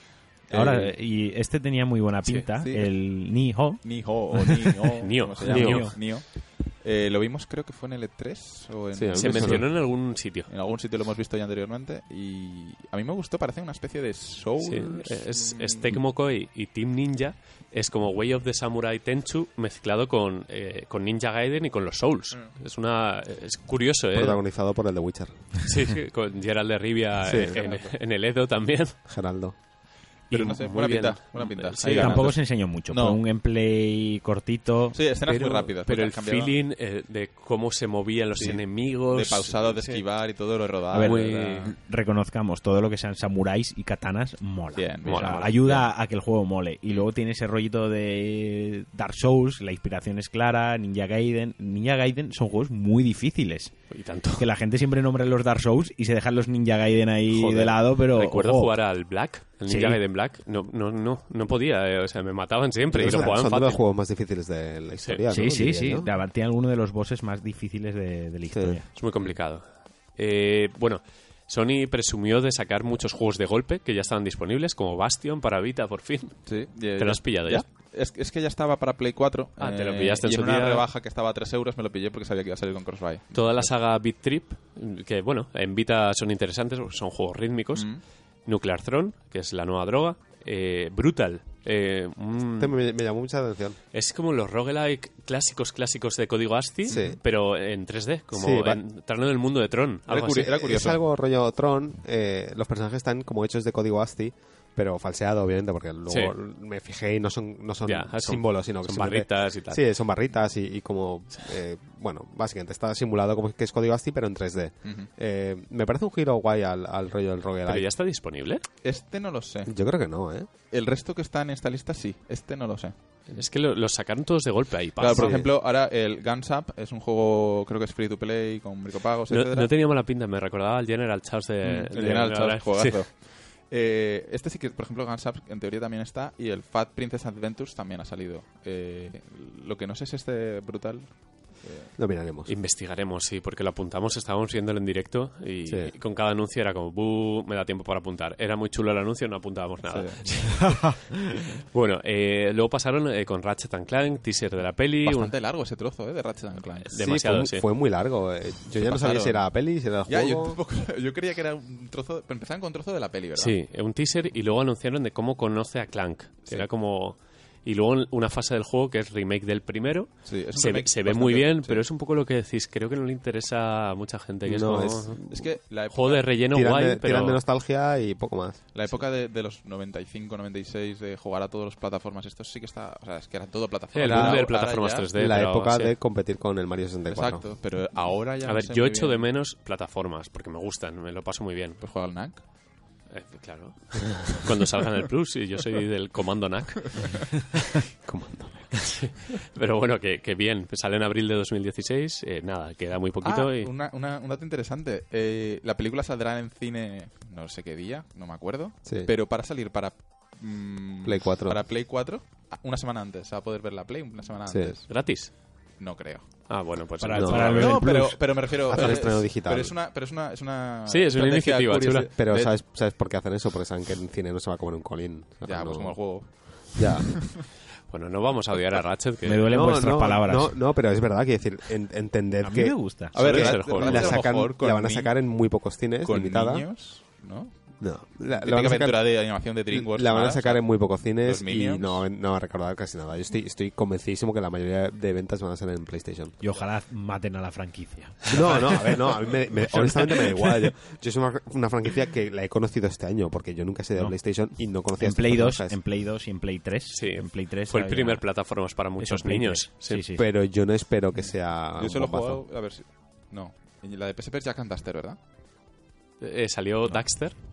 Ahora, Eh, y este tenía muy buena pinta, sí. el Nihon. Niho o Nio. Nio. ¿cómo se llama? Nio. Nio. Eh, lo vimos, creo que fue en el E tres o en, Sí, a mí Se me mencionó en algún sitio. en algún sitio, lo hemos visto ya anteriormente. Y a mí me gustó, parece una especie de Soul. Sí, es, es Tecmo Koei y Team Ninja. Es como Way of the Samurai Tenchu mezclado con, eh, con Ninja Gaiden y con los Souls. Es una es curioso, ¿eh? Protagonizado por el de Witcher, Sí, sí, con Gerald de Rivia Sí. eh, en, en el Edo también. Geraldo. Pero Y no sé, muy buena bien. pinta, buena pinta. Sí, Ahí Tampoco ganando. se enseñó mucho, No. fue un gameplay cortito. Sí, escenas pero, muy rápidas. pero porque el han cambiado feeling eh, de cómo se movían los Sí. enemigos. de pausado, de Sí. esquivar y todo lo he rodado. A ver, muy- ¿verdad? reconozcamos, todo lo que sean samuráis y katanas mola. Bien, O bien, sea, mola, ayuda bien. a que el juego mole. Y luego tiene ese rollito de Dark Souls, la inspiración es clara, Ninja Gaiden. Ninja Gaiden son juegos muy difíciles. Y tanto. Que la gente siempre nombra los Dark Souls y se dejan los Ninja Gaiden ahí Joder, de lado, pero... Recuerdo ojo, jugar al Black, el Ninja Sí. Gaiden Black. No, no, no, no podía, eh, o sea, me mataban siempre y lo son jugaban son de los fácil. juegos más difíciles de la historia, Sí, ¿no? sí, Diría sí. yo. De- Tiene alguno de los bosses más difíciles de, de la historia. Es muy complicado. Eh, bueno, Sony presumió de sacar muchos juegos de golpe que ya estaban disponibles, como Bastion para Vita, por fin. Sí, ¿Te lo has pillado ya? Es, es que ya estaba para Play cuatro. Ah, te lo eh, pillaste en y su en una día. rebaja que estaba a tres euros me lo pillé porque sabía que iba a salir con Crossfire. Toda la saga Beat Trip, que bueno, en Vita son interesantes, porque son juegos rítmicos. Mm. Nuclear Throne, que es la nueva droga. Eh, Brutal. eh, un- Este me, me llamó mucha atención. Es como los roguelike clásicos clásicos de código ASCII, Sí. pero en tres D, como Sí, va- entrando en el mundo de Tron. Era Algo curi- así. era curioso. Es algo rollo Tron. eh, los personajes están como hechos de código ASCII, pero falseado, obviamente, porque luego Sí. me fijé y no son, no son Ya, son- símbolos, sino que son simplemente- barritas y tal. Sí, son barritas y, y como, eh, bueno, básicamente está simulado como que es código ASCII, pero en tres D. Ujú. Eh, me parece un giro guay al, al rollo del Pero roguelike. ya está disponible. Este no lo sé. Yo creo que no, ¿eh? El resto que está en esta lista sí. Este no lo sé. Es que lo- los sacaron todos de golpe ahí. Claro, pam. por Sí. ejemplo, ahora el Guns Up es un juego, creo que es free to play, con micropagos, No, etcétera. no tenía mala pinta, me recordaba al General Chaos de... Mm, de- el General de- Chaos, sí. juegazo. Eh, este sí que, por ejemplo, Guns Up en teoría también está y el Fat Princess Adventures también ha salido. Eh, lo que no sé es este Brutal. Lo miraremos. Investigaremos, sí, porque lo apuntamos, estábamos viéndolo en directo y, Sí. y con cada anuncio era como, "Buh, me da tiempo para apuntar". Era muy chulo el anuncio, no apuntábamos nada. Sí. Bueno, eh, luego pasaron eh, con Ratchet and Clank, teaser de la peli. un- Bastante largo ese trozo, ¿eh? De Ratchet and Clank. Sí, demasiado, fue, sí. fue muy largo. eh. Yo ya no sabía pasaron. si era peli, si era Ya, yo, juego. tampoco- yo creía que era un trozo. Pero empezaban con un trozo de la peli, ¿verdad? Sí, un teaser y luego anunciaron de cómo conoce a Clank. Que Sí. era como... Y luego una fase del juego que es remake del primero. Sí, es un Se, ve, remake se ve bastante- muy bien, sí. pero es un poco lo que decís. Creo que no le interesa a mucha gente. Que No, es, es- como, Es que la época, juego de relleno tiran, guay, de, pero... tiran de nostalgia y poco más. la época de, de los noventa y cinco, noventa y seis, de jugar a todas las plataformas, esto sí que está. O sea, es que era todo Sí, plataforma. el Era- boom de Ahora plataformas ya- tres D. la pero época sí. de competir con el Mario sesenta y cuatro. Exacto, pero ahora ya. A no ver, sé yo muy echo bien. de menos plataformas, porque me gustan, me lo paso muy bien. Pues juega al N A C. Eh, claro. Cuando salgan el Plus, y yo soy del Comando N A C. Comando. Pero bueno, que, que bien. Sale en abril de dos mil dieciséis. eh, nada, queda muy poquito. Ah, y... una- una- un dato interesante. Eh, la película saldrá en cine, no sé qué día, no me acuerdo. Sí. Pero para salir para. mm, Play cuatro. Para Play cuatro, ah, una semana antes. Se va a poder ver la Play una semana Sí. antes. ¿Gratis? No creo. Ah, bueno, pues... Para- no. para los No, del pero, Plus. pero me refiero. Hacer eh, estreno es- digital. Pero es una. Pero es una, es una Sí, es una estrategia iniciativa curiosa. chula. Pero De- ¿sabes, ¿sabes por qué hacen eso? Porque saben que en cine no se va a comer un colín. O sea, Ya, no- pues como el juego. Ya. Bueno, no vamos a odiar a Ratchet, que... Me duelen No, vuestras no, palabras. No, no, pero es verdad que decir, en- entended A mí que me gusta. A ver, Suele Rat- ser juego. Ratchet la, a lo sacan, mejor con la van a ni- sacar en muy pocos cines, con limitada. niños, ¿no? No, la, la Típica van a sacar, aventura de animación de DreamWorks. la van a mala, sacar o sea, en muy pocos cines los y Minions. no, no va a recaudar casi nada. Yo estoy, estoy convencidísimo que la mayoría de ventas van a ser en PlayStation. Y ojalá maten a la franquicia. No, no, a ver, no, a mí me- me- honestamente me da igual. Yo, yo soy una, una franquicia que la he conocido este año porque yo nunca he sido de No. PlayStation y no conocía En estos Play dos, personajes. en Play dos y en Play tres. Sí, en Play tres fue el había- primer plataformas para Eso, muchos Play niños. tres. Sí, sí. Pero yo no espero que sea Yo un solo he bombazo. jugado. A ver si. No. Y la de P S P es Jack and Daxter, ¿verdad? Eh, salió Daxter.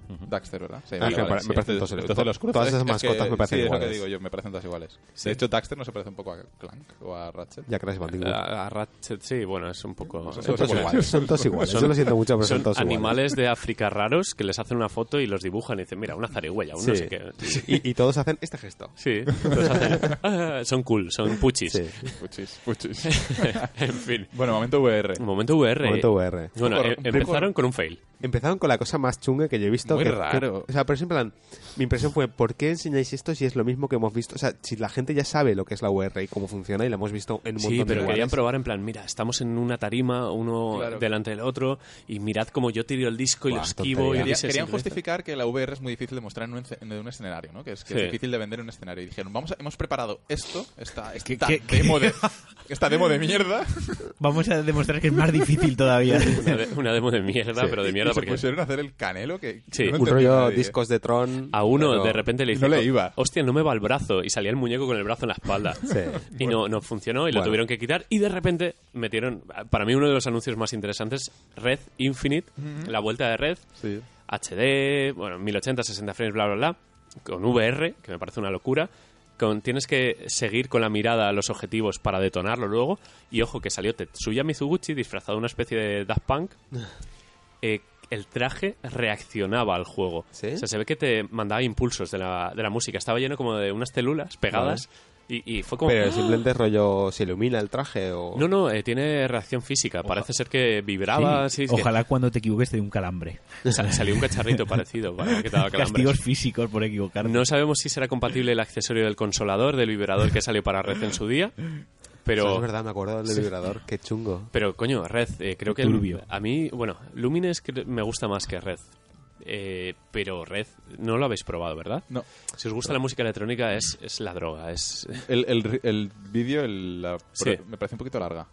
Daxter, ¿verdad? Sí, Ah, vale, que vale, me sí. pare- me parecen todos Entonces, iguales. entonces los cruces, Todas esas es que- mascotas me parecen sí, iguales. es lo que digo yo, me parecen todas iguales. Sí. De hecho, Daxter no se parece un poco a Clank o a Ratchet. Ya Crash Bandicoot. A, a Ratchet, sí, bueno, es un poco... Son Son todos todos iguales. Son todos iguales. Son- Yo lo siento mucho, pero son, Son todos animales de África raros que les hacen una foto y los dibujan y dicen, mira, una zarigüeya, un no iguales. sé qué. Sí. Y, y todos hacen este gesto. Sí, entonces hacen- ah, son cool, son puchis. Sí. Puchis, puchis. En fin. Bueno, momento V R. Momento V R. Momento V R. Bueno, Un poco- eh, un poco- empezaron con un fail. Empezaron con la cosa más chunga que yo he visto. Muy que, raro. que- o sea, pero siempre plan, mi impresión fue, ¿por qué enseñáis esto si es lo mismo que hemos visto? O sea, si la gente ya sabe lo que es la V R y cómo funciona y la hemos visto en un Sí, montón pero de querían lugares. probar en plan, mira, estamos en una tarima, uno Claro. delante del otro, y mirad cómo yo tiro el disco y Buah, lo esquivo. tontería. Y Quería- dices, querían y- justificar que la V R es muy difícil de mostrar en un, en un escenario, ¿no? Que es, que Sí. es difícil de vender en un escenario. Y dijeron, vamos a- hemos preparado esto, esta, esta, ¿Qué- qué- demo, de, esta demo de mierda. Vamos a demostrar que es más difícil todavía. Una, de- una demo de mierda, Sí. pero de Y mierda se porque pusieron a hacer el canelo que Sí. no Un entendía rollo nadie. discos de Tron. a uno pero- de repente le y hizo, no le iba. hostia, no me va el brazo, y salía el muñeco con el brazo en la espalda. Sí. Y no, no funcionó y lo Bueno. tuvieron que quitar, y de repente metieron, para mí uno de los anuncios más interesantes, Red Infinite, la vuelta de Red, Sí. H D, bueno, mil ochenta, sesenta frames, bla, bla, bla, con V R, que me parece una locura. Con, tienes que seguir con la mirada a los objetivos para detonarlo luego. Y ojo, que salió Tetsuya Mizuguchi disfrazado de una especie de Daft Punk. Eh, el traje reaccionaba al juego. ¿Sí? O sea, se ve que te mandaba impulsos de la, de la música. Estaba lleno como de unas células pegadas. Y, y fue como... Pero ¡ah! simplemente rollo, ¿se ilumina el traje o...? No, no, eh, tiene reacción física. Parece ser que vibraba. Sí, sí, sí. ojalá cuando te equivoques te dé un calambre. Sal- salió un cacharrito parecido para que te daba calambres. Castigos físicos por equivocarte. No sabemos si será compatible el accesorio del consolador, del vibrador que salió para Red en su día. Eso Pero, es verdad, me acuerdo del vibrador. Qué chungo. pero coño, Red, eh, creo que... Turbio. A mí, bueno, Lumines cre- me gusta más que Red. Eh, pero Red no lo habéis probado, ¿verdad? No. Si os gusta la música electrónica es, es la droga, es... El, el, el vídeo el, la- Sí. me parece un poquito larga.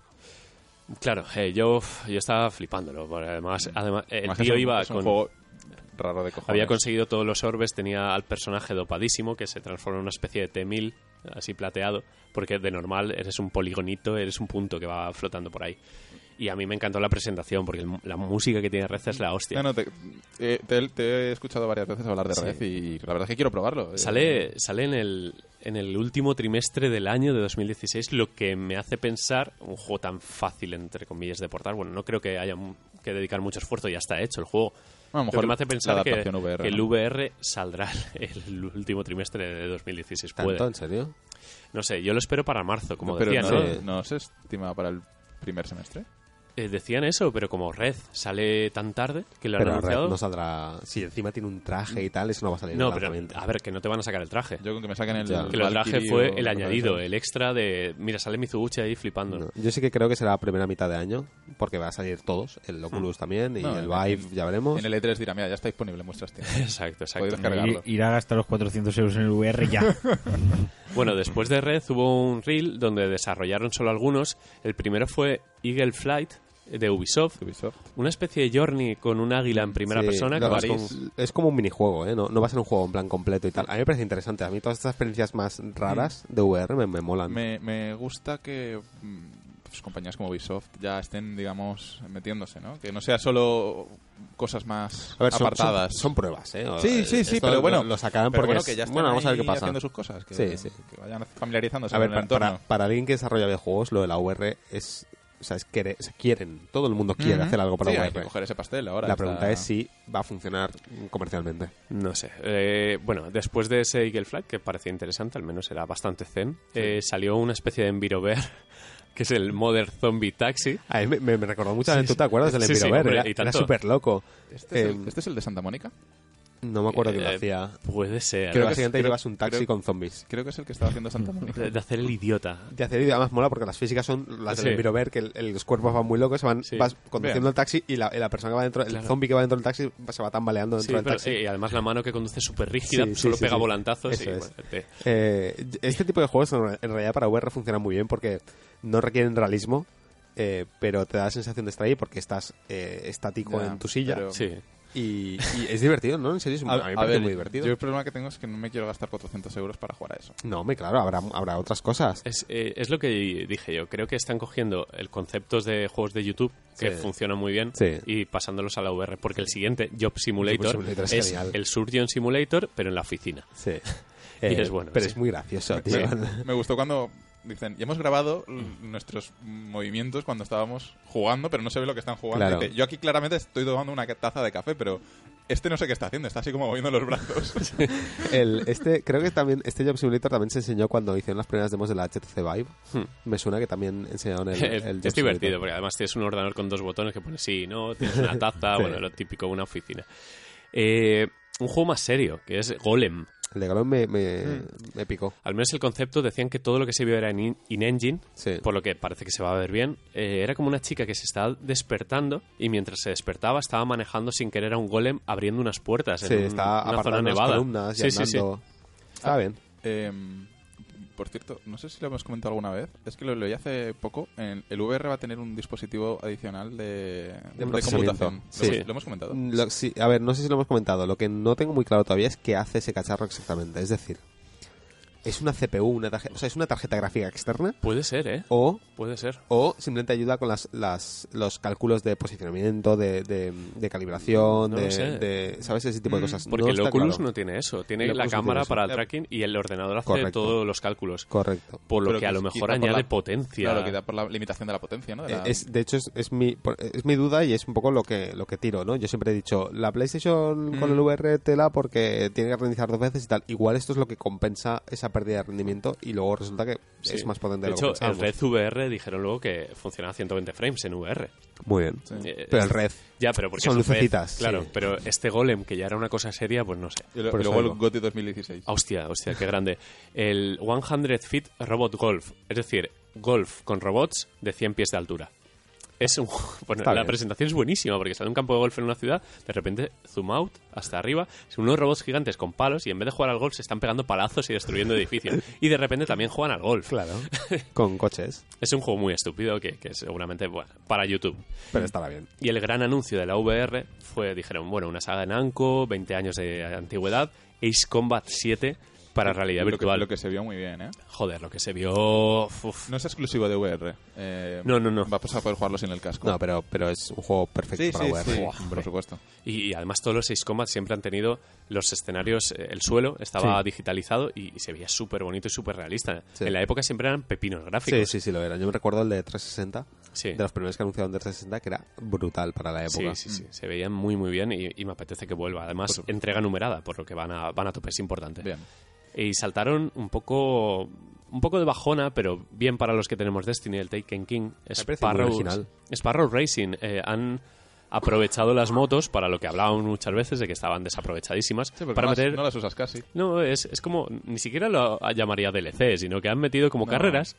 Claro, eh, yo, yo estaba flipándolo. porque Además, además el Además que tío es un- iba es un con... juego raro de cojones. Había conseguido todos los orbes, tenía al personaje dopadísimo que se transforma en una especie de T mil, así plateado, porque de normal eres un poligonito, eres un punto que va flotando por ahí. Y a mí me encantó la presentación, porque el- la música que tiene Red es la hostia. No, no, te, eh, te, te he escuchado varias veces hablar de Sí. Red y la verdad es que quiero probarlo. Eh, Sale, sale en, el, en el último trimestre del año de dos mil dieciséis, lo que me hace pensar, un juego tan fácil, entre comillas, de portar. Bueno, no creo que haya mu- que dedicar mucho esfuerzo, ya está hecho el juego. A lo Lo mejor que me hace la pensar que, adaptación V R, que el ¿no? V R saldrá el último trimestre de dos mil dieciséis. Puede. ¿Tanto, en serio? No sé, yo lo espero para marzo, como No, pero decían, no, ¿no? no se estima para el primer semestre. Eh, decían eso, pero como Red sale tan tarde que lo han Pero anunciado... Red no saldrá... Si encima tiene un traje y tal, eso no va a salir en No, el pero lanzamiento. a ver, que no te van a sacar el traje. Yo con que me saquen el, Ya. el Que el traje Valkyrie fue o el la añadido, cosa el extra de... Mira, sale Mizuguchi ahí flipando. No, yo sí que creo que será primera mitad de año, porque va a salir todos, el Oculus también y No, el en- Vive, ya veremos. En el E tres dirá, mira, ya está disponible en vuestras tiendas. Exacto, exacto. Podéis descargarlo. Ir, ir a gastar los cuatrocientos euros en el V R ya. Bueno, después de Red hubo un reel donde desarrollaron solo algunos. El primero fue Eagle Flight de Ubisoft. Ubisoft. Una especie de Journey con un águila en primera Sí, persona. no, que vas es, con- como, es como un minijuego, ¿eh? No, no va a ser un juego en plan completo y tal. A mí me parece interesante. A mí todas estas experiencias más raras de V R me, me molan. Me, me gusta que mm, pues, compañías como Ubisoft ya estén, digamos, metiéndose, ¿no? Que no sea solo cosas más A ver, son, apartadas. son- son pruebas, ¿eh? Sí, sí, sí, Esto pero bueno, Lo, lo sacarán pero porque bueno, es- que ya estén bueno, vamos a ver ahí qué pasa. haciendo sus cosas. Que, Sí, sí. que vayan familiarizándose A ver, con el pa- para, entorno. para alguien que desarrolla videojuegos, lo de la V R es... O sea, es querer, o sea, quieren, todo el mundo quiere Ujú. hacer algo para Sí, V hay que R. coger ese pastel ahora. La está- pregunta es si va a funcionar comercialmente. No sé. Eh, bueno, después de ese Eagle Flight, que parecía interesante, al menos era bastante zen, eh, salió una especie de Envirobear, que es el Modern Zombie Taxi. A mí me, me- me recordó mucho, Sí, ¿tú sí. te acuerdas del Sí, sí, Envirover? hombre, Era- y era tanto. súper loco. ¿Este, es Eh, el, ¿Este es el de Santa Mónica? No me acuerdo quién lo Eh, hacía. Puede ser. Creo que que es- básicamente creo- llevas un taxi creo- con zombies. Creo que es el que estaba haciendo Santa Mónica. De, de hacer el idiota. De hacer vídeo, además mola porque las físicas son las del Sí. Envirover, que el- el- los cuerpos van muy locos, se van, Sí. vas conduciendo Bien. el taxi y la, y la persona que va dentro, el Claro. zombie que va dentro del taxi se va tambaleando Sí, dentro del pero, taxi. y además la mano que conduce es súper rígida, Sí, sí, solo sí, pega sí. volantazos. Eso y, es. bueno, te- Eh, este tipo de juegos en en realidad para V R funcionan muy bien porque no requieren realismo, eh, pero te da la sensación de estar ahí porque estás eh, estático Ya, en tu silla. pero- sí. Y, y es divertido, ¿no? En serio, es, A, a mí me a parece ver, muy divertido. yo el problema que tengo es que no me quiero gastar cuatrocientos euros para jugar a eso. No, me claro, habrá, habrá otras cosas. Es, eh, es lo que dije yo. Creo que están cogiendo el conceptos de juegos de YouTube que Sí. funcionan muy bien Sí. y pasándolos a la V R. Porque el siguiente, Job Simulator, Job Simulator es es genial. el Surgeon Simulator, pero en la oficina. Sí. Y es bueno, Pero sí. es muy gracioso, tío. Me, me gustó cuando dicen, y hemos grabado l- nuestros movimientos cuando estábamos jugando, pero no se ve lo que están jugando. Claro. Dice, yo aquí claramente estoy tomando una taza de café, pero este no sé qué está haciendo, está así como moviendo los brazos. El, este, creo que también, este Job Simulator también se enseñó cuando hicieron las primeras demos de la H T C Vive. Hmm. Me suena que también enseñaron el, el es Job es divertido, Simulator. porque además tienes un ordenador con dos botones que pones sí, no, tienes una taza, Sí. bueno, lo típico de una oficina. Eh, un juego más serio, que es Golem. El de Golem me, me, Hmm. me picó. Al menos el concepto decían que todo lo que se vio era en in- in-engine, Sí. por lo que parece que se va a ver bien. Eh, era como una chica que se estaba despertando y mientras se despertaba estaba manejando sin querer a un golem abriendo unas puertas Sí, en un- está una zona apartando las nevada. columnas y Sí, sí, sí. andando. Está bien. Eh, por cierto, no sé si lo hemos comentado alguna vez, es que lo leí hace poco, en, el V R va a tener un dispositivo adicional de, de procesamiento. computación. Sí. ¿Lo, hemos- ¿Lo hemos comentado? Lo- sí, a ver, no sé si lo hemos comentado. Lo que no tengo muy claro todavía es qué hace ese cacharro exactamente. Es decir, ¿es una C P U, una tarjeta, o sea, es una tarjeta gráfica externa? Puede ser, ¿eh? O, Puede ser. o simplemente ayuda con las, las, los cálculos de posicionamiento, de, de, de calibración, No lo de, sé. de- ¿sabes? Ese tipo de Mm, cosas. Porque No el está Oculus claro. no tiene eso. Tiene El la Oculus no cámara tiene eso. para el Ya. tracking y el ordenador hace Correcto. todos los cálculos. Correcto. Por lo Pero que a que lo es mejor quizá por añade la- potencia. Claro, que da por la limitación de la potencia, ¿no? De la- Eh, Es, de hecho, es, es mi, por- es mi duda y es un poco lo que, lo que tiro, ¿no? Yo siempre he dicho, la PlayStation con Mm. el V R tela porque tiene que reiniciar dos veces y tal. Igual esto es lo que compensa esa pérdida de rendimiento y luego resulta que Sí. es más potente De de, hecho, lo que el pensábamos. Red V R dijeron luego que funciona a ciento veinte frames en V R. Muy bien. Sí. Eh, Pero es- el Red Ya, pero porque son es un Red, lucecitas, claro, sí. pero este Golem, que ya era una cosa seria, pues no sé. Y, lo- por y eso luego el digo. GOTY dos mil dieciséis. Hostia, hostia, qué grande. El cien Feet Robot Golf, es decir, golf con robots de cien pies de altura. Es un, bueno, Está la bien. presentación es buenísima porque sale un campo de golf en una ciudad, de repente zoom out hasta arriba, son unos robots gigantes con palos y en vez de jugar al golf se están pegando palazos y destruyendo edificios. Y de repente también juegan al golf. Claro. Con coches. Es un juego muy estúpido que, que seguramente, bueno, para YouTube. Pero estará bien. Y el gran anuncio de la V R fue, dijeron, bueno, una saga de Namco, veinte años de antigüedad, Ace Combat siete para realidad Lo que- virtual. Lo que se vio muy bien, ¿eh? Joder, lo que se vio... uf. No es exclusivo de V R. Eh, No, no, no. Vas a poder jugarlo sin el casco. No, pero, pero es un juego perfecto sí, para sí, V R. sí, Buah, por supuesto. Y, y además todos los Ace Combat siempre han tenido los escenarios, eh, el suelo estaba Sí. digitalizado y, y se veía súper bonito y súper realista. Sí. En la época siempre eran pepinos Sí, gráficos. sí, sí, lo era. Yo me recuerdo el de trescientos sesenta, Sí. de los primeros que anunciaron de trescientos sesenta, que era brutal para la Sí, época. sí, sí. Se veían muy, muy bien y, y me apetece que vuelva. Además, entrega numerada, por lo que van a, van a tope, es importante. Bien. Y saltaron un poco un poco de bajona, pero bien para los que tenemos Destiny, el Taken King. parece muy Sparrow, original. Sparrow Racing eh, han aprovechado las motos para lo que hablábamos muchas veces de que estaban desaprovechadísimas Sí, porque para no, las, meter no las usas casi. no es, es como ni siquiera lo llamaría D L C, sino que han metido como No. carreras.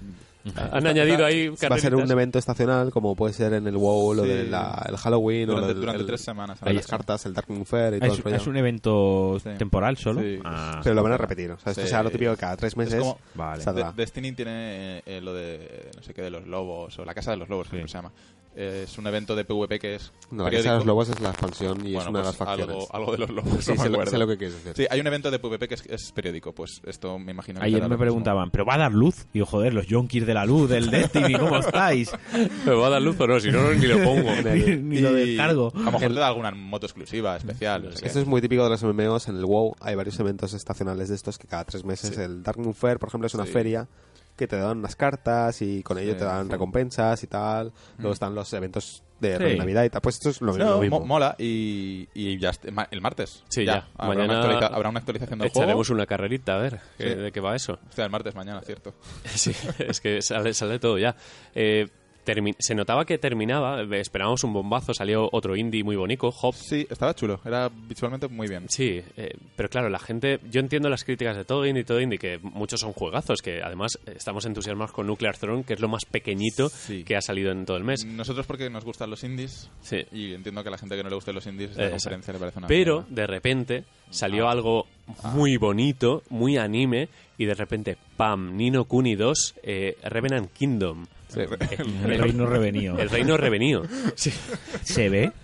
Han añadido ahí Va a ser un carreritas. evento estacional, como puede ser en el WoW, lo Sí. del el Halloween, o Durante, lo del- durante el- tres semanas. lo de ¿sabes? las cartas, el Dark Moon Fair y todo ¿Es, el rollo. es un evento Sí. temporal solo? Sí. Ah, Pero lo van a repetir. O sea, esto Sí. será lo típico que cada tres meses como- vale. saldrá. De- Destiny tiene eh, eh, lo de no sé qué de los lobos o la casa de los lobos, creo que se llama. Eh, es un evento de PvP que es No, la Casa periódico. de los Lobos es la expansión y es Bueno, una de pues las facciones. algo, algo de los lobos. Sí, no me sé, lo, acuerdo. sé lo que quieres decir. Sí, hay un evento de PvP que es, es periódico. Pues esto me imagino que Ayer será me lo mismo. preguntaban, ¿pero va a dar luz? Y yo, joder, los yonkis de la luz, del Destiny, ¿cómo estáis? ¿Me va a dar luz o no? Si no, ni lo pongo. ni, ni lo Y descargo. A lo mejor te da alguna moto exclusiva, especial. no sé qué. Esto es muy típico de los M M Os. En el WoW hay varios eventos estacionales de estos que cada tres meses. Sí. El Dark Moon Fair, por ejemplo, es una Sí. feria que te dan unas cartas y con ello Sí, te dan sí. recompensas y tal. Luego Mm. están los eventos de Sí. Navidad y tal. Pues esto es lo, No, lo mismo. mo- mola y, y ya est- ma- el martes. Sí, ya. Habrá, Mañana una actualiza- habrá una actualización del Echaremos juego. una carrerita, a ver, ¿qué- Sí. ¿de qué va eso? Hostia, el martes mañana, cierto. Sí, es que sale, sale todo ya. Eh, termi- se notaba que terminaba, eh, esperábamos un bombazo, salió otro indie muy bonito, Hop. Sí, estaba chulo. Era visualmente muy bien. Sí, eh, pero claro, la gente, yo entiendo las críticas de todo indie, todo indie, que muchos son juegazos, que además eh, estamos entusiasmados con Nuclear Throne, que es lo más pequeñito Sí. que ha salido en todo el mes. Nosotros porque nos gustan los indies Sí. y entiendo que a la gente que no le guste los indies esta Eh, conferencia le parece una Pero mierda. de repente salió Ah. algo muy bonito, muy anime, y de repente, ¡pam! Nino Kuni dos, eh, Revenant Kingdom. Sí, El reino revenido. El reino revenido. Sí. ¿Se ve?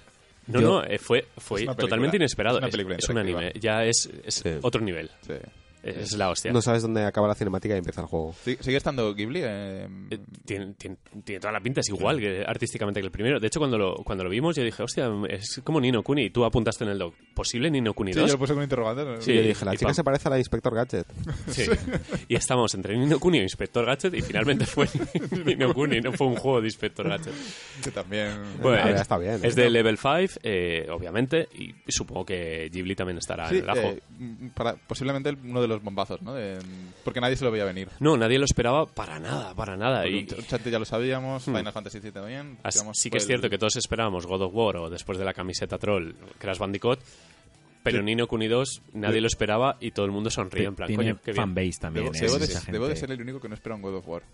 No, Yo- no, eh, fue, fue Es una totalmente película, inesperado. es una Es, película es un interactiva. anime, ya es, es Sí. otro nivel. Sí. Es la hostia. No sabes dónde acaba la cinemática y empieza el juego. ¿Sigue sigue estando Ghibli? Eh, Eh, Tiene, tiene- tiene toda la pinta, es igual que artísticamente que el primero. De hecho, cuando lo, cuando lo vimos, yo dije, hostia, es como Ni no Kuni. Y tú apuntaste en el doc, ¿posible Ni no Kuni sí, dos? yo lo puse con interrogante. ¿no? Sí. Y yo dije, la y chica pam. se parece a la Inspector Gadget. Sí. Y estábamos entre Ni no Kuni e Inspector Gadget y finalmente fue Ni no Kuni, no fue un juego de Inspector Gadget. Que también... Bueno, Ah, es, ya está bien. es de Level cinco, eh, obviamente, y supongo que Ghibli también estará Sí, en el ajo. eh, para- posiblemente el- uno de los bombazos, ¿no? De- porque nadie se lo veía venir. No, nadie lo esperaba para nada, para nada. Y Uncharted ya lo sabíamos, Hmm. Final Fantasy siete también. as- digamos, sí que fue es cierto el- que todos esperábamos God of War o después de la camiseta troll Crash Bandicoot, pero Ni no Kuni dos nadie lo esperaba y todo el mundo sonrió en plan, Tiene coño, qué bien. fanbase también. Debo, ¿eh? debo de, Mucha debo de gente. ser el único que no espera un God of War.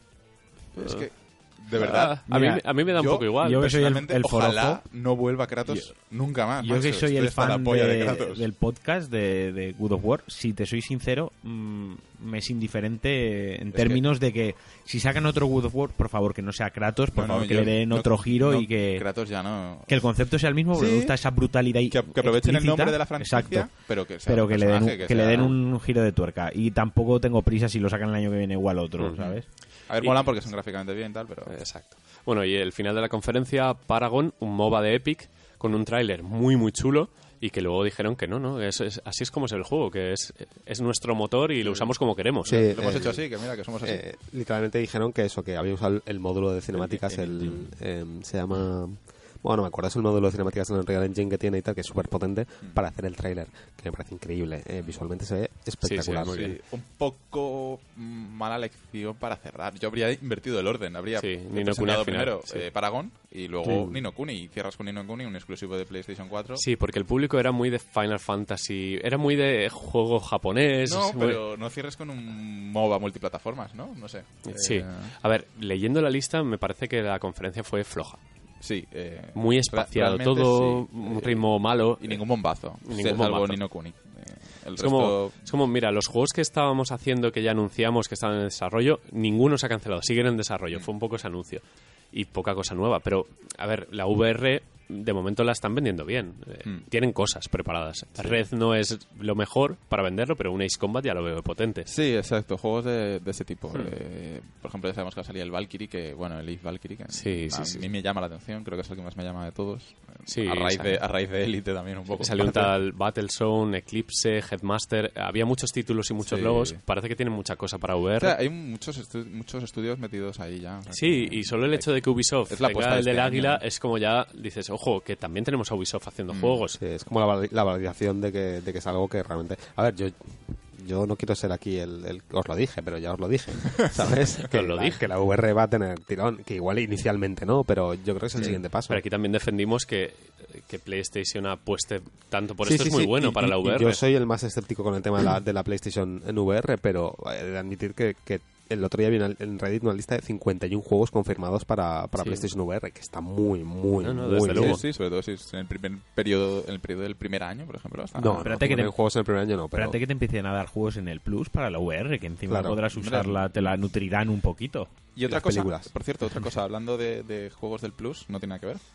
Es Ah. que, de verdad. Ah, a, mí, Mira, a mí me da un yo- poco igual. yo que soy el- Personalmente, el ojalá forofo. no vuelva Kratos nunca más. Yo que macho. soy Estoy el hasta la fan polla de de- Kratos. del podcast de, de God of War, si te soy sincero, mm, me es indiferente en Es términos de que si sacan otro God of War, por favor, que no sea Kratos, por No, no, favor, que yo- le den no- otro giro no, y que, Kratos ya no... que el concepto sea el mismo, porque Sí. me gusta esa brutalidad y Que, que aprovechen el nombre de la franquicia, Exacto. pero que, sea Pero un que le den, un, personaje, que le sea- den un giro de tuerca. Y tampoco tengo prisa si lo sacan el año que viene igual otro, Ujú. ¿sabes? A ver, Y- molan porque son gráficamente bien y tal, pero... Exacto. Bueno, y el final de la conferencia, Paragon, un MOBA de Epic, con un tráiler muy, muy chulo, y que luego dijeron que no, no, es, es- así es como es el juego, que es, es nuestro motor y lo usamos como queremos. Sí, Lo hemos eh, hecho así, que mira, que somos así. Eh, literalmente dijeron que eso, que había usado el, el módulo de cinemáticas, el, eh, se llama... Bueno, no me acuerdo, es el módulo de cinemáticas en el Unreal Engine que tiene y tal, que es súper potente para hacer el tráiler, que me parece increíble. Eh, visualmente se ve espectacular. Sí, sí, muy Sí, un poco mm, mala lección para cerrar. Yo habría invertido el orden. Habría Sí, Ni no Kuni presentado al final, primero sí. eh, Paragon y luego Sí. Ni no Kuni. Y cierras con Ni no Kuni, un exclusivo de PlayStation cuatro. Sí, porque el público era muy de Final Fantasy, era muy de juego japonés. No, muy- pero no cierres con un MOBA multiplataformas, ¿no? No sé. Sí. Eh, A ver, leyendo la lista me parece que la conferencia fue floja. sí. eh, Muy ra- espaciado realmente todo, sí. un Eh, ritmo malo. Y ningún bombazo. Ningún Sí, salvo bombazo. Ni no Kuni. Eh, el Es resto... como, es como, mira, los juegos que estábamos haciendo, que ya anunciamos que estaban en desarrollo, ninguno se ha cancelado, siguen en desarrollo. Fue un poco ese anuncio. Y poca cosa nueva. Pero, a ver, la V R de momento la están vendiendo bien. Eh, Mm. Tienen cosas preparadas. Red no es lo mejor para venderlo, pero un Ace Combat ya lo veo potente. Sí, exacto, juegos de, de ese tipo. Hmm. Eh, por ejemplo, ya sabemos que va a salir el Valkyrie, que, bueno, el Eve Valkyrie, que Sí, a sí, sí. mí me llama la atención, creo que es el que más me llama de todos. Sí, a, raíz sale. de, a raíz de Elite también un poco. Salió un tal Battlezone, Eclipse, Headmaster. Había muchos títulos y muchos Sí. logos. Parece que tienen mucha cosa para V R. O sea, hay muchos, estu- muchos estudios metidos ahí ya. O sea, Sí, que- y solo el hecho de que Ubisoft Es la tenga apuesta de el del este águila año. es como ya dices, ojo, que también tenemos a Ubisoft haciendo Mm, juegos. Sí, es como la, val- la validación de que, de que es algo que realmente... A ver, yo yo no quiero ser aquí el, el... Os lo dije, pero ya os lo dije, ¿sabes? que, Os lo la, dije. que la V R va a tener tirón, que igual inicialmente no, pero yo creo que es el Sí. siguiente paso. Pero aquí también defendimos que, que PlayStation apueste tanto por Sí, esto sí, es muy sí, bueno y- para y- la y V R. yo soy el más escéptico con el tema de la, de la PlayStation en V R, pero he de admitir que, que el otro día vi en en Reddit una lista de cincuenta y uno juegos confirmados para, para Sí. PlayStation V R, que está muy, muy, No, no, muy desde bien. luego. Sí, sí, sobre todo si es en el primer periodo, en el periodo del primer año, por ejemplo. está- No, Espérate no, que te- en juegos en el primer año no, pero... Espérate que te empiecen a dar juegos en el Plus para la V R, que encima Claro. podrás usarla, te la nutrirán un poquito. Y otra las cosa, películas. por cierto, otra cosa, hablando de, de juegos del Plus, no tiene nada que ver.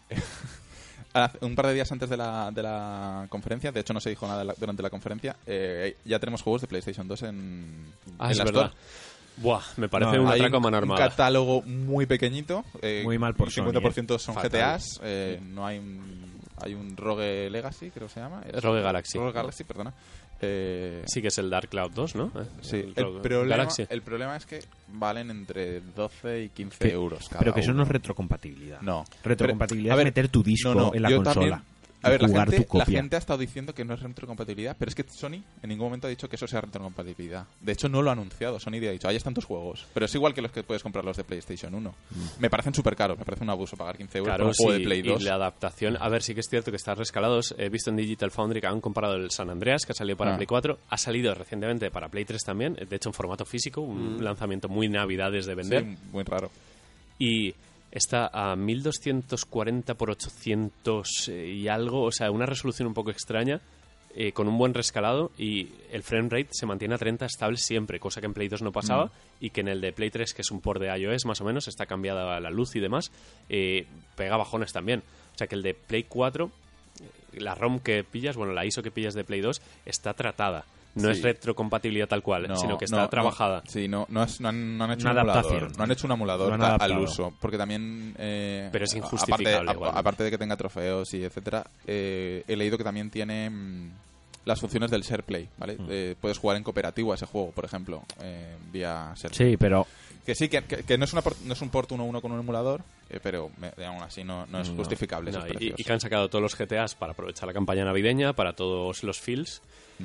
Hace- Un par de días antes de la, de la conferencia, de hecho no se dijo nada de la- durante la conferencia, eh, ya tenemos juegos de PlayStation dos en, Ah, en es la verdad. Store. Buah, me parece No, un Hay atraco a un, mano un armada. catálogo muy pequeñito. eh, Muy mal por el cincuenta por ciento son Fatal. G T As. eh, no hay un, hay un Rogue Legacy, creo que se llama. Es- Rogue Galaxy. Rogue Galaxy, perdona. Eh, Sí que es el Dark Cloud dos, ¿no? Eh, sí, el el Rogue problema, Galaxy. el problema es que valen entre doce y quince Que- euros cada Pero que eso no uno. es retrocompatibilidad. No. Retrocompatibilidad Pero, a es meter tu disco no, no, en la yo consola. también- A y ver, la jugar gente, tu la copia. gente ha estado diciendo que no es retrocompatibilidad, pero es que Sony en ningún momento ha dicho que eso sea retrocompatibilidad. De hecho, no lo ha anunciado. Sony ha dicho, ahí están tus juegos. Pero es igual que los que puedes comprar los de PlayStation uno. Me parecen súper caros, me parece un abuso pagar quince euros Claro, por un juego sí, de Play dos. y la adaptación, a ver, sí que es cierto que está rescalados. He visto en Digital Foundry que han comparado el San Andreas, que ha salido para Ah. Play cuatro, ha salido recientemente para Play tres también, de hecho en formato físico, un lanzamiento muy navidades de vender, Sí, muy raro. y está a mil doscientos cuarenta por ochocientos y algo, o sea, una resolución un poco extraña, eh, con un buen rescalado, y el frame rate se mantiene a treinta estable siempre, cosa que en Play dos no pasaba, Mm. y que en el de Play tres, que es un port de iOS más o menos, está cambiada la luz y demás, eh, pega bajones también. O sea que el de Play cuatro la ROM que pillas, bueno, la I S O que pillas de Play dos está tratada. No Sí. es retrocompatibilidad tal cual, No, sino que está no, trabajada. No, sí, no, no, es- no han, no han hecho Una un emulador. adaptación. No han hecho un emulador Lo han a- al adaptado. uso. Porque también... eh, Pero es aparte, injustificable, a- igual. aparte de que tenga trofeos y etcétera, eh, he leído que también tiene mm, las funciones del SharePlay, ¿vale? Mm. Eh, puedes jugar en cooperativo a ese juego, por ejemplo, eh, vía SharePlay. Sí, pero Que sí, que, que- que no, es una port- no es un port uno a uno con un emulador, eh, pero me- aún así no, no es No. justificable No, esos y, precios. y que han sacado todos los G T As para aprovechar la campaña navideña, para todos los feels.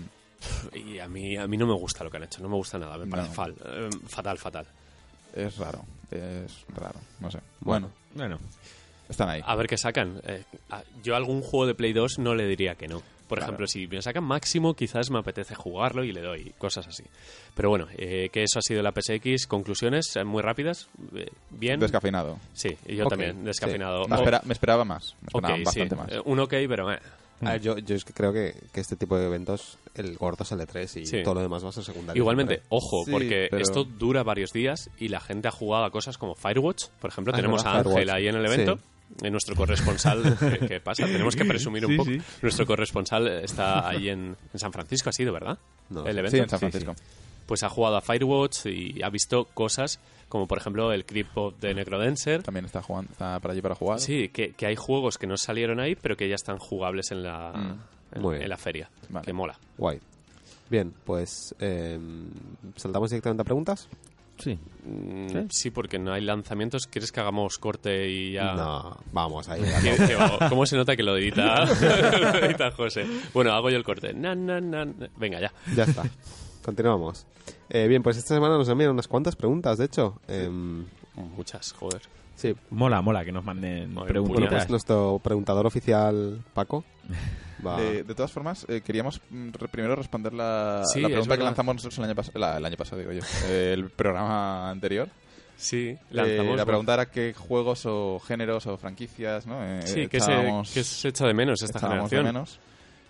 Y a mí, a mí no me gusta lo que han hecho, no me gusta nada, me parece No. fal- eh, fatal, fatal. Es raro, es raro, no sé. Bueno. Bueno, bueno, están ahí. A ver qué sacan. Eh, a- yo a algún juego de Play dos no le diría que no. Por Claro. ejemplo, si me sacan Máximo, quizás me apetece jugarlo y le doy cosas así. Pero bueno, eh, que eso ha sido la P S X. Conclusiones eh, muy rápidas. Eh, bien. Descafeinado. Sí, y yo Ok, también, descafeinado. Me, Oh, espera- me esperaba más, me ok, esperaba sí, bastante más. eh, un ok, pero... eh. A ver, yo, yo es que creo que, que este tipo de eventos, el gordo es el E tres y Sí. todo lo demás va a ser secundario. Igualmente, siempre. ojo, Sí, porque pero- esto dura varios días y la gente ha jugado a cosas como Firewatch. Por ejemplo, Ah, tenemos es a verdad, Ángel Firewatch. ahí en el evento. En nuestro corresponsal, ¿qué, qué pasa? Tenemos que presumir un Sí, poco. sí. Nuestro corresponsal está ahí en, en San Francisco, ha sido, ¿verdad? No, el sí. evento. Sí, en San Sí, sí. Francisco. Pues ha jugado a Firewatch y ha visto cosas como, por ejemplo, el Crypt of the Necrodancer. También está jugando, está para allí para jugar. Sí, que, que hay juegos que no salieron ahí, pero que ya están jugables en la, Mm. en, Muy bien. en la feria. Vale. Que mola. Guay. Bien, pues eh, saltamos directamente a preguntas. sí. Mm, ¿Sí? sí, porque no hay lanzamientos. ¿Quieres que hagamos corte y ya...? No, vamos ahí. ¿Qué- qué hago? ¿Cómo se nota que lo edita, lo edita José? Bueno, hago yo el corte. Na, na, na, na. Venga, ya. Ya está. Continuamos. Eh, bien, pues esta semana nos envían unas cuantas preguntas, de hecho. Em, Muchas, joder. sí. Mola, mola que nos manden Muy Bueno, preguntitas. pues nuestro preguntador oficial, Paco, va... Eh, de todas formas, eh, queríamos mm, re- primero responder la, Sí, la es pregunta que verdad. lanzamos nosotros el año, pas- la- el año pasado, digo yo, eh, el programa anterior. Sí, Eh, lanzamos... la pregunta era qué juegos o géneros o franquicias, ¿no? Eh, Sí, que se, echábamos- que se echa de menos esta echábamos de generación. menos.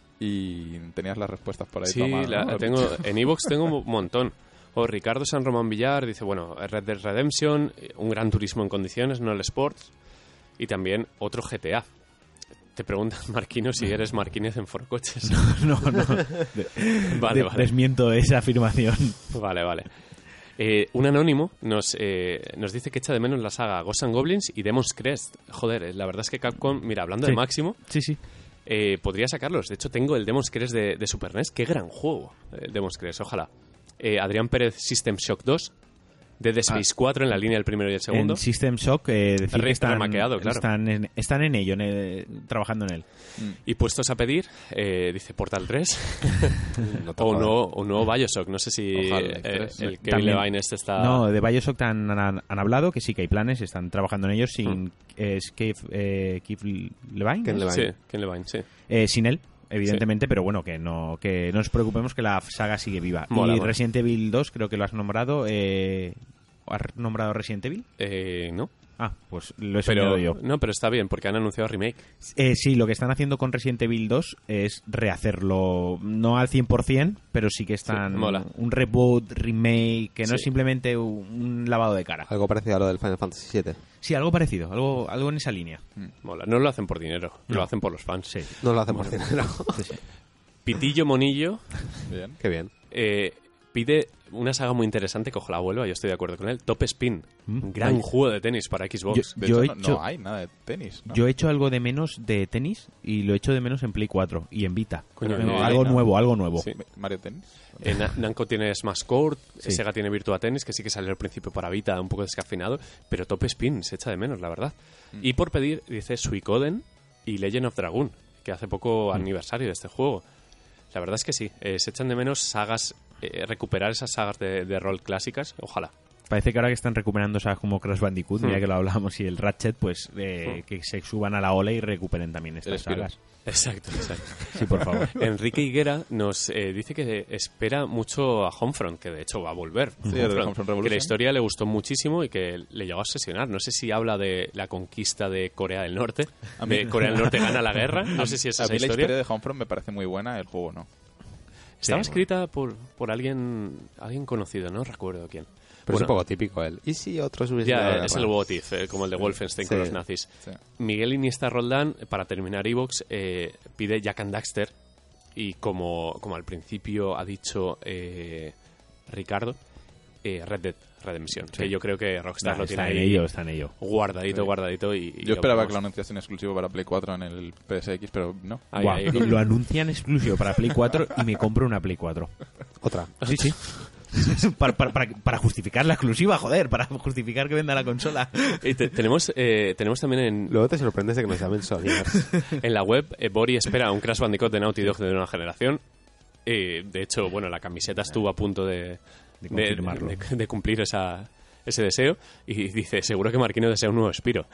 Y tenías las respuestas por ahí. Sí, tomadas, la- ¿no? tengo, en iVoox tengo un montón. O Ricardo San Román Villar dice, bueno, Red Dead Redemption, un Gran Turismo en condiciones, no el Sports, y también otro G T A. Te preguntan, Marquino, si eres Marquínez en Forocoches. No, no. Vale, De- vale. Desmiento esa afirmación. Vale, vale. Eh, un anónimo nos, eh, nos dice que echa de menos la saga Ghosts and Goblins y Demon's Crest. Joder, eh, la verdad es que Capcom, mira, hablando de Sí. Máximo, Sí, sí. eh, podría sacarlos. De hecho, tengo el Demon's Crest de, de Super N E S. Qué gran juego, el Demon's Crest, ojalá. Eh, Adrián Pérez, System Shock dos. Dead Space cuatro en la línea del primero y el segundo. En System Shock, eh, decir Re- que están, remaqueado, claro. están, en, están en ello, en el- trabajando en él. Y puestos a pedir, eh, dice Portal tres. No te o, jodas. no, o nuevo Bioshock. No sé si Ojalá, eh, tres. el Kevin También- Levine este está... No, de Bioshock han, han, han hablado, que sí que hay planes, están trabajando en ellos sin Mm. es Keith, eh, Keith Levine, Ken ¿es? Levine. Sí, Ken Levine, sí. Eh, sin él, evidentemente, pero bueno, que no que no nos preocupemos que la saga sigue viva. Mola, y mola. Resident Evil dos, creo que lo has nombrado. Eh, ¿Has nombrado Resident Evil? Eh, no. Ah, pues lo he Pero, soñado yo. no, pero está bien, porque han anunciado remake. Eh, sí, lo que están haciendo con Resident Evil dos es rehacerlo, no al cien por ciento, pero sí que están Sí, mola. un reboot, remake, que no Sí. es simplemente un, un lavado de cara. Algo parecido a lo del Final Fantasy siete. Sí, algo parecido, algo algo en esa línea. Mola. No lo hacen por dinero, No. lo hacen por los fans. Sí. No lo hacen por dinero. Sí, sí. Pitillo Monillo Bien. Qué bien. eh, pide una saga muy interesante que ojalá vuelva, yo estoy de acuerdo con él. Top Spin, Mm. un gran Ay. juego de tenis para Xbox. De Yo hecho, he no, hecho- no hay nada de tenis, ¿no? Yo he hecho algo de menos de tenis y lo he hecho de menos en Play cuatro y en Vita. Coño, Pero eh, algo no. nuevo, algo nuevo. Sí. Mario Tennis. En Na- Namco tiene Smash Court, Sí. Sega tiene Virtua Tennis, que sí que salió al principio para Vita, un poco descafeinado, pero Top Spin se echa de menos, la verdad. Y por pedir, dice Suicoden y Legend of Dragoon, que hace poco aniversario de este juego. La verdad es que sí, eh, se echan de menos sagas, eh, recuperar esas sagas de, de rol clásicas, ojalá. Parece que ahora que están recuperando sagas como Crash Bandicoot, Hmm. mira que lo hablábamos, y el Ratchet, pues eh, que se suban a la ola y recuperen también estas Spyro. sagas. Exacto, exacto. Sí, por favor. Enrique Higuera nos eh, dice que espera mucho a Homefront, que de hecho va a volver. Sí, el de Homefront Revolution. que la historia le gustó muchísimo y que le llegó a obsesionar. No sé si habla de la conquista de Corea del Norte, A mí- de Corea del Norte gana la guerra. No sé si es A esa mí la historia. historia de Homefront me parece muy buena, el juego no. Estaba Sí, escrita por, por alguien alguien conocido, no recuerdo quién. Pero Bueno, es un poco típico él. ¿Y si otros hubiesen dado Ya, la es guerra? el what if, eh, como el de Wolfenstein con Sí. los nazis. Sí. Miguel Iniesta Roldán, para terminar Evox, eh, pide Jak and Daxter. Y como, como al principio ha dicho eh, Ricardo, eh, Red Dead Redemption. Que yo creo que Rockstar Nah, lo tiene está en ahí ello, está en ello. guardadito, Sí. guardadito. Y, y Yo esperaba veremos. que lo anunciasen exclusivo para Play cuatro en el P S X, pero no. Ahí, Buah, ahí. lo anuncian exclusivo para Play cuatro y me compro una Play cuatro. Otra. Sí, sí. para, para, para, para justificar la exclusiva, joder, para justificar que venda la consola. Y te- tenemos, eh, tenemos también en, Luego te sorprendes de que nos llamen Sonyers. en la web, eh, Bori espera un Crash Bandicoot de Naughty Dog de una generación. Eh, de hecho, bueno, la camiseta estuvo a punto de, De de, confirmarlo. de- de cumplir esa, ese deseo. Y dice, seguro que Marquino desea un nuevo Spiro.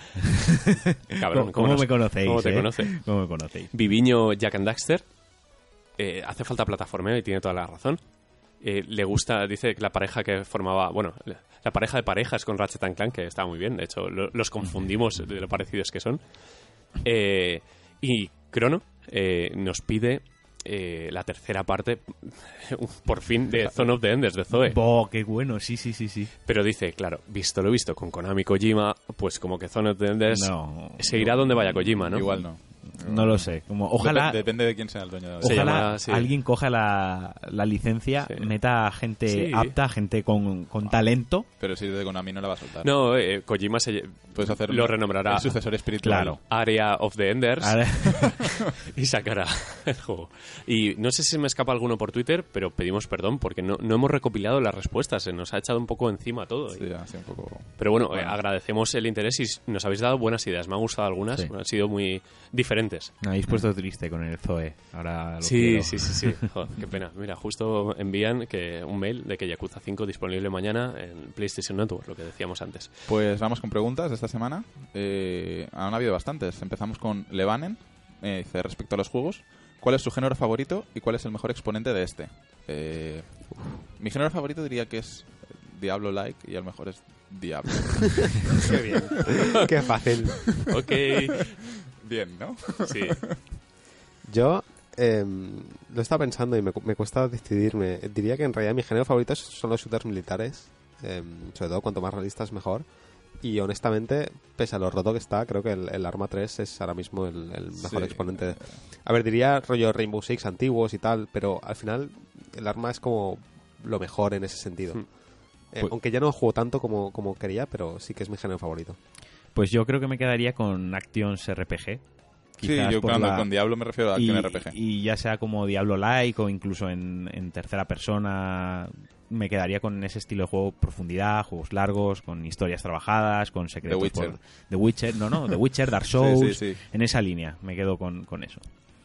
¿Cómo, Cabrón, cómo nos- me conocéis? ¿Cómo te eh? conoce? ¿Cómo me conocéis? Viviño Jak and Daxter. Eh, hace falta plataformeo y tiene toda la razón. Eh, le gusta, dice que la pareja que formaba, bueno, la pareja de parejas con Ratchet and Clank, que está muy bien, de hecho lo- los confundimos de lo parecidos que son. Eh, y Crono eh, nos pide eh, la tercera parte, por fin, de Zone of the Enders de Zoe. Bo, qué bueno, sí, sí, sí, sí. Pero dice, claro, visto lo visto con Konami Kojima, pues como que Zone of the Enders No, se irá donde vaya Kojima, ¿no? Igual no. no lo sé. Como, ojalá, Dep- depende de quién sea el dueño de la Se ojalá llamará, sí. alguien coja la, la licencia, Sí. meta gente Sí. apta, gente con, con talento. Pero si de Konami no la va a soltar. No, eh, Kojima se, Puedes hacer lo un- renombrará el sucesor espiritual. Claro. Area of the Enders Ahora- y sacará el juego. Y no sé si me escapa alguno por Twitter, pero pedimos perdón porque no, no hemos recopilado las respuestas. Se nos ha echado un poco encima todo. Sí, así un poco... Pero bueno, Bueno. eh, agradecemos el interés y nos habéis dado buenas ideas. Me han gustado algunas, Sí. han sido muy diferentes. Me habéis puesto triste con el Zoe. Ahora lo Sí, quiero. sí, sí, sí. Joder, qué pena. Mira, justo envían que un mail de que Yakuza cinco disponible mañana en PlayStation Network, lo que decíamos antes. Pues vamos con preguntas de esta semana. Eh, han habido bastantes. Empezamos con Levanen. Eh, dice, respecto a los juegos, ¿cuál es su género favorito y cuál es el mejor exponente de este? Eh, mi género favorito diría que es Diablo-like y a lo mejor es Diablo. Qué bien. Qué fácil. Ok. Bien, ¿no? Sí. Yo eh, lo estaba pensando y me, cu- me cuesta decidirme. Diría que en realidad mi género favorito son los shooters militares. Eh, sobre todo cuanto más realistas mejor. Y honestamente, pese a lo roto que está, creo que el, el Arma tres es ahora mismo el, el mejor Sí. exponente. de- A ver, diría rollo Rainbow Six antiguos y tal, pero al final el Arma es como lo mejor en ese sentido. Hmm. Eh, Pues- aunque ya no juego tanto como, como quería, pero sí que es mi género favorito. Pues yo creo que me quedaría con Actions R P G. Sí, Quizás yo por cuando la- con Diablo me refiero a y, Action R P G. y ya sea como Diablo-like o incluso en, en tercera persona, me quedaría con ese estilo de juego, profundidad, juegos largos, con historias trabajadas, con secretos. The Witcher. por- The Witcher, no, no, The Witcher, Dark Souls, Sí, sí, sí. en esa línea, me quedo con, con eso.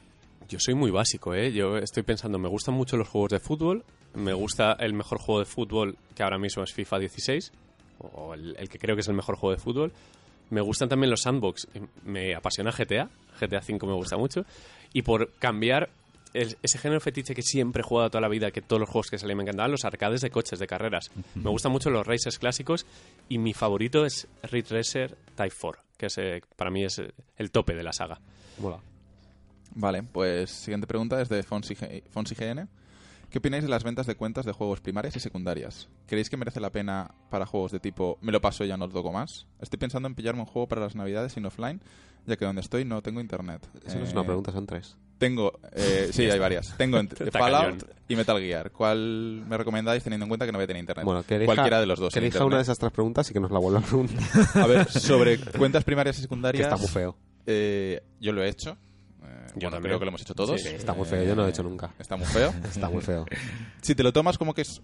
Yo soy muy básico, ¿eh? Yo estoy pensando, me gustan mucho los juegos de fútbol, me gusta el mejor juego de fútbol que ahora mismo es FIFA dieciséis, o el, el que creo que es el mejor juego de fútbol. Me gustan también los sandbox, me apasiona G T A, G T A cinco me gusta mucho, y por cambiar el- ese género fetiche que siempre he jugado toda la vida, que todos los juegos que salían me encantaban, los arcades de coches, de carreras. Me gustan mucho los races clásicos, y mi favorito es Ridge Racer Type cuatro, que es, eh, para mí es eh, el tope de la saga. Mola. Vale, pues siguiente pregunta es de Fonsi, G- Fonsi G N. ¿Qué opináis de las ventas de cuentas de juegos primarias y secundarias? ¿Creéis que merece la pena para juegos de tipo me lo paso y ya no lo toco más? Estoy pensando en pillarme un juego para las navidades sin offline, ya que donde estoy no tengo internet. Eso no es Eh, una pregunta, son tres. Tengo, eh, sí, hay varias. Tengo entre Tacañón. Fallout y Metal Gear. ¿Cuál me recomendáis teniendo en cuenta que no voy a tener internet? Bueno, que elija, Cualquiera de los dos. que sin elija una de internet. esas tres preguntas y que nos la vuelva a preguntar. A ver, sobre cuentas primarias y Que secundarias. está muy feo. eh, yo lo he hecho. Eh, Yo bueno, también. creo que lo hemos hecho todos. Sí, Está muy feo, yo no lo he hecho nunca. Está muy feo. Está muy feo. Si te lo tomas como que es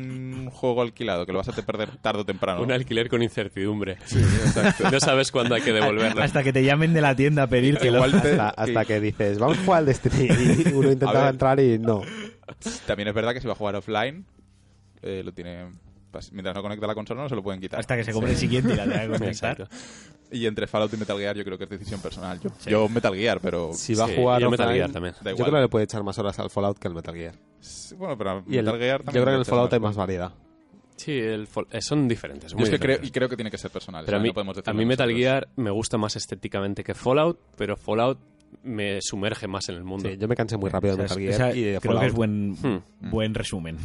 un juego alquilado, que lo vas a te perder tarde o temprano. Un alquiler con incertidumbre. Sí, exacto. No sabes cuándo hay que devolverlo. Hasta que te llamen de la tienda a pedir que lo... Igual te- Hasta, hasta que dices, vamos a jugar al Destiny. Y uno A intentaba ver. entrar y no. También es verdad que si va a jugar offline, eh, lo tiene. pas- Mientras no conecta la consola, no se lo pueden quitar. Hasta que se compre el siguiente y la tenga que conectar. Exacto. Y entre Fallout y Metal Gear, yo creo que es decisión personal. Yo, Sí. yo Metal Gear, pero. Si va Sí, a jugar yo Metal offline, Gear también. Da yo igual. creo que le puede echar más horas al Fallout que al Metal Gear. Sí, bueno, pero Y el, Metal Gear yo también. creo que en le el echas Fallout hay más más variedad. Sí, el fol- eh, son diferentes. Yo muy es que creo, diferentes. y creo que tiene que ser personal. Pero a ¿sabes? mí, No podemos a decirlo mí Metal nosotros. Gear me gusta más estéticamente que Fallout, pero Fallout me sumerge más en el mundo. Sí, yo me cansé muy rápido de O sea, Metal es- Gear esa- y de creo Fallout. que es buen, Hmm. buen resumen.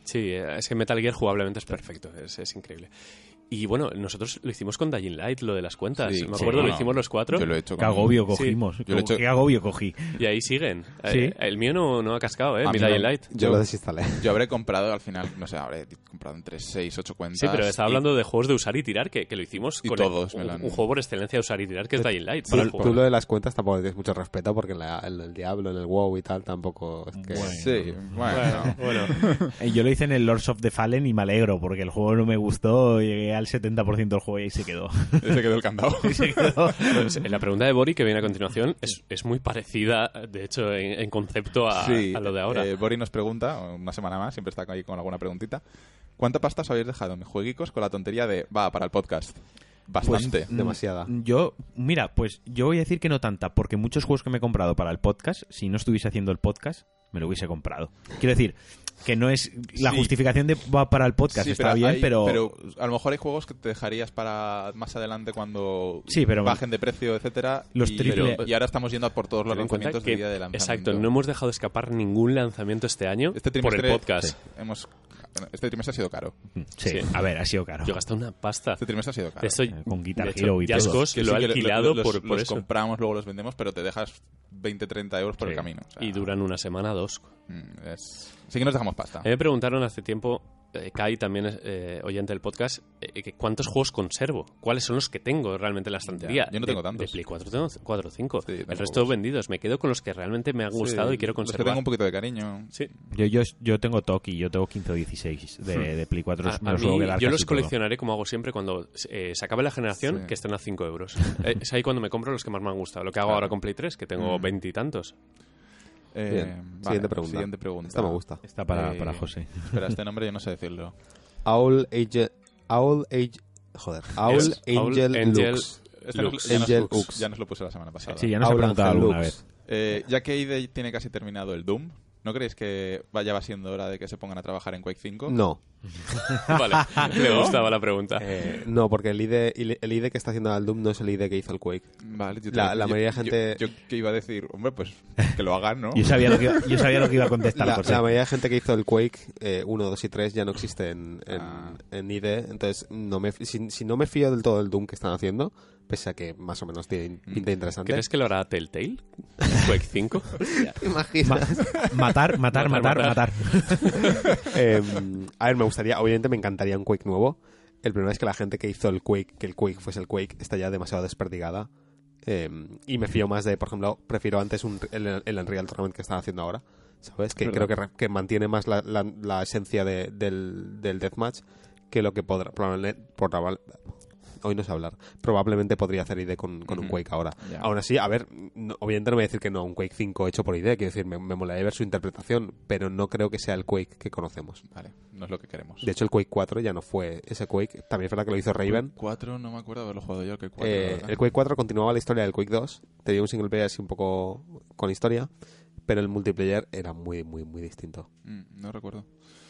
Sí, es que Metal Gear jugablemente es perfecto, es, es increíble. Y bueno, nosotros lo hicimos con Dying Light, lo de las cuentas. Sí, Me sí, acuerdo, bueno, lo hicimos los cuatro. Yo lo he hecho Qué con... agobio Sí. cogimos. Yo lo he hecho- Qué agobio cogí. Y ahí siguen. Sí. Eh, El mío no, no ha cascado, ¿eh? A Mi mí no. Dying Light. Yo, Yo- lo desinstalé. Yo habré comprado al final, no sé, habré comprado entre seis, ocho cuentas. Sí, pero estaba y- hablando de juegos de usar y tirar, que, que lo hicimos Y con todos el- me un, lo han- un juego por excelencia de usar y tirar, que es Dying Light. Tú, Sí, tú lo de las cuentas tampoco tienes mucho respeto porque en, la- en el Diablo, en el WoW y tal, tampoco es que... Bueno. Sí, bueno. Bueno, Eh, Yo lo hice en el Lords of the Fallen y me alegro porque el juego no me gustó, llegué al setenta por ciento del juego y ahí se quedó. Se quedó el candado. Y se quedó. pues, la pregunta de Bori que viene a continuación es, es muy parecida, de hecho, en, en concepto a, Sí, a lo de ahora. eh, Bori nos pregunta, una semana más, siempre está ahí con alguna preguntita. ¿Cuánta pasta os habéis dejado en mis jueguicos con la tontería de, va, para el podcast? Bastante. Mm, Demasiada. Yo, mira, pues yo voy a decir que no tanta, porque muchos juegos que me he comprado para el podcast, si no estuviese haciendo el podcast, me lo hubiese comprado. Quiero decir, que no es la Sí. justificación de va para el podcast, Sí, está bien, hay- pero... a lo mejor hay juegos que te dejarías para más adelante cuando Sí, pero- bajen de precio, etcétera. Los y, triple- y ahora estamos yendo a por todos los Ten en cuenta lanzamientos que- del día de lanzamiento. exacto, no hemos dejado escapar ningún lanzamiento este año Este por el trimestre podcast. sí, hemos, este trimestre ha sido caro. Sí, Sí. a ver, ha sido caro. Yo gasté una pasta. Este trimestre ha sido caro. Esto, con Guitar de hecho, Hero y todo. Jazzcos Que lo sí ha que alquilado los, por, por los eso. compramos, luego los vendemos, pero te dejas veinte, treinta euros por Sí. el camino. o sea, Y duran una semana, dos. mm, es- Sí que nos dejamos pasta. A mí me preguntaron hace tiempo, eh, Kai también es eh, oyente del podcast, eh, que ¿cuántos juegos conservo? ¿Cuáles son los que tengo realmente en la estantería? Ya, yo no tengo De- tantos. De Play cuatro tengo cuatro o cinco. Sí, yo el tengo resto pocos. vendidos. Me quedo con los que realmente me han gustado Sí, y quiero los que conservar. tengo un poquito de cariño. Sí. Yo, yo, yo tengo Toki, yo tengo quince o dieciséis de, de Play cuatro. A, me a los mí, suelo quedar yo los casi todo. coleccionaré como hago siempre cuando eh, se acabe la generación, Sí. que estén a cinco euros. Eh, es ahí cuando me compro los que más me han gustado. Lo que hago Claro. ahora con Play tres, que tengo Mm. veintitantos. Eh, Bien. vale, Siguiente pregunta. Siguiente pregunta. Esta me gusta. Está para, Eh, para José. Espera, este nombre yo no sé decirlo. Owl Age... Owl Age... Joder. Owl Es Angel, Owl Angel Lux. Este Lux. nos- ya, nos, Angel Lux, Ux. ya nos lo puso la semana pasada. Sí, ya nos ha Owl preguntado Angel alguna Lux. vez. Eh, ya que I D tiene casi terminado el Doom, ¿no creéis que vaya va siendo hora de que se pongan a trabajar en Quake cinco? No. Vale, me gustaba la pregunta. Eh, no, porque el I D, el I D que está haciendo el Doom no es el I D que hizo el Quake. Vale, yo La- te- la yo- mayoría de gente- Yo, yo que iba a decir, hombre, pues que lo hagan, ¿no? Yo sabía lo que iba, yo sabía lo que iba a contestar La, José. la mayoría de gente que hizo el Quake eh, uno, dos y tres ya no existe en, en, Ah. en I D. Entonces, no me, si, si no me fío del todo del Doom que están haciendo, pese a que más o menos tiene pinta interesante. ¿Crees que lo hará Telltale? ¿Quake cinco? ¿Te imaginas? Ma- matar, matar, Matar, matar, matar. Eh, a ver, me gustaría, obviamente me encantaría un Quake nuevo. El problema es que la gente que hizo el Quake, que el Quake fuese el Quake, está ya demasiado desperdigada. Eh, y me fío más de, por ejemplo, prefiero antes un, el, el Unreal Tournament que están haciendo ahora. ¿Sabes? Que ¿Verdad? creo que, re- que mantiene más la, la, la esencia de- del, del Deathmatch que lo que podrá, probablemente, probable- hoy no sé hablar, probablemente podría hacer I D con, con un Ujú. Quake ahora. Ya. Aún así, a ver, no- obviamente no voy a decir que no, un Quake cinco hecho por I D, quiero decir, me, me molaría ver su interpretación, pero no creo que sea el Quake que conocemos. Vale, no es lo que queremos. De hecho, el Quake cuatro ya no fue ese Quake. También es verdad que lo hizo Raven. cuatro no me acuerdo haberlo jugado yo, que cuatro. Eh, el Quake cuatro continuaba la historia del Quake dos. Tenía un single player así un poco con historia. Pero el multiplayer era muy, muy, muy distinto. Mm, no recuerdo.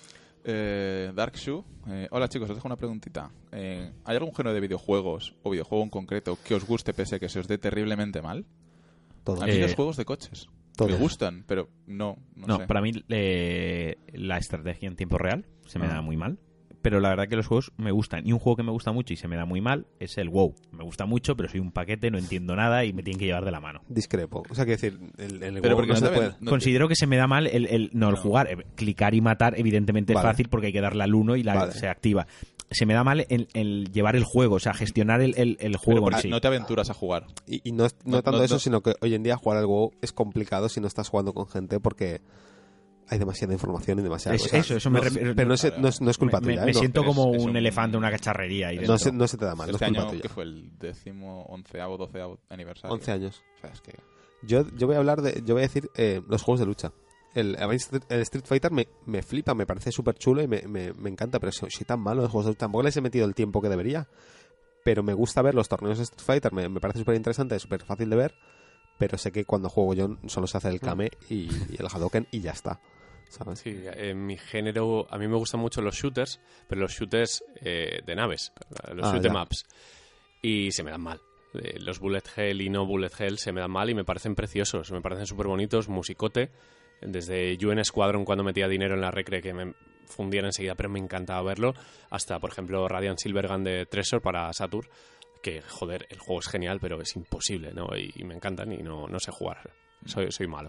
Eh, Dark Shoe. Eh, hola chicos, os dejo una preguntita. Eh, ¿Hay algún género de videojuegos o videojuego en concreto que os guste pese a que se os dé terriblemente mal? Todo. A mí Eh, los juegos de coches todo. me gustan, pero no, no, No, sé. para mí eh, la estrategia en tiempo real se me Ah. da muy mal. Pero la verdad que los juegos me gustan. Y un juego que me gusta mucho y se me da muy mal es el WoW. Me gusta mucho, pero soy un paquete, no entiendo nada y me tienen que llevar de la mano. Discrepo. O sea, quiero decir, el, el Pero WoW porque no no se te puede. ven- no te- Considero que se me da mal el, el no, el No. jugar. Eh, Clicar y matar, evidentemente, Vale. es fácil porque hay que darle al uno y la, Vale. se activa. Se me da mal el, el llevar el juego, o sea, gestionar el, el, el Pero juego en porque sí. no te aventuras a jugar. Y, y no, no No- tanto no- eso, no- sino que hoy en día jugar al WoW es complicado si no estás jugando con gente porque hay demasiada información y demasiada Es- cosa. eso, eso me No- refiero- Pero no, es- no es, no es culpa me, me- tuya. me ¿eh? No- siento pero es- como es un un- elefante en una cacharrería. ahí no, dentro. se, no se te da mal, no Este es culpa año, tuya. que fue el décimo, onceavo, doceavo aniversario. once años. O sea, es que... Yo, yo voy a hablar de, yo voy a decir eh, los juegos de lucha. El, el Street Fighter me, me flipa, me parece súper chulo y me, me, me encanta, pero soy, soy tan malo en los juegos de lucha. Tampoco les he metido el tiempo que debería. Pero me gusta ver los torneos de Street Fighter, me, me parece súper interesante, súper fácil de ver. Pero sé que cuando juego yo solo se hace el Kame y, y el Hadouken y ya está. ¿Sabes? Sí, en mi género, a mí me gustan mucho los shooters, pero los shooters eh, de naves, los Ah, shoot ya. 'em ups. Y se me dan mal. Eh, Los bullet hell y no bullet hell se me dan mal y me parecen preciosos, me parecen súper bonitos, musicote. Desde U N Squadron cuando metía dinero en la recre, que me fundiera enseguida, pero me encantaba verlo. Hasta, por ejemplo, Radiant Silvergun de Treasure para Saturn, que, joder, el juego es genial, pero es imposible, ¿no? Y, y me encantan y no, no sé jugar. Soy, soy malo.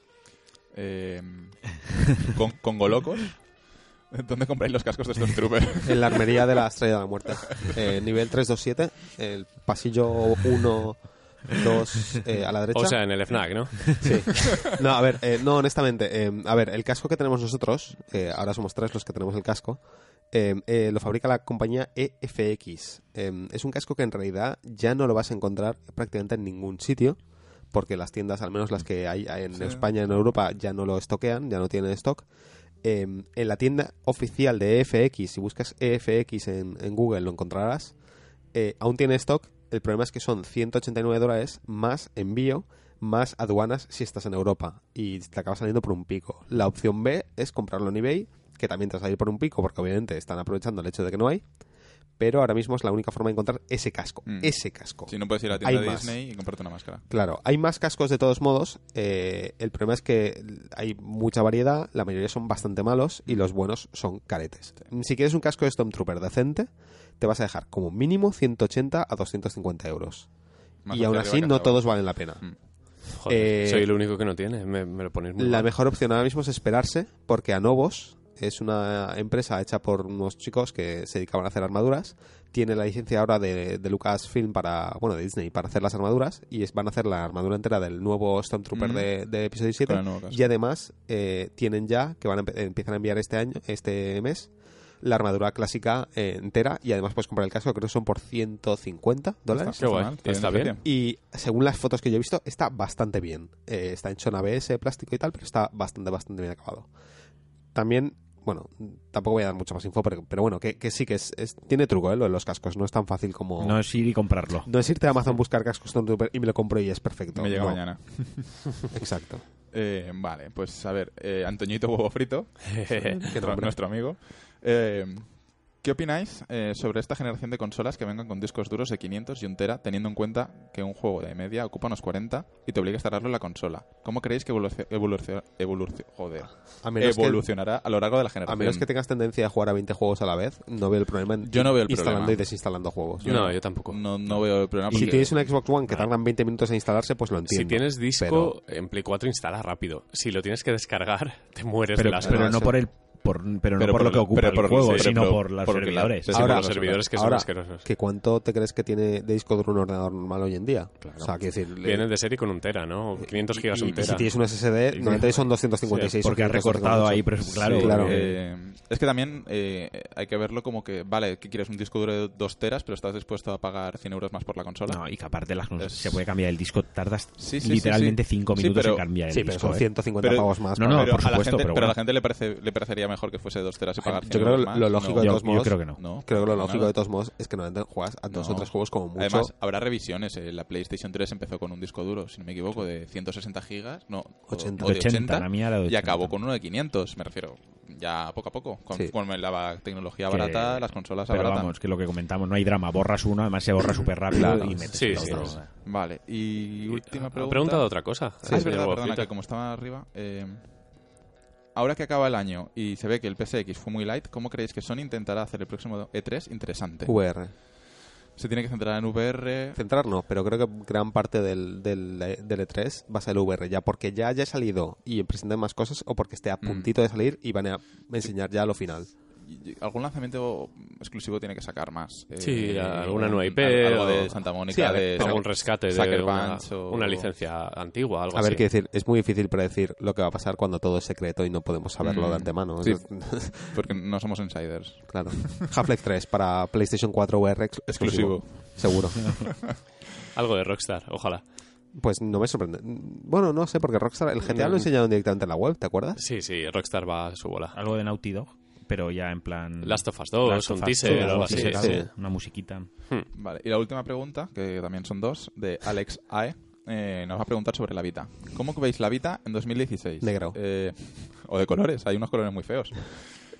Eh, con, Congo Locos. ¿Dónde compráis los cascos de Stormtrooper? En la armería de la Estrella de la Muerte. Eh, nivel trescientos veintisiete, el pasillo uno, dos eh, a la derecha. O sea, en el F N A C, ¿no? Sí. No, a ver, eh, no, honestamente. Eh, a ver, el casco que tenemos nosotros, eh, ahora somos tres los que tenemos el casco, eh, eh, lo fabrica la compañía E F X. Eh, es un casco que en realidad ya no lo vas a encontrar prácticamente en ningún sitio, porque las tiendas, al menos las que hay en sí. España y en Europa, ya no lo estoquean, ya no tienen stock. Eh, en la tienda oficial de E F X, si buscas E F X en, en Google lo encontrarás, eh, aún tiene stock. El problema es que son ciento ochenta y nueve dólares más envío, más aduanas si estás en Europa, y te acaba saliendo por un pico. La opción B es comprarlo en eBay, que también te va a salir por un pico, porque obviamente están aprovechando el hecho de que no hay, pero ahora mismo es la única forma de encontrar ese casco. Mm. Ese casco. Si no puedes ir a la tienda hay de más. Disney y comprarte una máscara. Claro, hay más cascos de todos modos. Eh, el problema es que hay mucha variedad, la mayoría son bastante malos y los buenos son caretes. Sí. Si quieres un casco de Stormtrooper decente, te vas a dejar como mínimo ciento ochenta a doscientos cincuenta euros. Más y aún así no todos valen la pena. Mm. Joder, eh, soy el único que no tiene. Me, me lo ponéis muy La mal. mejor opción ahora mismo es esperarse, porque Anovos es una empresa hecha por unos chicos que se dedicaban a hacer armaduras. Tiene la licencia ahora de, de Lucasfilm para, bueno, de Disney, para hacer las armaduras, y es, van a hacer la armadura entera del nuevo Stormtrooper mm. de, de episodio siete. Y además eh, tienen ya, que van a, empiezan a enviar este año, este mes, la armadura clásica eh, entera, y además puedes comprar el casco, creo que son por ciento cincuenta dólares. Qué guay, está, está bien. Y según las fotos que yo he visto, está bastante bien. Eh, está hecho en A B S, plástico y tal, pero está bastante, bastante bien acabado. También, bueno, tampoco voy a dar mucha más info, pero, pero bueno, que, que sí que es, es tiene truco, ¿eh? Lo de los cascos, no es tan fácil como... No es ir y comprarlo. No es irte a Amazon, buscar cascos y me lo compro y es perfecto. Me llega no. mañana. Exacto. Eh, vale, pues a ver, eh, Antoñito Huevo Frito, nuestro, nuestro amigo. Eh, ¿Qué opináis eh, sobre esta generación de consolas que vengan con discos duros de quinientos y un tera, teniendo en cuenta que un juego de media ocupa unos cuarenta y te obliga a instalarlo en la consola? ¿Cómo creéis que evolucion, evolucion, evolucion, joder, a evolucionará que, a lo largo de la generación? A menos que tengas tendencia a jugar a veinte juegos a la vez, no veo el problema en yo no veo el instalando problema. y desinstalando juegos. Yo no, yo tampoco. No, no veo el problema. Y si tienes una Xbox One que tardan veinte minutos en instalarse, pues lo entiendo. Si tienes disco, pero... en Play cuatro instala rápido. Si lo tienes que descargar, te mueres pero, de las Pero no por el... Por, pero, pero no por, por lo que ocupa pero el por, juego, sí, sino pero, por los servidores. La, ahora, los servidores que ahora, son asquerosos. ¿Que ¿Cuánto te crees que tiene de disco duro un ordenador normal hoy en día? Claro. O sea, quiero decir... Vienen de serie con un tera, ¿no? quinientos gigas un tera. Y si tienes un S S D, normalmente son doscientos cincuenta y seis. Sí, porque has recortado ahí, pero claro. Sí, claro. Eh, es que también eh, hay que verlo como que, vale, que quieres un disco duro de dos teras, pero estás dispuesto a pagar cien euros más por la consola. No, y que aparte las consolas, es... se puede cambiar el disco, tardas sí, sí, literalmente cinco sí, minutos pero, en cambiar el sí, disco. Sí, pero son ¿eh? ciento cincuenta pero, pavos más. No, no, pero por supuesto, a la gente, pero, pero bueno. a la gente le, parece, le parecería mejor que fuese dos teras y pagar cien Yo creo euros que más. lo lógico no, de yo, todos modos... Yo creo que no. no creo que lo no, lógico nada. de todos modos es que normalmente juegas a dos no. o tres juegos como mucho. Además, habrá revisiones. Eh, la PlayStation tres empezó con un disco duro, si no me equivoco, de ciento sesenta gigas. No, ochenta. O de ochenta. La mía era de y ochenta. acabó con uno de quinientos, me refiero. Ya poco a poco. Con, sí. con la tecnología que, barata, las consolas pero abaratan. vamos, que lo que comentamos, no hay drama. Borras uno, además se borra súper rápido Claro. y metes Sí, el sí, otro. sí. Vale, y última Ha pregunta. preguntado otra cosa. Sí, es verdad, señor perdona, Frito. que como estaba arriba... Eh, ahora que acaba el año y se ve que el P S X fue muy light, ¿cómo creéis que Sony intentará hacer el próximo E tres interesante? V R. Se tiene que centrar en V R... Centrar no, pero creo que gran parte del, del, del E tres va a ser V R ya, porque ya haya salido y presenten más cosas o porque esté a puntito mm. de salir y van a enseñar ya lo final. Algún lanzamiento exclusivo tiene que sacar más. Sí, eh, alguna nueva I P. Algo o... de Santa Mónica, sí, a ver, de pero algún rescate de Sucker una, Punch o... una licencia antigua, algo a así. ver, qué decir, es muy difícil predecir lo que va a pasar cuando todo es secreto y no podemos saberlo mm, de antemano. Sí, porque no somos insiders. Claro. Half-Life tres para PlayStation cuatro V R ex exclusivo. Seguro. Algo de Rockstar, ojalá. Pues no me sorprende. Bueno, no sé, porque Rockstar, el G T A lo enseñaron directamente en la web, ¿te acuerdas? Sí, sí, Rockstar va a su bola. Algo de Naughty Dog, pero ya en plan... Last of Us dos, Last of un Us teaser, dos, algo sí, así. sí, sí. una musiquita. Hmm. Vale, y la última pregunta, que también son dos, de Alex Ae, eh, nos va a preguntar sobre la Vita. ¿Cómo veis la Vita en dos mil dieciséis? Negro. Eh, o de colores, hay unos colores muy feos.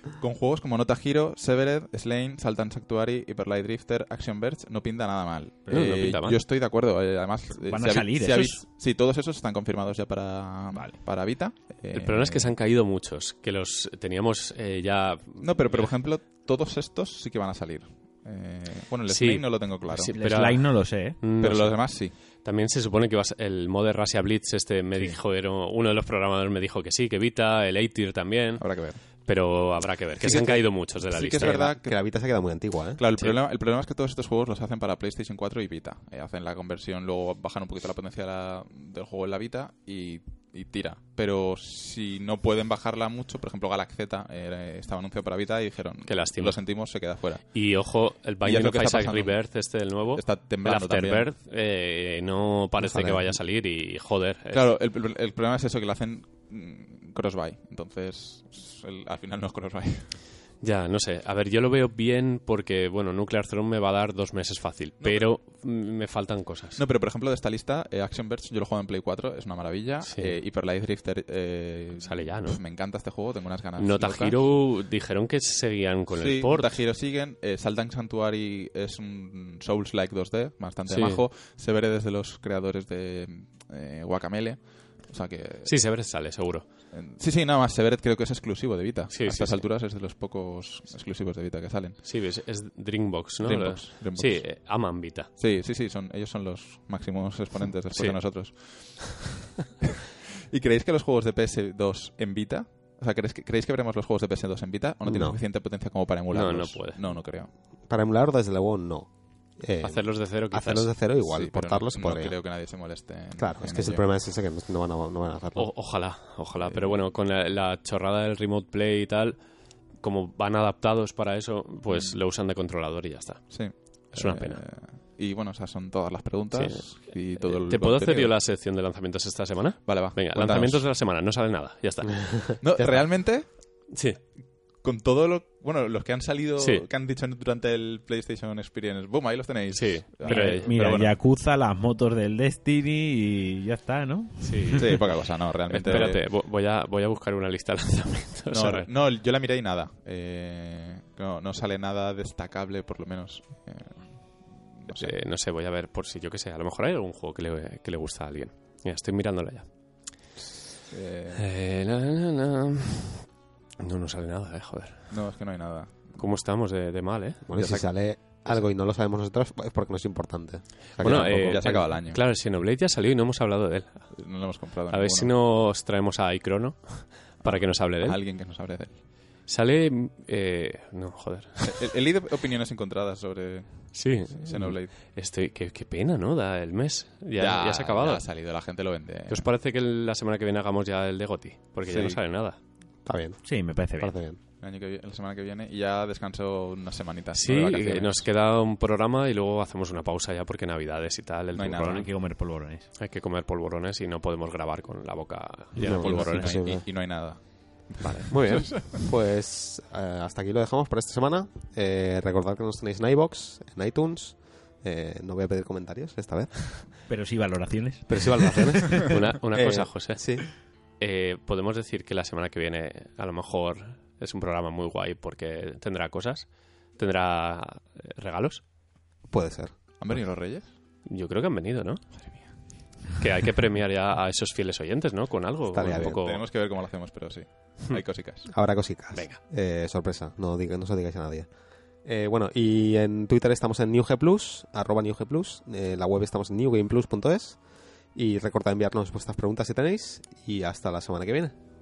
Con juegos como Nota Hero, Severed, Slain, Sultan Sanctuary, Hyper Light Drifter, Action Verge, no pinta nada mal. No, no pinta mal. Yo estoy de acuerdo. Eh, además, eh, ¿Van si a habi- salir si esos? habéis- Sí, todos esos están confirmados ya para, Vale. para Vita. El Eh, problema es que se han caído muchos, que los teníamos eh, ya... No, pero por ejemplo, todos estos sí que van a salir. Eh, bueno, el Sí. Slain no lo tengo claro. Sí, El pero- slide no lo sé, ¿eh? No Pero sé. los demás sí. También se supone que va a ser- el Modern Russia Blitz este me dijo, era uno de los programadores me dijo que sí, que Vita, el A-Tier también, Habrá que ver. pero habrá que ver, que Sí se que- han caído muchos de la sí que lista. es verdad Que la Vita se queda muy antigua, ¿eh? Claro, el, Sí. problema, el problema es que todos estos juegos los hacen para PlayStation cuatro y Vita. Eh, hacen la conversión, luego bajan un poquito la potencia de la- del juego en la Vita y, y tira. Pero si no pueden bajarla mucho, por ejemplo, Galaxy Z eh, estaba anunciado para Vita y dijeron, Qué lástima. lo sentimos, se queda fuera. Y ojo, el Y es Binding lo of que está Isaac pasando. Rebirth, este del nuevo, Está el temblando también. Afterbirth, eh, no parece Joder. que vaya a salir y joder. es- Claro, el, el- el problema es eso, que lo hacen mm, cross-buy. Entonces, el- al final no es cross-buy. Ya, no sé. A ver, yo lo veo bien porque, bueno, Nuclear Throne me va a dar dos meses fácil, pero mm, me faltan cosas. No, pero por ejemplo, de esta lista, eh, Action Verge, yo lo juego en Play cuatro, es una maravilla. Sí. Eh, Hyper Light Drifter eh, Sale ya, ¿no? pf, me encanta este juego, tengo unas ganas. Nota locas. Hero dijeron que seguían con Sí, el port. Nota Hero siguen. Eh, Sultan Sanctuary es un Souls-like dos D, bastante Sí. majo. Se veré desde los creadores de eh, Guacamelee. O sea que... Sí, Severus sale, seguro. eh, sí, sí, nada más. Severet creo que es exclusivo de Vita. Sí, a sí, estas sí. alturas es de los pocos exclusivos de Vita que salen. Sí, es, es Dreambox, ¿no? Dreambox, Dreambox. Sí, eh, aman Vita. Sí, sí, sí, son, ellos son los máximos exponentes después Sí. de nosotros. ¿Y creéis que los juegos de P S dos en Vita? O sea, ¿creéis que, ¿creéis que veremos los juegos de P S dos en Vita o no, tienen No. suficiente potencia como para emularlos? No, no puede. No, no creo. Para emular, desde luego, no. Eh, Hacerlos de cero, quizás. hacerlos de cero igual, Sí, pero portarlos no, se no podría. creo que nadie se moleste. en- Claro, es en que es el ello. problema es ese que no, no van, a, no van a hacerlo. O- ojalá, ojalá. Pero bueno, con la, la chorrada del Remote Play y tal, como van adaptados para eso, pues Mm. lo usan de controlador y ya está. Sí. Es una Eh, pena. Y bueno, esas son todas las preguntas y todo el ¿Te puedo hacer yo contenido. la sección de lanzamientos esta semana? Vale, va. Venga, cuéntanos. lanzamientos de la semana, no sale nada, ya está. No, Ya está. realmente, Sí, con todo lo... Bueno, los que han salido, Sí. que han dicho durante el PlayStation Experience, boom, ahí los tenéis. Sí, Ah, pero- eh, Mira, bueno. Yakuza, las motos del Destiny y ya está, ¿no? sí. Sí, poca cosa, no, realmente... Espérate, vo- voy a, voy a buscar una lista de lanzamientos. No, A ver. no, yo la miré y nada. Eh, no, no sale nada destacable, por lo menos. Eh, no sé. Eh, no sé, voy a ver por si yo que sé. A lo mejor hay algún juego que le, que le gusta a alguien. Mira, estoy mirándola ya. Eh, Eh, na, na, na. No, no sale nada, eh, joder. no, es que no hay nada. ¿Cómo estamos de, de mal, eh? Bueno, y ya si se- sale algo y no lo sabemos nosotros, es porque no es importante. O sea, que Bueno, tampoco- eh, ya se acaba el año. Claro, el Xenoblade ya salió y no hemos hablado de él. No lo hemos comprado. A ver si ninguno. nos traemos a iCrono para que nos hable de él. Alguien que nos hable de él. Sale... Eh, no, joder. He, he leído opiniones encontradas sobre Sí. Xenoblade. Estoy, qué, qué pena, ¿no? Da el mes. Ya, ya se ha acabado. Ya ha salido, la gente lo vende. ¿Qué os parece que la semana que viene hagamos ya el de GOTY? Porque ya Sí. no sale nada. Está bien, Sí, me parece bien. parece bien. El año que viene, la semana que viene y ya descanso unas semanitas. Sí, ¿no? de eh, vacaciones. nos queda un programa y luego hacemos una pausa ya porque Navidades y tal, el No hay turrón. nada. Hay que comer polvorones. Hay que comer polvorones y no podemos grabar con la boca llena No, de Y no- polvorones. y no hay- Sí, y- y no hay nada. Vale, muy bien. Pues eh, hasta aquí lo dejamos por esta semana. Eh, recordad que nos tenéis en iVoox, en iTunes. Eh, no voy a pedir comentarios esta vez, Pero sí valoraciones. pero sí valoraciones. Una, una Eh, cosa, José. Sí. Eh, podemos decir que la semana que viene a lo mejor es un programa muy guay porque tendrá cosas, tendrá eh, regalos. Puede ser. ¿Han venido los reyes? Yo creo que han venido, ¿no? Que hay que premiar ya a esos fieles oyentes, ¿no? Con algo. Estaría un bien. poco... Tenemos que ver cómo lo hacemos, pero sí. Hay cositas. Habrá cositas. Venga. Eh, sorpresa, no, diga, no se lo digáis a nadie. Eh, bueno, y en Twitter estamos en NewGplus, arroba NewGplus. En la web estamos en newgameplus punto es. Y recordad enviarnos vuestras preguntas si tenéis. Y hasta la semana que viene.